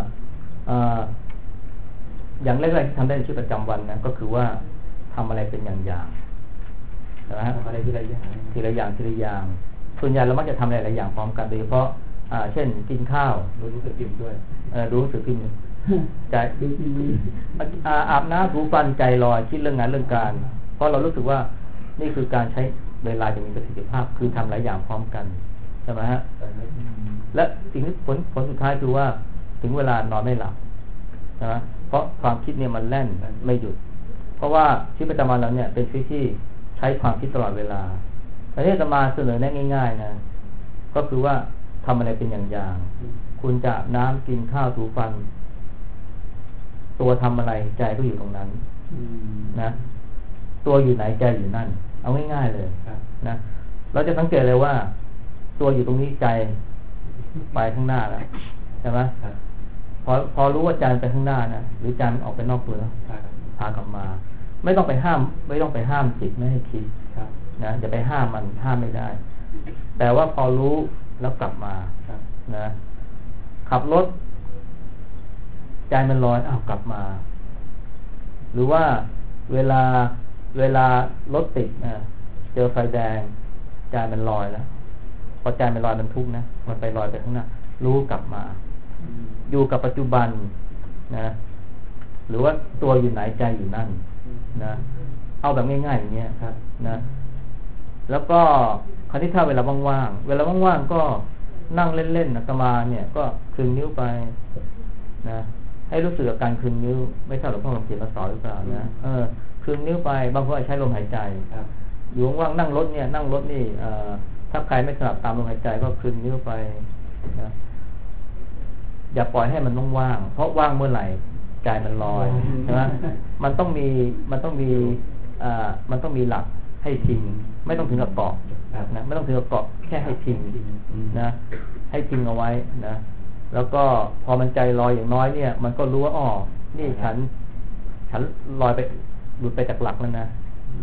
อย่างแรกๆที่ทำได้ในชีวิตประจำวันนะก็คือว่าทำอะไรเป็นอย่างๆนะฮะ
ทำอะไรทีละ
อย่างส่วนใหญ่เรามักจะทำหลายอย่างพร้อมกันโดยเฉพาะเช่นกินข้าว
ดูหนังสือพิมพ์ด้วย
ดูหนังสือพิมพ์ใจอาบน้ำถูฟันใจลอยคิดเรื่องงานเรื่องการเพราะเรารู้สึกว่านี่คือการใช้เวลาอย่างมีประสิทธิภาพคือทำหลายอย่างพร้อมกันใช่ไหมฮะและสิ่งที่ผลสุดท้ายคือว่าถึงเวลานอนไม่หลับใช่ไหมเพราะความคิดเนี่ยมันแล่นไม่หยุดเพราะว่าชีวิตประจำวันเราเนี่ยเป็นชีวิตที่ใช้ความคิดตลอดเวลาอันนี้จะมาเสนอแนะง่ายๆนะก็คือว่าทำอะไรเป็นอย่างๆคุณจะน้ำกินข้าวถูฟันตัวทำอะไรใจก็อยู่ตรงนั้นนะตัวอยู่ไหนใจอยู่นั่นเอาง่ายๆเลยนะเราจะสังเกตเลยว่าตัวอยู่ตรงนี้ใจไปข้างหน้าแล้วใช่ไหมพอรู้ว่าใจไปข้างหน้านะหรือใจมันออกไปนอกตัวแล้วพากลับมาไม่ต้องไปห้ามจิตไม่ให้คิดนะอย่าไปห้ามมันห้ามไม่ได้แต่ว่าพอรู้แล้วกลับมานะขับรถใจมันลอยกลับมาหรือว่าเวลารถติดเจอไฟแดงใจมันลอยแล้วพอใจมันลอยมันทุกข์นะมันไปลอยไปข้างหน้ารู้กลับมาอยู่กับปัจจุบันนะหรือว่าตัวอยู่ไหนใจอยู่นั่นนะเอาแบบง่ายๆอย่างเงี้ยครับนะแล้วก็คราวนี้ถ้าเวลาว่างๆก็นั่งเล่นๆนะอาตมาเนี่ยก็คลึงนิ้วไปนะให้รู้สึกกับการคลึงนิ้วไม่ทราบหลวงพ่อลองเขียนมาสอนหรือเปล่านะคลึงนิ้วไปบางคนใช้ลมหายใจอยู่ว่างๆนั่งรถนี่ถ้าใครไม่ถนัดตามลมหายใจก็คลึงนิ้วไปนะอย่าปล่อยให้มันว่างๆเพราะว่างเมื่อไหร่ใจมันลอยใช่ไหมมันต้องมีหลักให้ทิ้งไม่ต้องถึงกับเกาะนะไม่ต้องถึงกับเกาะแค่ให้ทิ้งนะให้ทิ้งเอาไว้นะแล้วก็พอมันใจลอยอย่างน้อยเนี่ยมันก็รู้ว่านี่ฉันลอยไปหลุดไปจากหลักแล้วนะ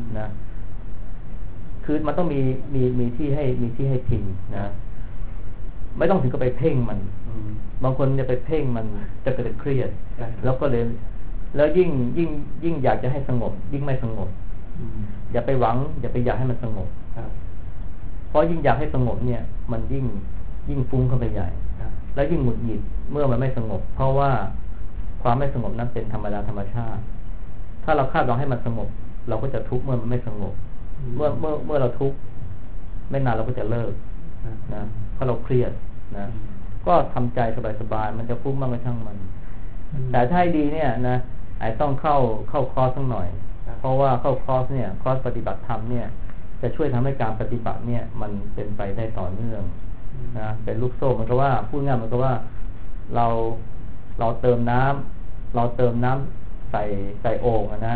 คือมันต้องมีที่ให้ทิ้งนะไม่ต้องถึงกับไปเพ่งมันบางคนจะไปเพ่งมันจะเกิดเครียดแล้วก็เลยแล้วยิ่งอยากจะให้สงบยิ่งไม่สงบอย่าไปหวังอย่าไปอยากให้มันสงบเพราะยิ่งอยากให้สงบเนี่ยมันยิ่งฟุ้งเข้าไปใหญ่แล้วยิ่งหงุดหงิดเมื่อมันไม่สงบเพราะว่าความไม่สงบนั้นเป็นธรรมชาติถ้าเราคาดหวังให้มันสงบเราก็จะทุกข์เมื่อมันไม่สงบเมื่อเราทุกข์ไม่นานเราก็จะเลิกนะเพราะเราเครียดนะก็ทำใจสบายๆมันจะฟุ้งบ้างก็ช่างมันแต่ถ้าให้ดีเนี่ยนะไอ้ต้องเข้าคอร์สสักหน่อยเพราะว่าเข้าคอร์สเนี่ยคอร์สปฏิบัติธรรมเนี่ยจะช่วยทำให้การปฏิบัติเนี่ยมันเป็นไปได้ต่อเนื่องนะเป็นลูกโซ่มันก็ว่าพูดง่ายมันก็ว่าเราเติมน้ำใส่โอ่งนะ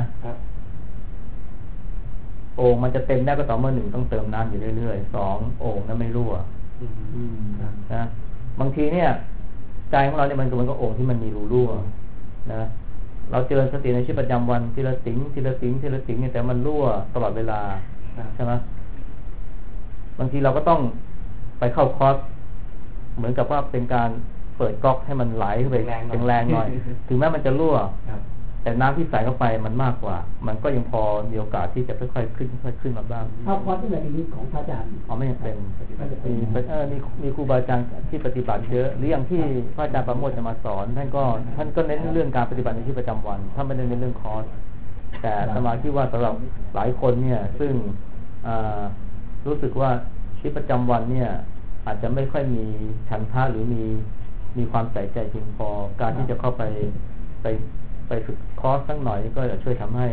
โอ่งมันจะเต็มได้ก็ต่อเมื่อหนึ่งต้องเติมน้ำอยู่เรื่อยๆสองโอ่งนั้นไม่รั่วนะบางทีเนี่ยใจของเราเนี่ยมันก็โอ่งที่มันมีรูรั่วนะเราเจริญสติในชีวิตประจำวันทีละติ๋งเนี่ยแต่มันรั่วตลอดเวลาใช่ไหมบางทีเราก็ต้องไปเข้าคอร์สเหมือนกับว่าเป็นการเปิดก๊อกให้มันไหลเข้าไปแรงหน่อยถึงแม้มันจะรั่วแต่น้ำที่ใส่เข้าไปมันมากกว่ามันก็ยังพอมีโอกาสที่จะค่อยๆขึ้นมาบ้าง
เข้าคอร์สที่ไหนนี้ของพระอาจารย์
ไม่ยังเป็นมีครูบาอาจารย์ที่ปฏิบัติเยอะหรืออย่างที่พระอาจารย์ประโมทจะมาสอนท่านก็เน้นเรื่องการปฏิบัติในชีวิตประจำวันท่านไม่ได้เน้นเรื่องคอร์สแต่สมาธิว่าสำหรับหลายคนเนี่ยซึ่งรู้สึกว่าชีวิตประจำวันเนี่ยอาจจะไม่ค่อยมีฉันทะหรือมีความใส่ใจเพียงพอการที่จะเข้าไปฝึกคอร์สสักหน่อยก็จะช่วยทำ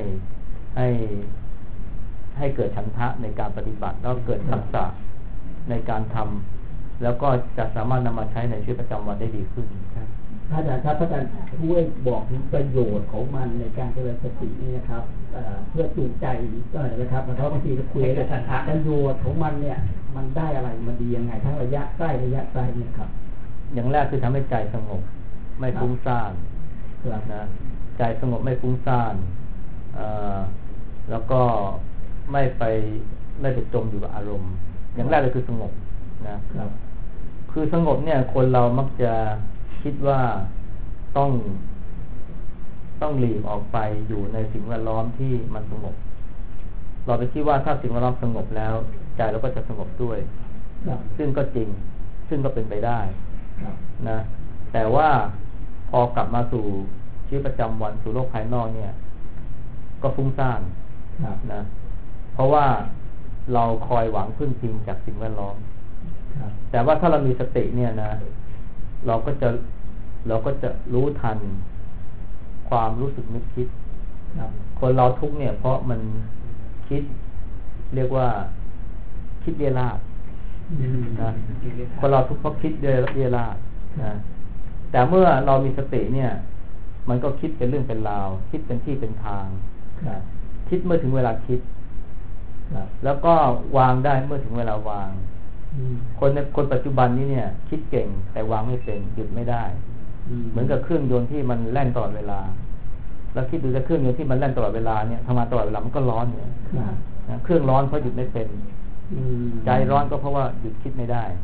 ให้เกิดฉันทะในการปฏิบัติแล้วเกิดทักษะในการทำแล้วก็จะสามารถนำมาใช้ในชีวิตประจำวันได้ดีขึ้น
อาจารย์ครับอาจารย์ช่วยบอกถึงประโยชน์ของมันในการเจริญสตินี่นะครับเพื่อจูงใจนะครับเพราะบางทีเราคุยกันประโยชน์ของมันเนี่ยมันได้อะไรมันดียังไงทั้งระยะใกล้ระยะไกลเนี่ยครับ
อย่างแรกคือทำให้ใจสงบไม่ฟุ้งซ่านนะใจสงบไม่ฟุ้งซ่านแล้วก็ไม่ไปจมอยู่กับอารมณ์อย่างแรกเลยคือสงบนะครับคือสงบเนี่ยคนเรามักจะคิดว่าต้องหลีกออกไปอยู่ในสิ่งแวดล้อมที่มันสงบเราไปคิดว่าถ้าสิ่งแวดล้อมสงบแล้วใจเราก็จะสงบด้วยซึ่งก็จริงซึ่งก็เป็นไปได้นะแต่ว่าพอกลับมาสู่ชีวิตประจำวันสู่โลกภายนอกเนี่ยก็ฟุ้งซ่านนะเพราะว่าเราคอยหวังพึ่งพิงจากสิ่งแวดล้อมแต่ว่าถ้าเรามีสติเนี่ยนะเราก็จะรู้ทันความรู้สึกนึกคิดคนเราทุกข์เนี่ยเพราะมันคิดเรียกว่าคิดเรี่ยราดนะคนเราทุกข์เพราะคิดเรี่ยราดนะแต่เมื่อเรามีสติเนี่ยมันก็คิดเป็นเรื่องเป็นราวคิดเป็นที่เป็นทางคิดเมื่อถึงเวลาคิดแล้วก็วางได้เมื่อถึงเวลาวางคนปัจจุบันนี้เนี่ยคิดเก่งแต่วางไม่เป็นหยุดไม่ได้เหมือนกับเครื่องยนต์ที่มันแล่นตลอดเวลาแล้วคิดดูจะเครื่องยนต์ที่มันแล่นตลอดเวลาเนี่ยทำงานตลอดเวลามันก็ร้อนเนี่ยเครื่องร้อนเพราะหยุดไม่เป็นใจร้อนก็เพราะว่าหยุดคิดไม่ได้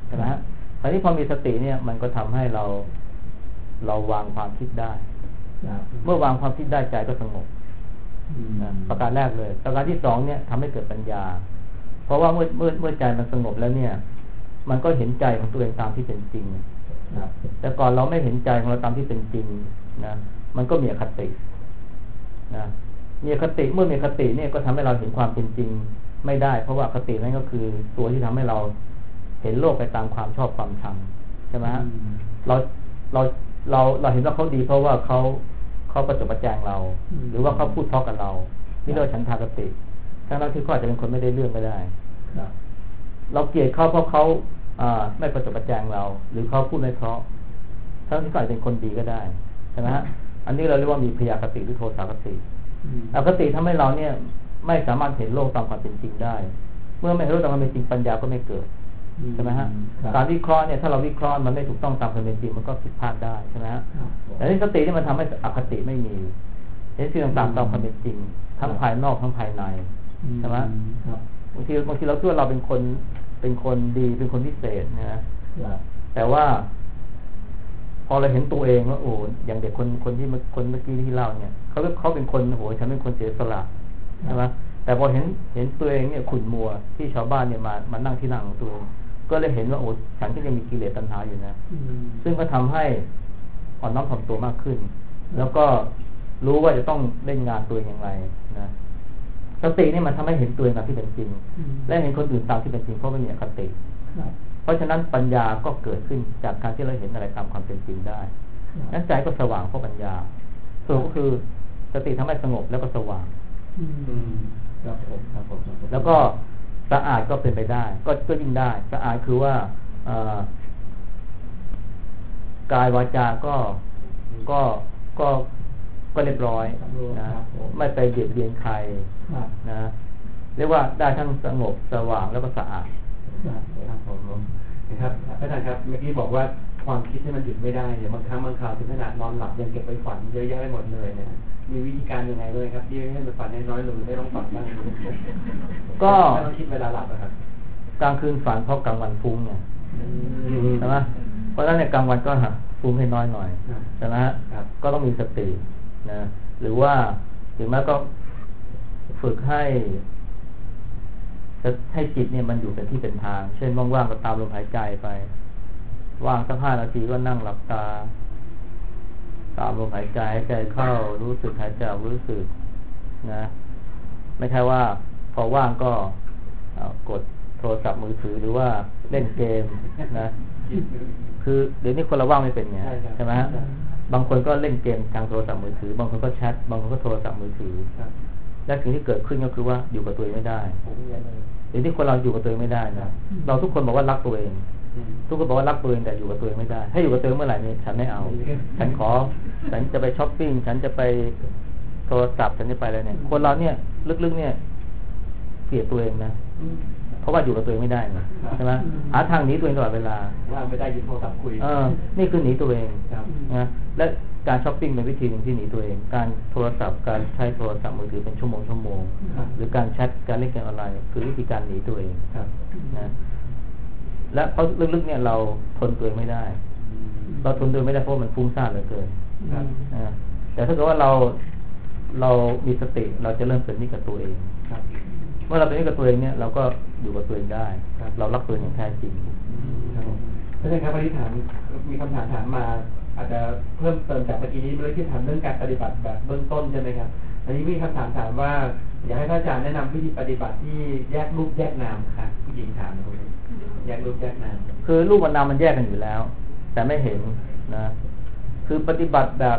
ใช่ไหมฮะคราวนี้พอมีสติเนี่ยมันก็ทำให้เราวางความคิดได้เมื่อวางความคิดได้ใจก็สงบประการแรกเลยประการที่สองเนี่ยทำให้เกิดปัญญาเพราะว่าเมื่อใจมันสงบแล้วเนี่ยมันก็เห็นใจของตัวเองตามที่เป็นจริงแต่ก่อนเราไม่เห็นใจของเราตามที่เป็นจริงนะมันก็มีอคตินะมีอคติเมื่อมีอคติเนี่ยก็ทำให้เราเห็นความเป็นจริงไม่ได้เพราะว่าอคตินั่นก็คือตัวที่ทำให้เราเห็นโลกไปตามความชอบความชังใช่ไหมฮะเราเห็นว่าเขาดีเพราะว่าเขาประจบประแจงเราหรือว่าเขาพูดเพราะกับเรานี่เรียกว่าฉันทากติทั้งที่เขาอาจจะเป็นคนไม่ได้เรื่องก็ได้เราเกลียดเขาเพราะเขาไม่ประจบประแจงเราหรือเขาพูดไม่เพราะทั้งที่เขาอาจจะเป็นคนดีก็ได้ใช่ไหมฮะอันนี้เราเรียกว่ามีพยาคติหรือโทสาคติอคติทำให้เราเนี่ยไม่สามารถเห็นโลกตามความเป็นจริงได้เมื่อไม่เห็นโลกตามความเป็นจริงปัญญาก็ไม่เกิดใช่ไหมฮะการวิเคราะห์เนี่ยถ้าเราวิเคราะห์มันไม่ถูกต้องตามความเป็นจริงมันก็ผิดพลาดได้ใช่ไหมฮะแต่ที่สตินี่มันทำให้อคติไม่มีเห็นสิ่งต่างๆตามความเป็นจริงทั้งภายนอกทั้งภายในใช่ไหมบางทีเราคิดว่าเราเป็นคนดีเป็นคนพิเศษนะแต่ว่าพอเราเห็นตัวเองว่าโอ้อย่างเด็กคนที่เมื่อกี้ที่เล่าเนี่ยเขาเป็นคนโอ้ฉันเป็นคนเสียสละใช่ไหมแต่พอเห็นตัวเองเนี่ยขุ่นมัวที่ชาวบ้านเนี่ยมานั่งที่นั่งของตัวเองก็เลยเห็นว่าโอ้ฉันก็ยังมีกิเลสตัณหาอยู่นะซึ่งก็ทำให้อ่อนน้อมถ่อมตัวมากขึ้นแล้วก็รู้ว่าจะต้องเล่นงานตัวเองอย่างไรนะสตินี่มันทำให้เห็นตัวเองตามที่เป็นจริงและเห็นคนอื่นตามที่เป็นจริงเพราะไม่มีอคติเพราะฉะนั้นปัญญาก็เกิดขึ้นจากการที่เราเห็นอะไรตามความเป็นจริงได้นั้นใจก็สว่างเพราะปัญญาส่วนก็คือสติทำให้สงบแล้วก็สว่างแล้วก็สะอาดก็เป็นไปได้ก็ยิ่งได้สะอาดคือว่ากายวาจาก็เรียบร้อยนะไม่ไปเบียดเบียนใครนะเรียกว่าได้ทั้งสงบสว่างแล้วก็สะอาด
นะครับอาจารย์ครับเมื่อกี้บอกว่าความคิดที่มันหยุดไม่ได้เนี่ยบางครั้งบางคราวถึงขนาดนอนหลับยังเก็บไปฝันเยอะแยะไปหมดเลยเนี่ยมีวิธีการยังไงด้วยครับที่ให้มันฝันน้อยลงไม่ต้องฝันบ้างก็ต้องคิดเวลาหลับนะครับ
กลางคืนฝันเพราะกลางวันฟุ้งไงใช่ไหมเพราะฉะนั้นในกลางวันก็ฟุ้งให้น้อยหน่อยใช่ไหมฮะก็ต้องมีสตินะหรือว่าถึงแม้ก็ฝึกให้จิตเนี่ยมันอยู่เป็นที่เป็นทางเช่นว่างๆก็ตามลมหายใจไปว่างสัก5 นาทีก็นั่งหลับตาตามลมหายใจหายใจเข้ารู้สึกหายใจออกรู้สึกนะไม่ใช่ว่าพอว่างก็กดโทรศัพท์มือถือหรือว่าเล่นเกมนะคือเดี๋ยวนี้คนเราว่างไม่เป็นไงใช่ไหมฮะบางคนก็เล่นเกมทางโทรศัพท์มือถือบางคนก็แชทบางคนก็โทรศัพท์มือถือและสิ่งที่เกิดขึ้นก็คือว่าอยู่กับตัวเองไม่ได้เดี๋ยวนี้คนเราอยู่กับตัวเองไม่ได้นะเราทุกคนบอกว่ารักตัวเองทุกคนบอกว่ารักตัวเองแต่อยู่กับตัวเองไม่ได้ให้อยู่กับตัวเองเมื่อไหร่นี่ฉันไม่เอาฉันจะไปช้อปปิ้งฉันจะไปโทรศัพท์ฉันจะไปอะไรเนี่ยคนเราเนี่ยลึกๆเนี่ยเกลียดตัวเองนะเพราะว่าอยู่กับตัวเองไม่ได้ใช่ไหมหาทางหนีตัวเองตลอดเวลา
ว่าไม่ได้ยึดโทรศัพท์คุย
นี่คือหนีตัวเองนะและการช้อปปิ้งเป็นวิธีหนึ่งที่หนีตัวเองการโทรศัพท์การใช้โทรศัพท์มือถือเป็นชั่วโมงหรือการแชทการเล่นเกมออนไลน์คือวิธีการหนีตัวเองนะและเพราะลึกๆเนี่ยเราทนตัวเองไม่ได้เราทนตัวเองไม่ได้เพราะมันฟุ้งซ่านเหลือเกินแต่ถ้าเกิดว่าเรามีสติเราจะเริ่มเป็นมิตรกับตัวเองเมื่อเราเป็นมิตรกับตัวเองเนี่ยเราก็อยู่กับตัวเองได้เรารักตัวเองอย่างแท้จริง
ท่านครับวันนี้มีคำถามถามมาอาจจะเพิ่มเติมจากเมื่อกี้นี้เรื่องที่ถามเรื่องการปฏิบัติแบบเบื้องต้นใช่ไหมครับอันนี้มีคำถามว่าอยากให้พระอาจารย์แนะนำวิธีปฏิบัติที่แยกรูปแยกนามค่ะผู้หญิงถามตรงนี้แยกรูปแยกนาม
คือรูปกับนามมันแยกกันอยู่แล้ว แต่ไม่เห็นนะคือปฏิบัติแบบ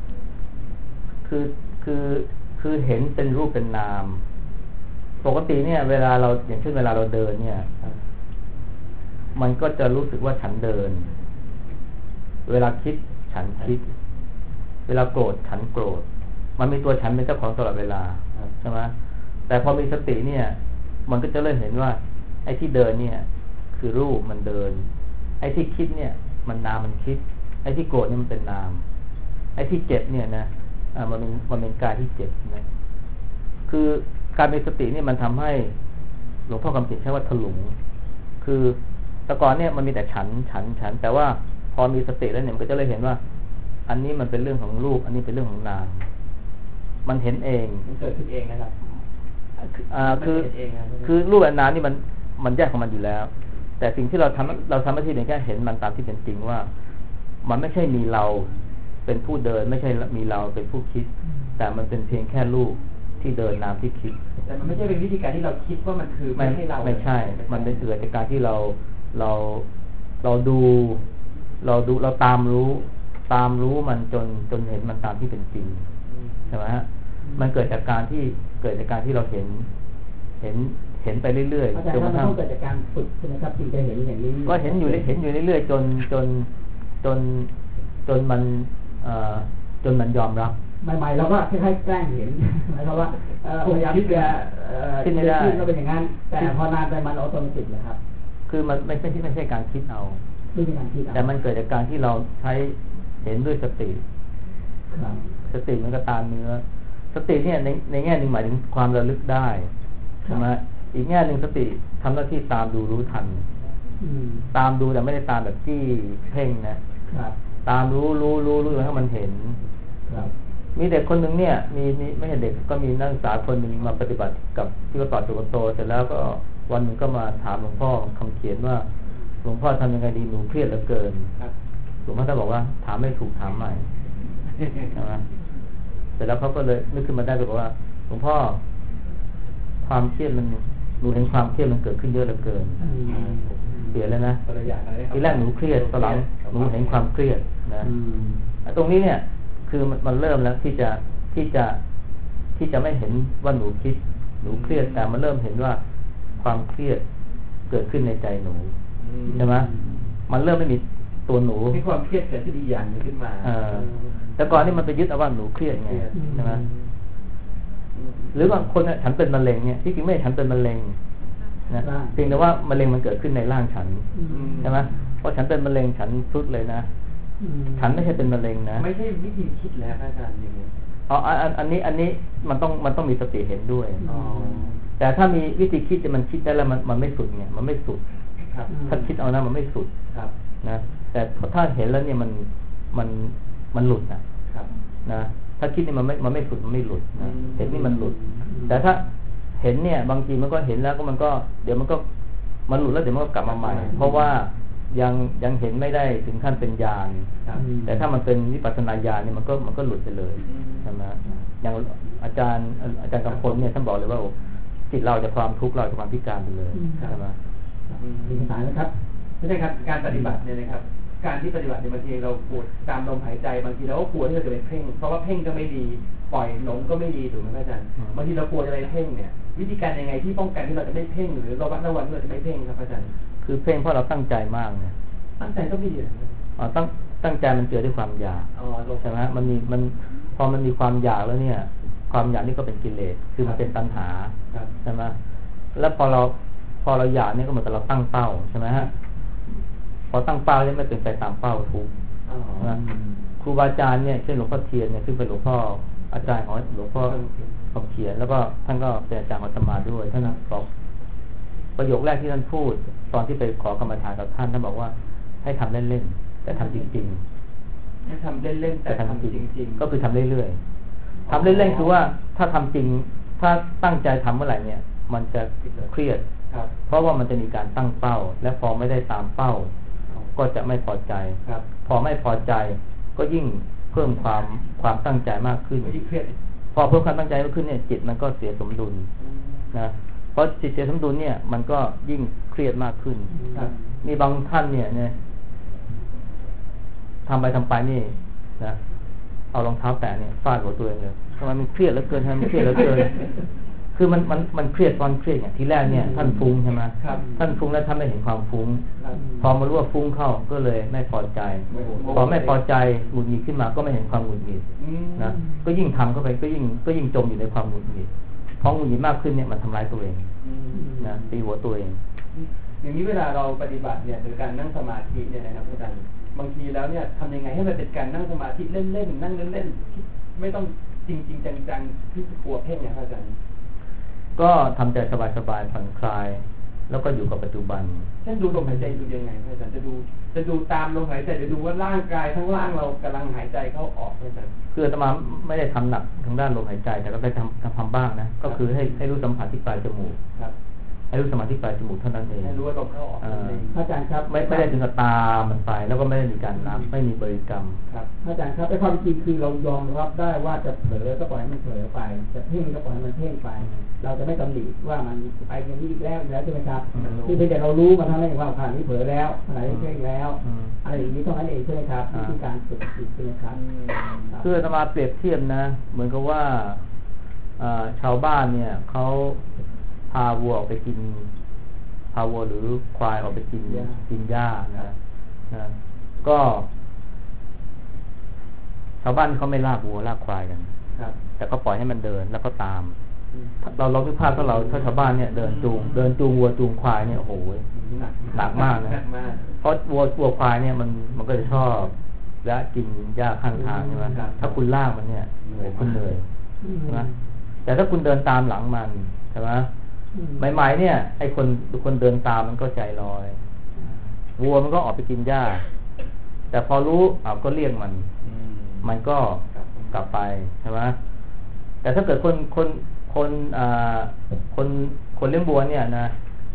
คือเห็นเป็นรูปเป็นนามปกติเนี่ยเวลาเราอย่างเช่นเวลาเราเดินเนี่ยมันก็จะรู้สึกว่าฉันเดินเวลาคิดฉันคิดเวลาโกรธฉันโกรธมันมีตัวฉันเป็นเจ้าของตลอดเวลาใช่ไหมแต่พอมีสติเนี่ยมันก็จะเริ่มเห็นว่าไอ้ที่เดินเนี่ยคือรูปมันเดินไอ้ที่คิดเนี่ยมันนามมันคิดไอ้ที่โกรธเนี่ยมันเป็นนามไอ้ที่เจ็บเนี่ยนะมันเป็นกายที่เจ็บนะคือการมีสติเนี่ยมันทำให้หลวงพ่อคำเขียนใช้ว่าถลุงคือแต่ก่อนเนี่ยมันมีแต่ฉันแต่ว่าพอมีสติแล้วเนี่ยมันก็จะเลยเห็นว่า อันนี้มันเป็นเรื่องของรูปอันนี้เป็นเรื่องของนามมันเห็นเอง
มันเกิดขึ้นเองนะครับ
คือรูปกับนามนี่มันแยกของมันอยู่แล้ว แต่สิ่งที่เราทำหน้าที่เพียงแค่เห็นมันตามที่เป็นจริงว่ามันไม่ใช่มีเราเป็นผู้เดินไม่ใช่มีเราเป็นผู้คิดแต่มันเป็นเพียงแค่รูปที่เดินนามที่คิด
แต่มันไม่ใช่เป็นวิธีการที่เราคิดว่ามันคือไม่ให้เรา
ไม่ใช่มันเป็นเกิดจากการที่เราดูเราตามรู้มันจนเห็นมันตามที่เป็นจริงใช่ไหมฮะมันเกิดจากการที่เราเห็นไปเรื่อย
ๆจนกระทั่งเกิดจากการฝึกใช่ไหมครับจึงจะเห็นอย่างนี้
ก็เห็นอยู่เรื่อยๆจนมันยอมรับ
ใหม่ๆเราก็คล้ายๆแกล้งเห็นหมายความว่าพยายามที่จะ
คิดไม่ได้
ก็เป็นอย่างนั้นแต่พอนานไปมันออโตเมติกเลยครับ
คือมันไม่ใช่การคิดเอาแต่มันเกิดจากการที่เราใช้เห็นด้วยสติสติมันก็ตามเนื้อสติเนี่ยในแง่หนึ่งหมายถึงความระลึกได้ใช่ไหมอีกแง่หนึ่งสติทำหน้าที่ตามดูรู้ทันตามดูแต่ไม่ได้ตามแบบที่เพ่งนะตามรู้ให้มันเห็นมีเด็กคนหนึ่งเนี่ยมีไม่ใช่เด็กก็มีนักศึกษาคนหนึ่งมาปฏิบัติกับที่ว่าต่อจุกโตเสร็จแล้วก็วันหนึ่งก็มาถามหลวงพ่อคำเขียนว่าหลวงพ่อทำยังไงดีหนูเครียดเหลือเกินหลวงพ่อท่านบอกว่าถามไม่ถูกถามใหม่ใช่ไหมเสร็จแล้วเขาก็เลยนึกขึ้นมาได้ก็บอกว่าหลวงพ่อความเครียดมันหนูเห็นความเครียดมันเกิดขึ้นเยอะเหลือเกินเปลี่ยนแล้วนะทีแรกหนูเครียดตอนหลังหนูเห็นความเครียดนะตรงนี้เนี่ยคือมันเริ่มแล้วที่จะไม่เห็นว่าหนูคิดหนูเครียดแต่มันเริ่มเห็นว่าความเครียดเกิดขึ้นในใจหนูใช่ไหมมันเริ่มไม่มีตัวหนู
มีความเครียดเกิดขึ้นอีกอย่างนึงขึ้นมา
แต่ก่อนนี่มันไปยึดเอาว่าหนูเครียดไงใช่ไหมหรือบางคนเนี่ยฉันเป็นมะเร็งเนี่ยที่จริงไม่ฉันเป็นมะเร็งนะเพียงแต่ว่ามะเร็งมันเกิดขึ้นในร่างฉันใช่ไหมเพราะฉันเป็นมะเร็งฉันทรุดเลยนะฉันไม่ใช่เป็นมะเร็งนะ
ไม่ใช่วิธีคิดแล้วอาจารย์อย่างนี้
อันนี้มันต้องมีสติเห็นด้วยแต่ถ้ามีวิธีคิดจะมันคิดได้แล้วมันไม่สุดเนี่ยมันไม่สุดถ้าคิดเอานะมันไม่สุดนะแต่ถ้าเห็นแล้วเนี่ยมันหลุดนะถ้าคิดนี่มันไม่สุดมันไม่หลุดนะเห็นนี่มันหลุดแต่ถ้าเห็นเนี่ยบางทีมันก็เห็นแล้วก็มันก็เดี๋ยวมันหลุดแล้วเดี๋ยวมันก็กลับมาใหม่เพราะว่ายังเห็นไม่ได้ถึงขั้นเป็นญาณแต่ถ้ามันเป็นวิปัสสนาญาณเนี่ยมันก็หลุดไปเลยใช่ไหมอย่างอาจารย์กำพลเนี่ยท่านบอกเลยว่าจิตเราจะความทุกข์เราจะความพิการไปเลยใช่ไหม
มีคำถามนะครับ
ไม่ใช่ครับการปฏิบัติเนี่ยนะครับการที่ปฏิบัติในบางทีเราปวดตามลมหายใจบางทีเราก็กลัวที่เราจะไปเพ่งเพราะว่าเพ่งก็ไม่ดีปล่อยหลงก็ไม่ดีถูกไหมอาจารย์บางทีเรากลัวจะไปเพ่งเนี่ยวิธีการยังไงที่ป้องกันที่เราจะไม่เพ่งหรือระวังที่เราจะไม่เพ่งครับอาจารย์
คือเพ่งเพราะเราตั้งใจมากเนี่ย
ตั้งใจก็ไม่ดี
ตั้งใจมันเกิดด้วยความอยากใช่ไหมพอมันมีความอยากแล้วเนี่ยความอยากนี่ก็เป็นกิเลสคือมันเป็นตัณหาใช่ไหมแล้วพอเราอยากเนี่ยก็เหมือนกับเราตั้งเป้าใช่ไหมฮะพอตั้งเป้าเนี่ยไม่เป็นไปตามเป้าทุกนะครูบาอาจารย์เนี่ยเช่นหลวงพ่อเทียนเนี่ยซึ่งเป็นหลวงพ่ออาจารย์ของหลวงพ่อคำเขียนแล้วก็ท่านก็เป็นอาจารย์ของอาตมาด้วยท่านบอกประโยคแรกที่ท่านพูดตอนที่ไปขอกรรมฐานกับท่านบอกว่าให้ทำเล่นๆแต่ทำจริง
ๆให้ทำเล่นๆแต่ทำจริง
ๆก็คือทำเรื่อยๆทำเล่นๆคือว่าถ้าทำจริงถ้าตั้งใจทำเมื่อไหร่เนี่ยมันจะเครียดเพราะว่ามันจะมีการตั้งเป้าและพอไม่ได้ตามเป้าก็จะไม่พอใจพอไม่พอใจก็ยิ่งเพิ่มความตั้งใจมากขึ้นพอเพิ่มความตั้งใจมากขึ้นเนี่ยจิตมันก็เสียสมดุลนะเพราะจิตเสียสมดุลเนี่ยมันก็ยิ่งเครียดมากขึ้นมีบางท่านเนี่ยทำไปนี่นะเอารองเท้าแตะเนี่ยฟาดหัวตัวเองเลยทำไมมันเครียดเหลือเกินทำไมมันเครียดเหลือเกินคือมันเครียดตอนเครียดเนี่ยทีแรกเนี่ยท่านฟุ้งใช่ไหมท่านฟุ้งแล้วท่านไม่เห็นความฟุ้งพอมารู้ว่าฟุ้งเข้าก็เลยไม่พอใจพอไม่พอใจหงุดหงิดขึ้นมาก็ไม่เห็นความหงุดหงิดนะก็ยิ่งทำเข้าไปก็ยิ่งจมอยู่ในความหงุดหงิดพอหงุดหงิดมากขึ้นเนี่ยมันทำร้ายตัวเองนะตีหัวตัวเอง
อย่างนี้เวลาเราปฏิบัติเนี่ยหรือการนั่งสมาธิเนี่ยนะครับอาจารย์บางทีแล้วเนี่ยทำยังไงให้มันเป็นการนั่งสมาธิเล่นๆนั่งเล่นๆไม่ต้องจริงจังๆที่กลัวเพ่งเนี่ยอาจารย์
ก็ทำใจสบายๆผ่อนคลายแล้วก็อยู่กับปัจจุบัน
เช่นดูลมหายใจดูยังไงอาจารย์จะดูตามลมหายใจจะดูว่าร่างกายทั้งร่างเรากำลังหายใจเข้าออกอาจารย์
คืออาตมาไม่ได้ทำหนักทางด้านลมหายใจแต่ก็ไปทำบ้างนะก็คือให้รู้สัมผัสที่ปลายจมูกให้รู้สัมผัสที่ปลายจมูกเท่านั้นเอง
ให้รู้ว่าลมเข้าออก
อาจารย์ครับ
ไม่ได้ถึงกับตามันไปแล้วก็ไม่ได้มีการนับไม่มีบริกรรม
ครับอาจารย์ครับในความจริงคือเรายอมรับได้ว่าจะเผลอก็ปล่อยให้มันเผลอไปจะเพ่งก็ปล่อยให้มันเพ่งไปเราจะไม่ตำหนิว่ามันไปอย่างนี้อีกแล้วใช่ไหมครับคือเพียงแต่เรารู้มาเท่านั้นเองว่าขณะนี้เผลอแล้วขณะนี้เพ่งแล้วอะไรอย่างนี้เท่านั้นเองใช่ไหมครับนี่คือการฝึกจิตใช่ไหมครับ
คืออาตมาเปรียบเทียบนะเหมือนกับว่าชาวบ้านเนี่ยเขาพาวัวออกไปกินพาวัวหรือควายออกไปกินหญ้านะก็ชาวบ้านเขาไม่ลากวัวลากควายกันแต่ก็ปล่อยให้มันเดินแล้วก็ตามเราคิดภาพถ้าชาวบ้านเนี่ยเดินจูงวัวจูงควายเนี่ยโอ้โหหนักมากนะเพราะวัวควายเนี่ยมันก็จะชอบและกินหญ้าข้างทางใช่ไหมถ้าคุณลากมันเนี่ยคุณเหนื่อยใช่ไหมแต่ถ้าคุณเดินตามหลังมันใช่ไหมใหม่ๆเนี่ยไอ้คนเดินตามมันก็ใจลอยวัวมันก็ออกไปกินหญ้าแต่พอรู้ก็เลี่ยงมันก็กลับไปใช่ไหมแต่ถ้าเกิดคนเลี้ยงวัวเนี่ยนะ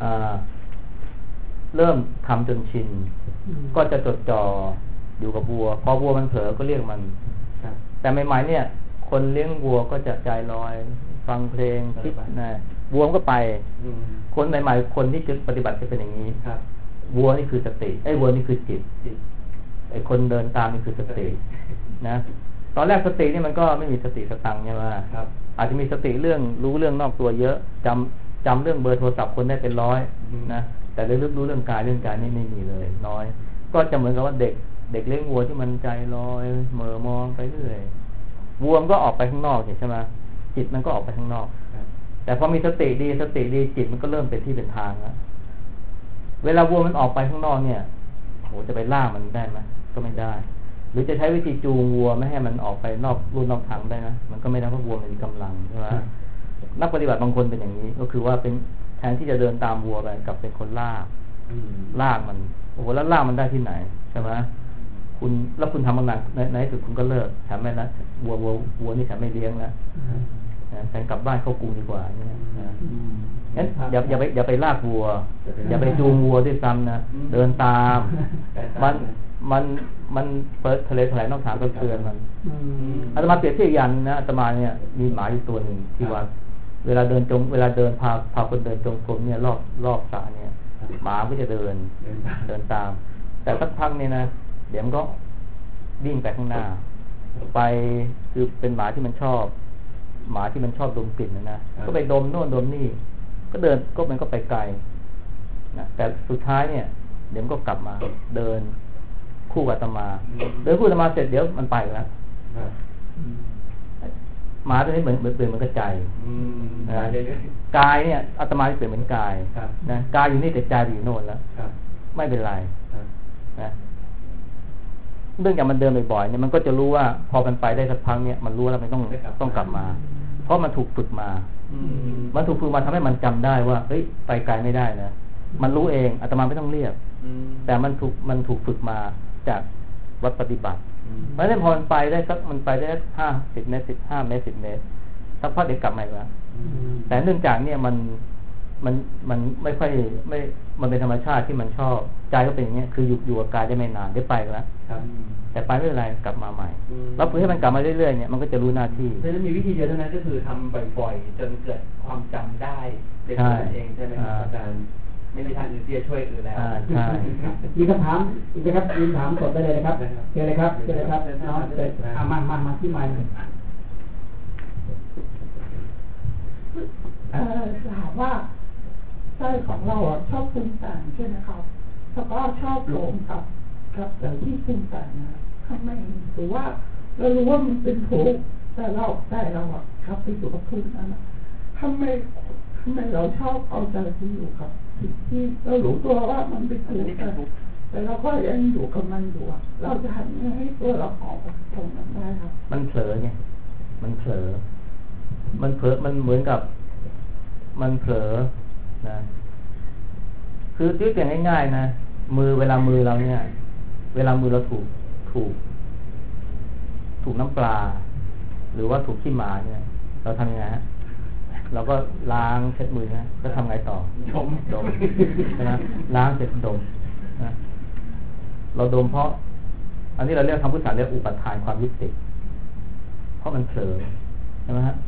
เริ่มทำจนชินก็จะจดจ่ออยู่กับวัวพอวัวมันเผลอก็เรียกมันแต่ใหม่ๆเนี่ยคนเลี้ยงวัวก็จะใจลอยฟังเพลงคิดนะวัวก็ไปคนใหม่ๆคนที่จะปฏิบัติจะเป็นอย่างนี้วัวนี่คือสติวัวนี่คือจิตไอ้คนเดินตามนี่คือสตินะตอนแรกสตินี่มันก็ไม่มีสติสตังค์ใช่ไหมอาจจะมีสติรู้เรื่องนอกตัวเยอะจำเรื่องเบอร์โทรศัพท์คนได้เป็นร้อยนะแต่รู้เรื่องกายนี่ไม่มีเลยน้อยก็จะเหมือนกับว่าเด็กเลี้ยงวัวที่มันใจลอยเหม่อมองไปเรื่อยวัวมันก็ออกไปข้างนอกใช่ไหมจิตมันก็ออกไปข้างนอกแต่พอมีสติดีจิตมันก็เริ่มเป็นที่เป็นทางแล้วเวลาวัวมันออกไปข้างนอกเนี่ยโหจะไปล่ามันได้ไหมก็ไม่ได้หรือจะใช้วิธีจูงวัวไม่ให้มันออกไปนอกลู่นอกทางได้นะมันก็ไม่ได้เพราะวัวมันมีกำลังใช่ไหมนักปฏิบัติบางคนเป็นอย่างนี้ก็คือว่าเป็นแทนที่จะเดินตามวัวไปกับเป็นคนลากมันโอ้โหแล้วลากมันได้ที่ไหนใช่ไหมแล้วคุณทำบางอย่างในที่สุดคุณก็เลิกแถมไม่ละวัวนี่แถมไม่เลี้ยงแล้วแทนกลับบ้านเข้ากรุงดีกว่าเนี่ยงั้นอย่าไปลากวัวอย่าไปจูงวัวด้วยซ้ำนะเดินตามมันเปิดทะเลถลายนอกทางก็เตือนมันอาตมาเปรียบเทียบอย่างนะอาตมาเนี่ยมีหมาอยู่ตัวหนึ่งที่ว่าเวลาเดินพาคนเดินจงกรมเนี่ยรอบสระเนี่ยหมาก็จะเดินตามแต่สักพักเนี่ยนะเดี๋ยวมันก็วิ่งไปข้างหน้าไปคือเป็นหมาที่มันชอบดมกลิ่นนะก็ไปดมโน่นดมนี่ก็เดินก็มันก็ไปไกลนะแต่สุดท้ายเนี่ยเดี๋ยวมันก็กลับมาเดินคู่กับอาตมาเดินคู่อาตมาเสร็จเดี๋ยวมันไปแล้วหมาตัวนี้เหมือนกระจายกายเนี่ยอาตมาเปลี่ยนเหมือนกายนะกายอยู่นี่แต่ใจอยู่โน่นแล้วไม่เป็นไรนะเรื่องจากมันเดินบ่อยๆเนี่ยมันก็จะรู้ว่าพอมันไปได้สักพักเนี่ยมันรู้แล้วมันต้องกลับมาเพราะมันถูกฝึกมาทำให้มันจำได้ว่าเฮ้ยไปไกลไม่ได้นะมันรู้เองอาตมาไม่ต้องเรียกแต่มันถูกฝึกมาจากวัดปฏิบัติเพราะฉะนั้นพอมันไปได้50 เมตร15 เมตร10 เมตรสักพักเดี๋ยวกลับมาแล้วแต่เนื่องจากเนี่ยมันไม่ค่อยมันเป็นธรรมชาติที่มันชอบใจก็เป็นอย่างเงี้ยคืออยู่กับกายได้ไม่นานเดี๋ยวไปแล้วแต่ไปไม่เป็นไรกลับมาใหม่แล้วฝึกให้มันกลับมาเรื่อยๆเนี่ยมันก็จะรู้หน้าที่
เพราะฉะนั้นมีวิธีเดียวเท่านั้นก็คือทำบ่อยๆจนเกิดความจำได้เป็นตัวเองใช่ไหมครับอาจารย์ไม่มีทางอื่นที่จะช่วยอื่นแล้ว
ใช่
มีคำถามอีกไหมครับยืนถามสดได้เลยนะครับเชิญเลยครับน้องเชิญมาที่ไมค์
ถามว่าใจของเราชอบปรุงแต่งใช่ไหมครับแล้วก็ชอบหลงกับแต่ที่ปรุงแต่งนะทำไมหรือว่าเรารู้ว่ามันเป็นทุกข์แต่เราครับไปอยู่กับทุกข์นั้นทำไมเราชอบเอาใจที่อยู่กับที่เรารู้ตัวว่ามันเป็นทุกข์แต่เราก็ยังอยู่กับมันอยู่เราจะทำยังไงให้ตัวเราออกจากตรงนั้นได้ครับ
มันเผลอไงมันเหมือนกับมันเผลอนะคือที่เปลี่ยนง่ายๆนะมือเวลามือเราเนี่ยเวลามือเราถูกน้ำปลาหรือว่าถูกขี้หมาเนี่ยเราทำยังไงฮะเราก็ล้างเช็ดมือนะแล้วทำไงต่อดมใช่ไหมล้างเสร็จดมนะเราดมเพราะอันนี้เราเรียกคำพุทธศาสนาเรียกอุปทานความยึดติดเพราะมันเผลอใช่ไหมฮะ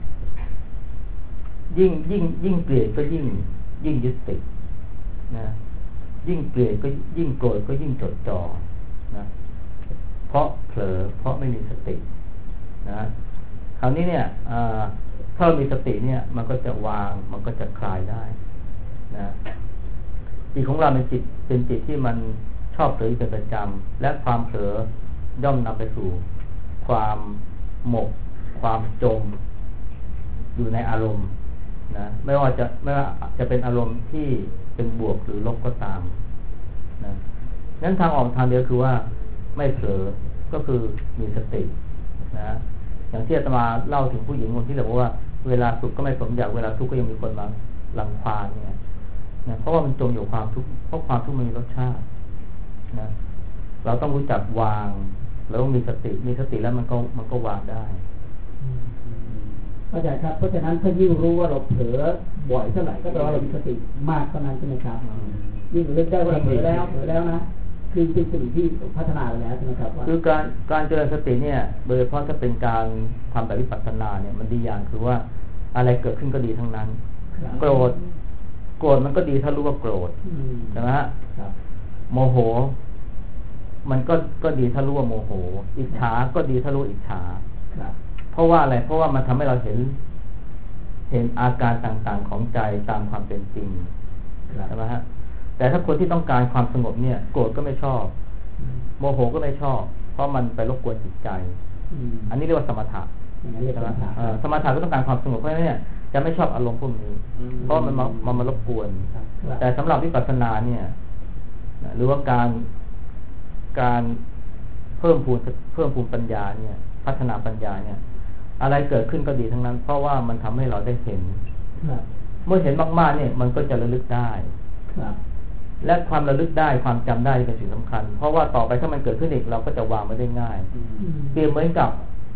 ยิ่งเกลียดก็ยิ่งยึดติดนะยิ่งเกลียดก็ยิ่งโกรธก็ยิ่งจดจ่อนะเพราะเผลอเพราะไม่มีสตินะคราวนี้เนี่ยถ้าเรามีสติเนี่ยมันก็จะวางมันก็จะคลายได้นะจิตของเราเป็นจิตที่มันชอบเผลอเป็นประจำและความเผลอย่อมนำไปสู่ความหมกความจมอยู่ในอารมณ์นะไม่ว่าจะเป็นอารมณ์ที่เป็นบวกหรือลบก็ตามนะงั้นทางออกทางเดียวคือว่าไม่เผลอก็คือมีสตินะอย่างที่อาตมาเล่าถึงผู้หญิงคนที่บอกว่าเวลาสุขก็ไม่สมอยากเวลาทุกข์ก็ยังมีคนมารังควานเนี่ยนะเพราะว่ามันจมอยู่ความทุกข์เพราะความทุกข์มันมีรสชาตินะเราต้องรู้จักวางเราต้องมีสติแล้วมันก็วางได้
เข้าใจครับเพราะฉะนั้นถ้ายิ่งรู้ว่าเราเผลอบ่อยเท่าไหร่ก็แปลว่าเรามีสติมากเท่านั้นใช่ไหมครับยิ่งเลือกได้ว่าเผลอแล้วนะคือเป็นสิ่งที่พัฒนาไปแล้วใช่ไหมครับ
คือการเจริญสติเนี่ยโดยเฉพาะถ้าเป็นการทำแบบวิปัสสนาเนี่ยมันดีอย่างคือว่าอะไรเกิดขึ้นก็ดีทั้งนั้นโกรธมันก็ดีถ้ารู้ว่าโกรธใช่ไหมฮะโมโหมันก็ดีถ้ารู้ว่าโมโหอิจฉาก็ดีถ้ารู้อิจฉาเพราะว่าอะไรเพราะว่ามันทำให้เราเห็นอาการต่างๆของใจตามความเป็นจริงใช่ไหมฮะแต่ถ้าคนที่ต้องการความสงบเนี่ยโกรธก็ไม่ชอบโมโหก็ไม่ชอบเพราะมันไปรบกวนจิตใจอันนี้เรียกว่าสมถะใช่ไหมสมถะก็ต้องการความสงบเพราะฉะนั้นเนี่ยจะไม่ชอบอารมณ์พวกนี้เพราะมันมารบกวนแต่สำหรับวิปัสสนาเนี่ยหรือว่าการเพิ่มพูนปัญญาเนี่ยพัฒนาปัญญาเนี่ยอะไรเกิดขึ้นก็ดีทั้งนั้นเพราะว่ามันทำให้เราได้เห็นเมื่อเห็นมากๆเนี่ยมันก็จะระลึกได้และความระลึกได้ความจำได้เป็นสิ่งสำคัญเพราะว่าต่อไปถ้ามันเกิดขึ้นอีกเราก็จะวางมันได้ง่ายเปรียบเหมือนกับ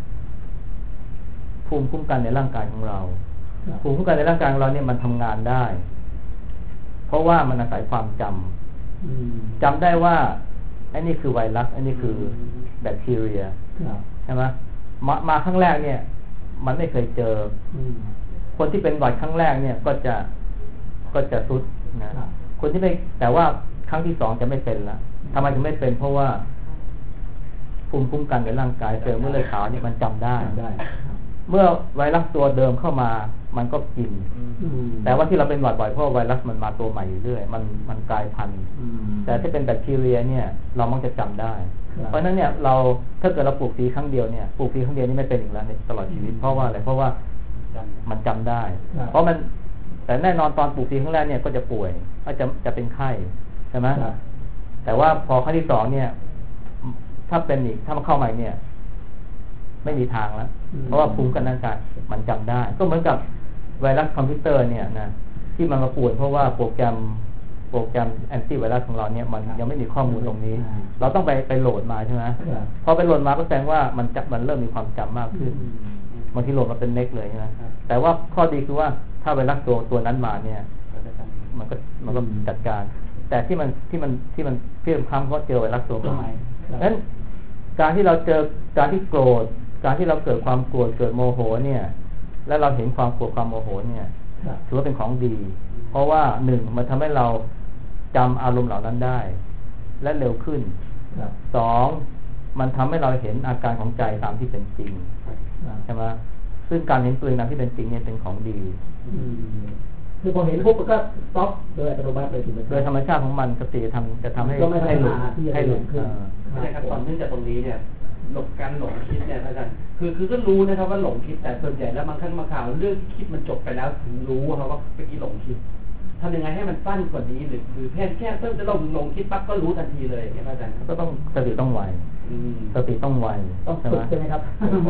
ภูมิคุ้มกันในร่างกายของเราภูมิคุ้มกันในร่างกายของเราเนี่ยมันทำงานได้เพราะว่ามันอาศัยความจำได้ว่าอันนี้คือไวรัสอันนี้คือแบคทีเรียใช่ไหมมาครั้งแรกเนี่ยมันไม่เคยเจอคนที่เป็นหวัดครั้งแรกเนี่ยก็จะทรุดนะคนที่ไม่แต่ว่าครั้งที่สองจะไม่เป็นละทำไมถึงไม่เป็นเพราะว่าภูมิคุ้มกันในร่างกายเซลล์เมื่อเลือดขาวนี่มันจำได้เมื่อไวรัสตัวเดิมเข้ามามันก็กินแต่ว่าที่เราเป็นหวัดบ่อยเพราะไวรัสมันมาตัวใหม่เรื่อยมันกลายพันธุ์แต่ถ้าเป็นแบคทีเรียเนี่ยเรามักจะจำได้เพราะฉะนั้นเนี่ยเราถ้าเกิดเราปลูกฝีครั้งเดียวเนี่ยปลูกฝีครั้งเดียวนี่ไม่เป็นอีกแล้วในตลอดชีวิตเพราะว่าอะไรเพราะว่ามันจำได้เพราะมันแต่แน่นอนตอนปลูกฝีครั้งแรกเนี่ยก็จะป่วยก็จะเป็นไข้ใช่ไหมแต่ว่าพอครั้งที่สองเนี่ยถ้าเป็นอีกถ้ามันเข้าใหม่เนี่ยไม่มีทางแล้วเพราะว่าภูมิกันร่างกายมันจำได้ก็เหมือนกับไวรัสคอมพิวเตอร์เนี่ยนะที่มันมาป่วยเพราะว่าโปรแกรมแอนตี้ไวรัสของเราเนี่ยมันยังไม่มีข้อมูลตรงนี้เราต้องไปโหลดมาใช่ไหมพอไปโหลดมาก็แสดงว่ามันเริ่มมีความจำมากขึ้นบางทีโหลดมาเป็นเม็กเลยใช่ไหมแต่ว่าข้อดีคือว่าถ้าไวรัสตัวนั้นมาเนี่ยมันก็จัดการแต่ที่มันเพี้ยนคำเพราะเจอไวรัสตัวใหม่ดังนั้นการที่เราเจอการที่โกรธการที่เราเกิดความโกรธเกิดโมโหเนี่ยและเราเห็นความโกรธความโมโหเนี่ยถือว่าเป็นของดีเพราะว่าหนึ่งมันทำให้เราจำอารมณ์เหล่านั้นได้และเร็วขึ้นสองมันทำให้เราเห็นอาการของใจตามที่เป็นจริงใช่ไหมซึ่งการเห็นตัวเองตามที่เป็นจริงเนี่ยเป็นของดี
คือพอเห็นปุ๊บก็สต็อปโดยอัตโนมัติเลยถูกไหม
โดยธรรมชาติของมันสติจะทำให้หลุด
ขึ้นใช่ครับตอนเนื่องจากตรงนี้เนี่ยการหลงคิดเนี่ยอาจารย์คือก็รู้นะครับว่าหลงคิดแต่ส่วนใหญ่แล้วบางครั้งบางข่าวเรื่องที่คิดมันจบไปแล้วถึงรู้ครับว่าเมื่อกี้หลงคิดทำยังไงให้มันสั้นกว่านี้หรือแค่เพิ่มจะหลงคิดปั๊บก็รู้ทันทีเลยอย่างเงี้ยอาจารย์
ก็ต้องสติต้องไวสติต้องไว
ต้องฝึกใช่ไหมครับ
ไว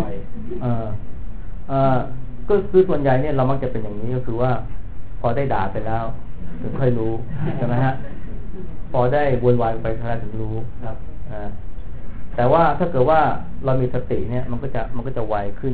ก็คือส่วนใหญ่เนี่ยเรามักจะเป็นอย่างนี้ก็คือว่าพอได้ด่าไปแล้วถึงค่อยรู้ใช่ไหมฮะพอได้วนวายไปถึงรู้
ครับ
แต่ว่าถ้าเกิดว่าเรามีสติเนี่ยมันก็จะไวขึ้น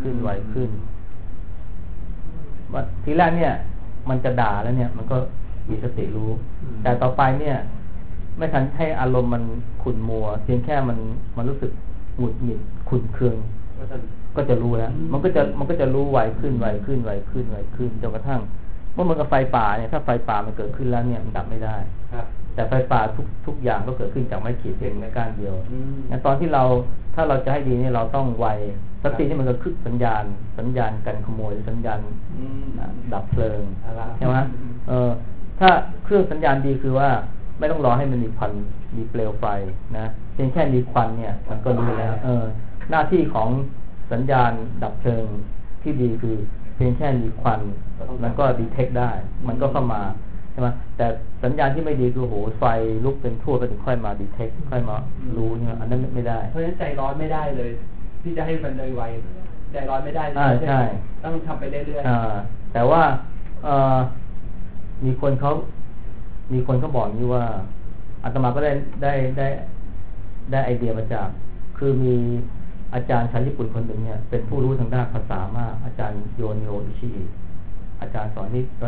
ทีแรกเนี่ยมันจะด่าแล้วเนี่ยมันก็มีสติรู้แต่ต่อไปเนี่ยไม่ทันให้อารมณ์มันขุ่นมัวเพียงแค่มันรู้สึกหงุดหงิดขุ่นเคืองก็จะรู้แล้วมันก็จะรู้ไวขึ้นจนกระทั่งเมื่อมันกับไฟป่าเนี่ยถ้าไฟป่ามันเกิดขึ้นแล้วเนี่ยมันดับไม่ได้แต่ไฟป่าทุกอย่างก็เกิดขึ้นจากไม้ขีดเพียงไม้ก้านเดียวตอนที่ถ้าเราจะให้ดีเนี่ยเราต้องไวสตินี่มันก็คือสัญญาณการขโมยสัญญาณดับเพลิงใช่ไหมถ้าเครื่องสัญญาณดีคือว่าไม่ต้องรอให้มันมีควันมีเปลวไฟนะเพียงแค่มีควันเนี่ยมันก็รู้แล้วหน้าที่ของสัญญาณดับเพลิงที่ดีคือเพียงแค่มีควันมันก็ดีเทคได้มันก็เข้ามาใช่ไหมแต่สัญญาณที่ไม่ดีคือโหไฟลุกเป็นทั่วก็ถึงค่อยมาดีเทคค่อยมารู้เนี่ยอันนั้นไม่ได้
เพราะฉะนั้นใจร้อนไม่ได้เลยที่จะให้มันเลยไวใจร้อนไม่ได้
ใช่
ต้องทำไปเรื่อย
ๆแต่ว่ามีคนเขาบอกนี่ว่าอาตมาก็ได้ไอเดียมาจากคือมีอาจารย์ชาวญี่ปุ่นคนหนึ่งเนี่ยเป็นผู้รู้ทางด้านภาษามากอาจารย์โยนิโออิชิอาจารย์สอน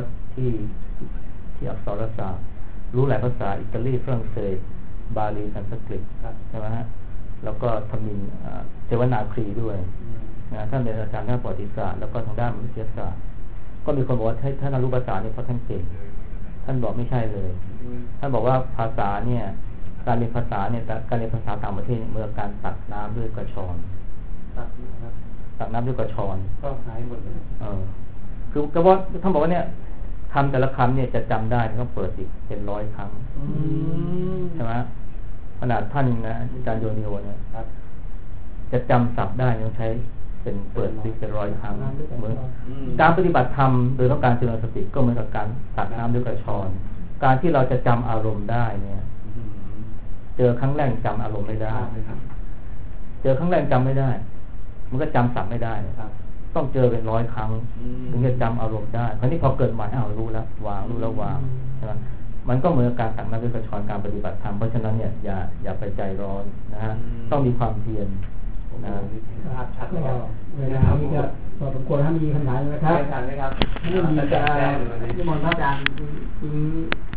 ที่อักษรศาสตร์รู้หลายภาษาอิตาลีฝรั่งเศสบาลีสันสกฤตใช่ไหมฮะแล้วก็ทมิฬเทวนาครีด้วยท่านเป็นอาจารย์ด้านประวัติศาสตร์แล้วก็ทางด้านมนุษยศาสตร์ก็มีคนบอกว่าท่านรู้ภาษาเนี่ยเพราะท่านเก่งท่านบอกไม่ใช่เลยท่านบอกว่าภาษาเนี่ยการเรียนภาษาเนี่ยการเรียนภาษาต่างประเทศเมื่อการตักน้ำด้วยกระชอนตักน้ำด้วยกระชอน
ก็หายหมดเลย
คือก็ว่าท่านบอกว่าเนี่ยคำแต่ละคำเนี่ยจะจำได้ต้องเปิดอีกเป็น100 ครั้งใช่ไหมขนาดท่านนะอาจารย์โยนิโอเนี่ยจะจำศัพท์ได้ต้องใช้เป็นเปิดซิกเป็น100 ครั้งเหมือนการปฏิบัติธรรมโดยต้องการเจริญสติก็เหมือนกับการตักน้ำด้วยกระชอนการที่เราจะจำอารมณ์ได้เนี่ยเจอครั้งแรกจำอารมณ์ไม่ได้เจอครั้งแรกจำไม่ได้มันก็จำศัพท์ไม่ได้ต้องเจอเป็น100 ครั้งถึงจะจำอารมณ์ได้คราวนี้พอเกิดใหม่รู้แล้ววางรู้แล้ววางใช่ไหมมันก็เหมือนการตักน้ำด้วยกระชอนการปฏิบัติธรรมเพราะฉะนั้นเนี่ยอย่าไปใจร้อนนะฮะต้องมีความเพียรนะ
ชัดเลยครับเวลานี้ก็พอสมควรถ้ามีคำถามไหมครับ
ไม่ทันไหมครับ
ไม่มีจะนิมนต์พระอาจารย์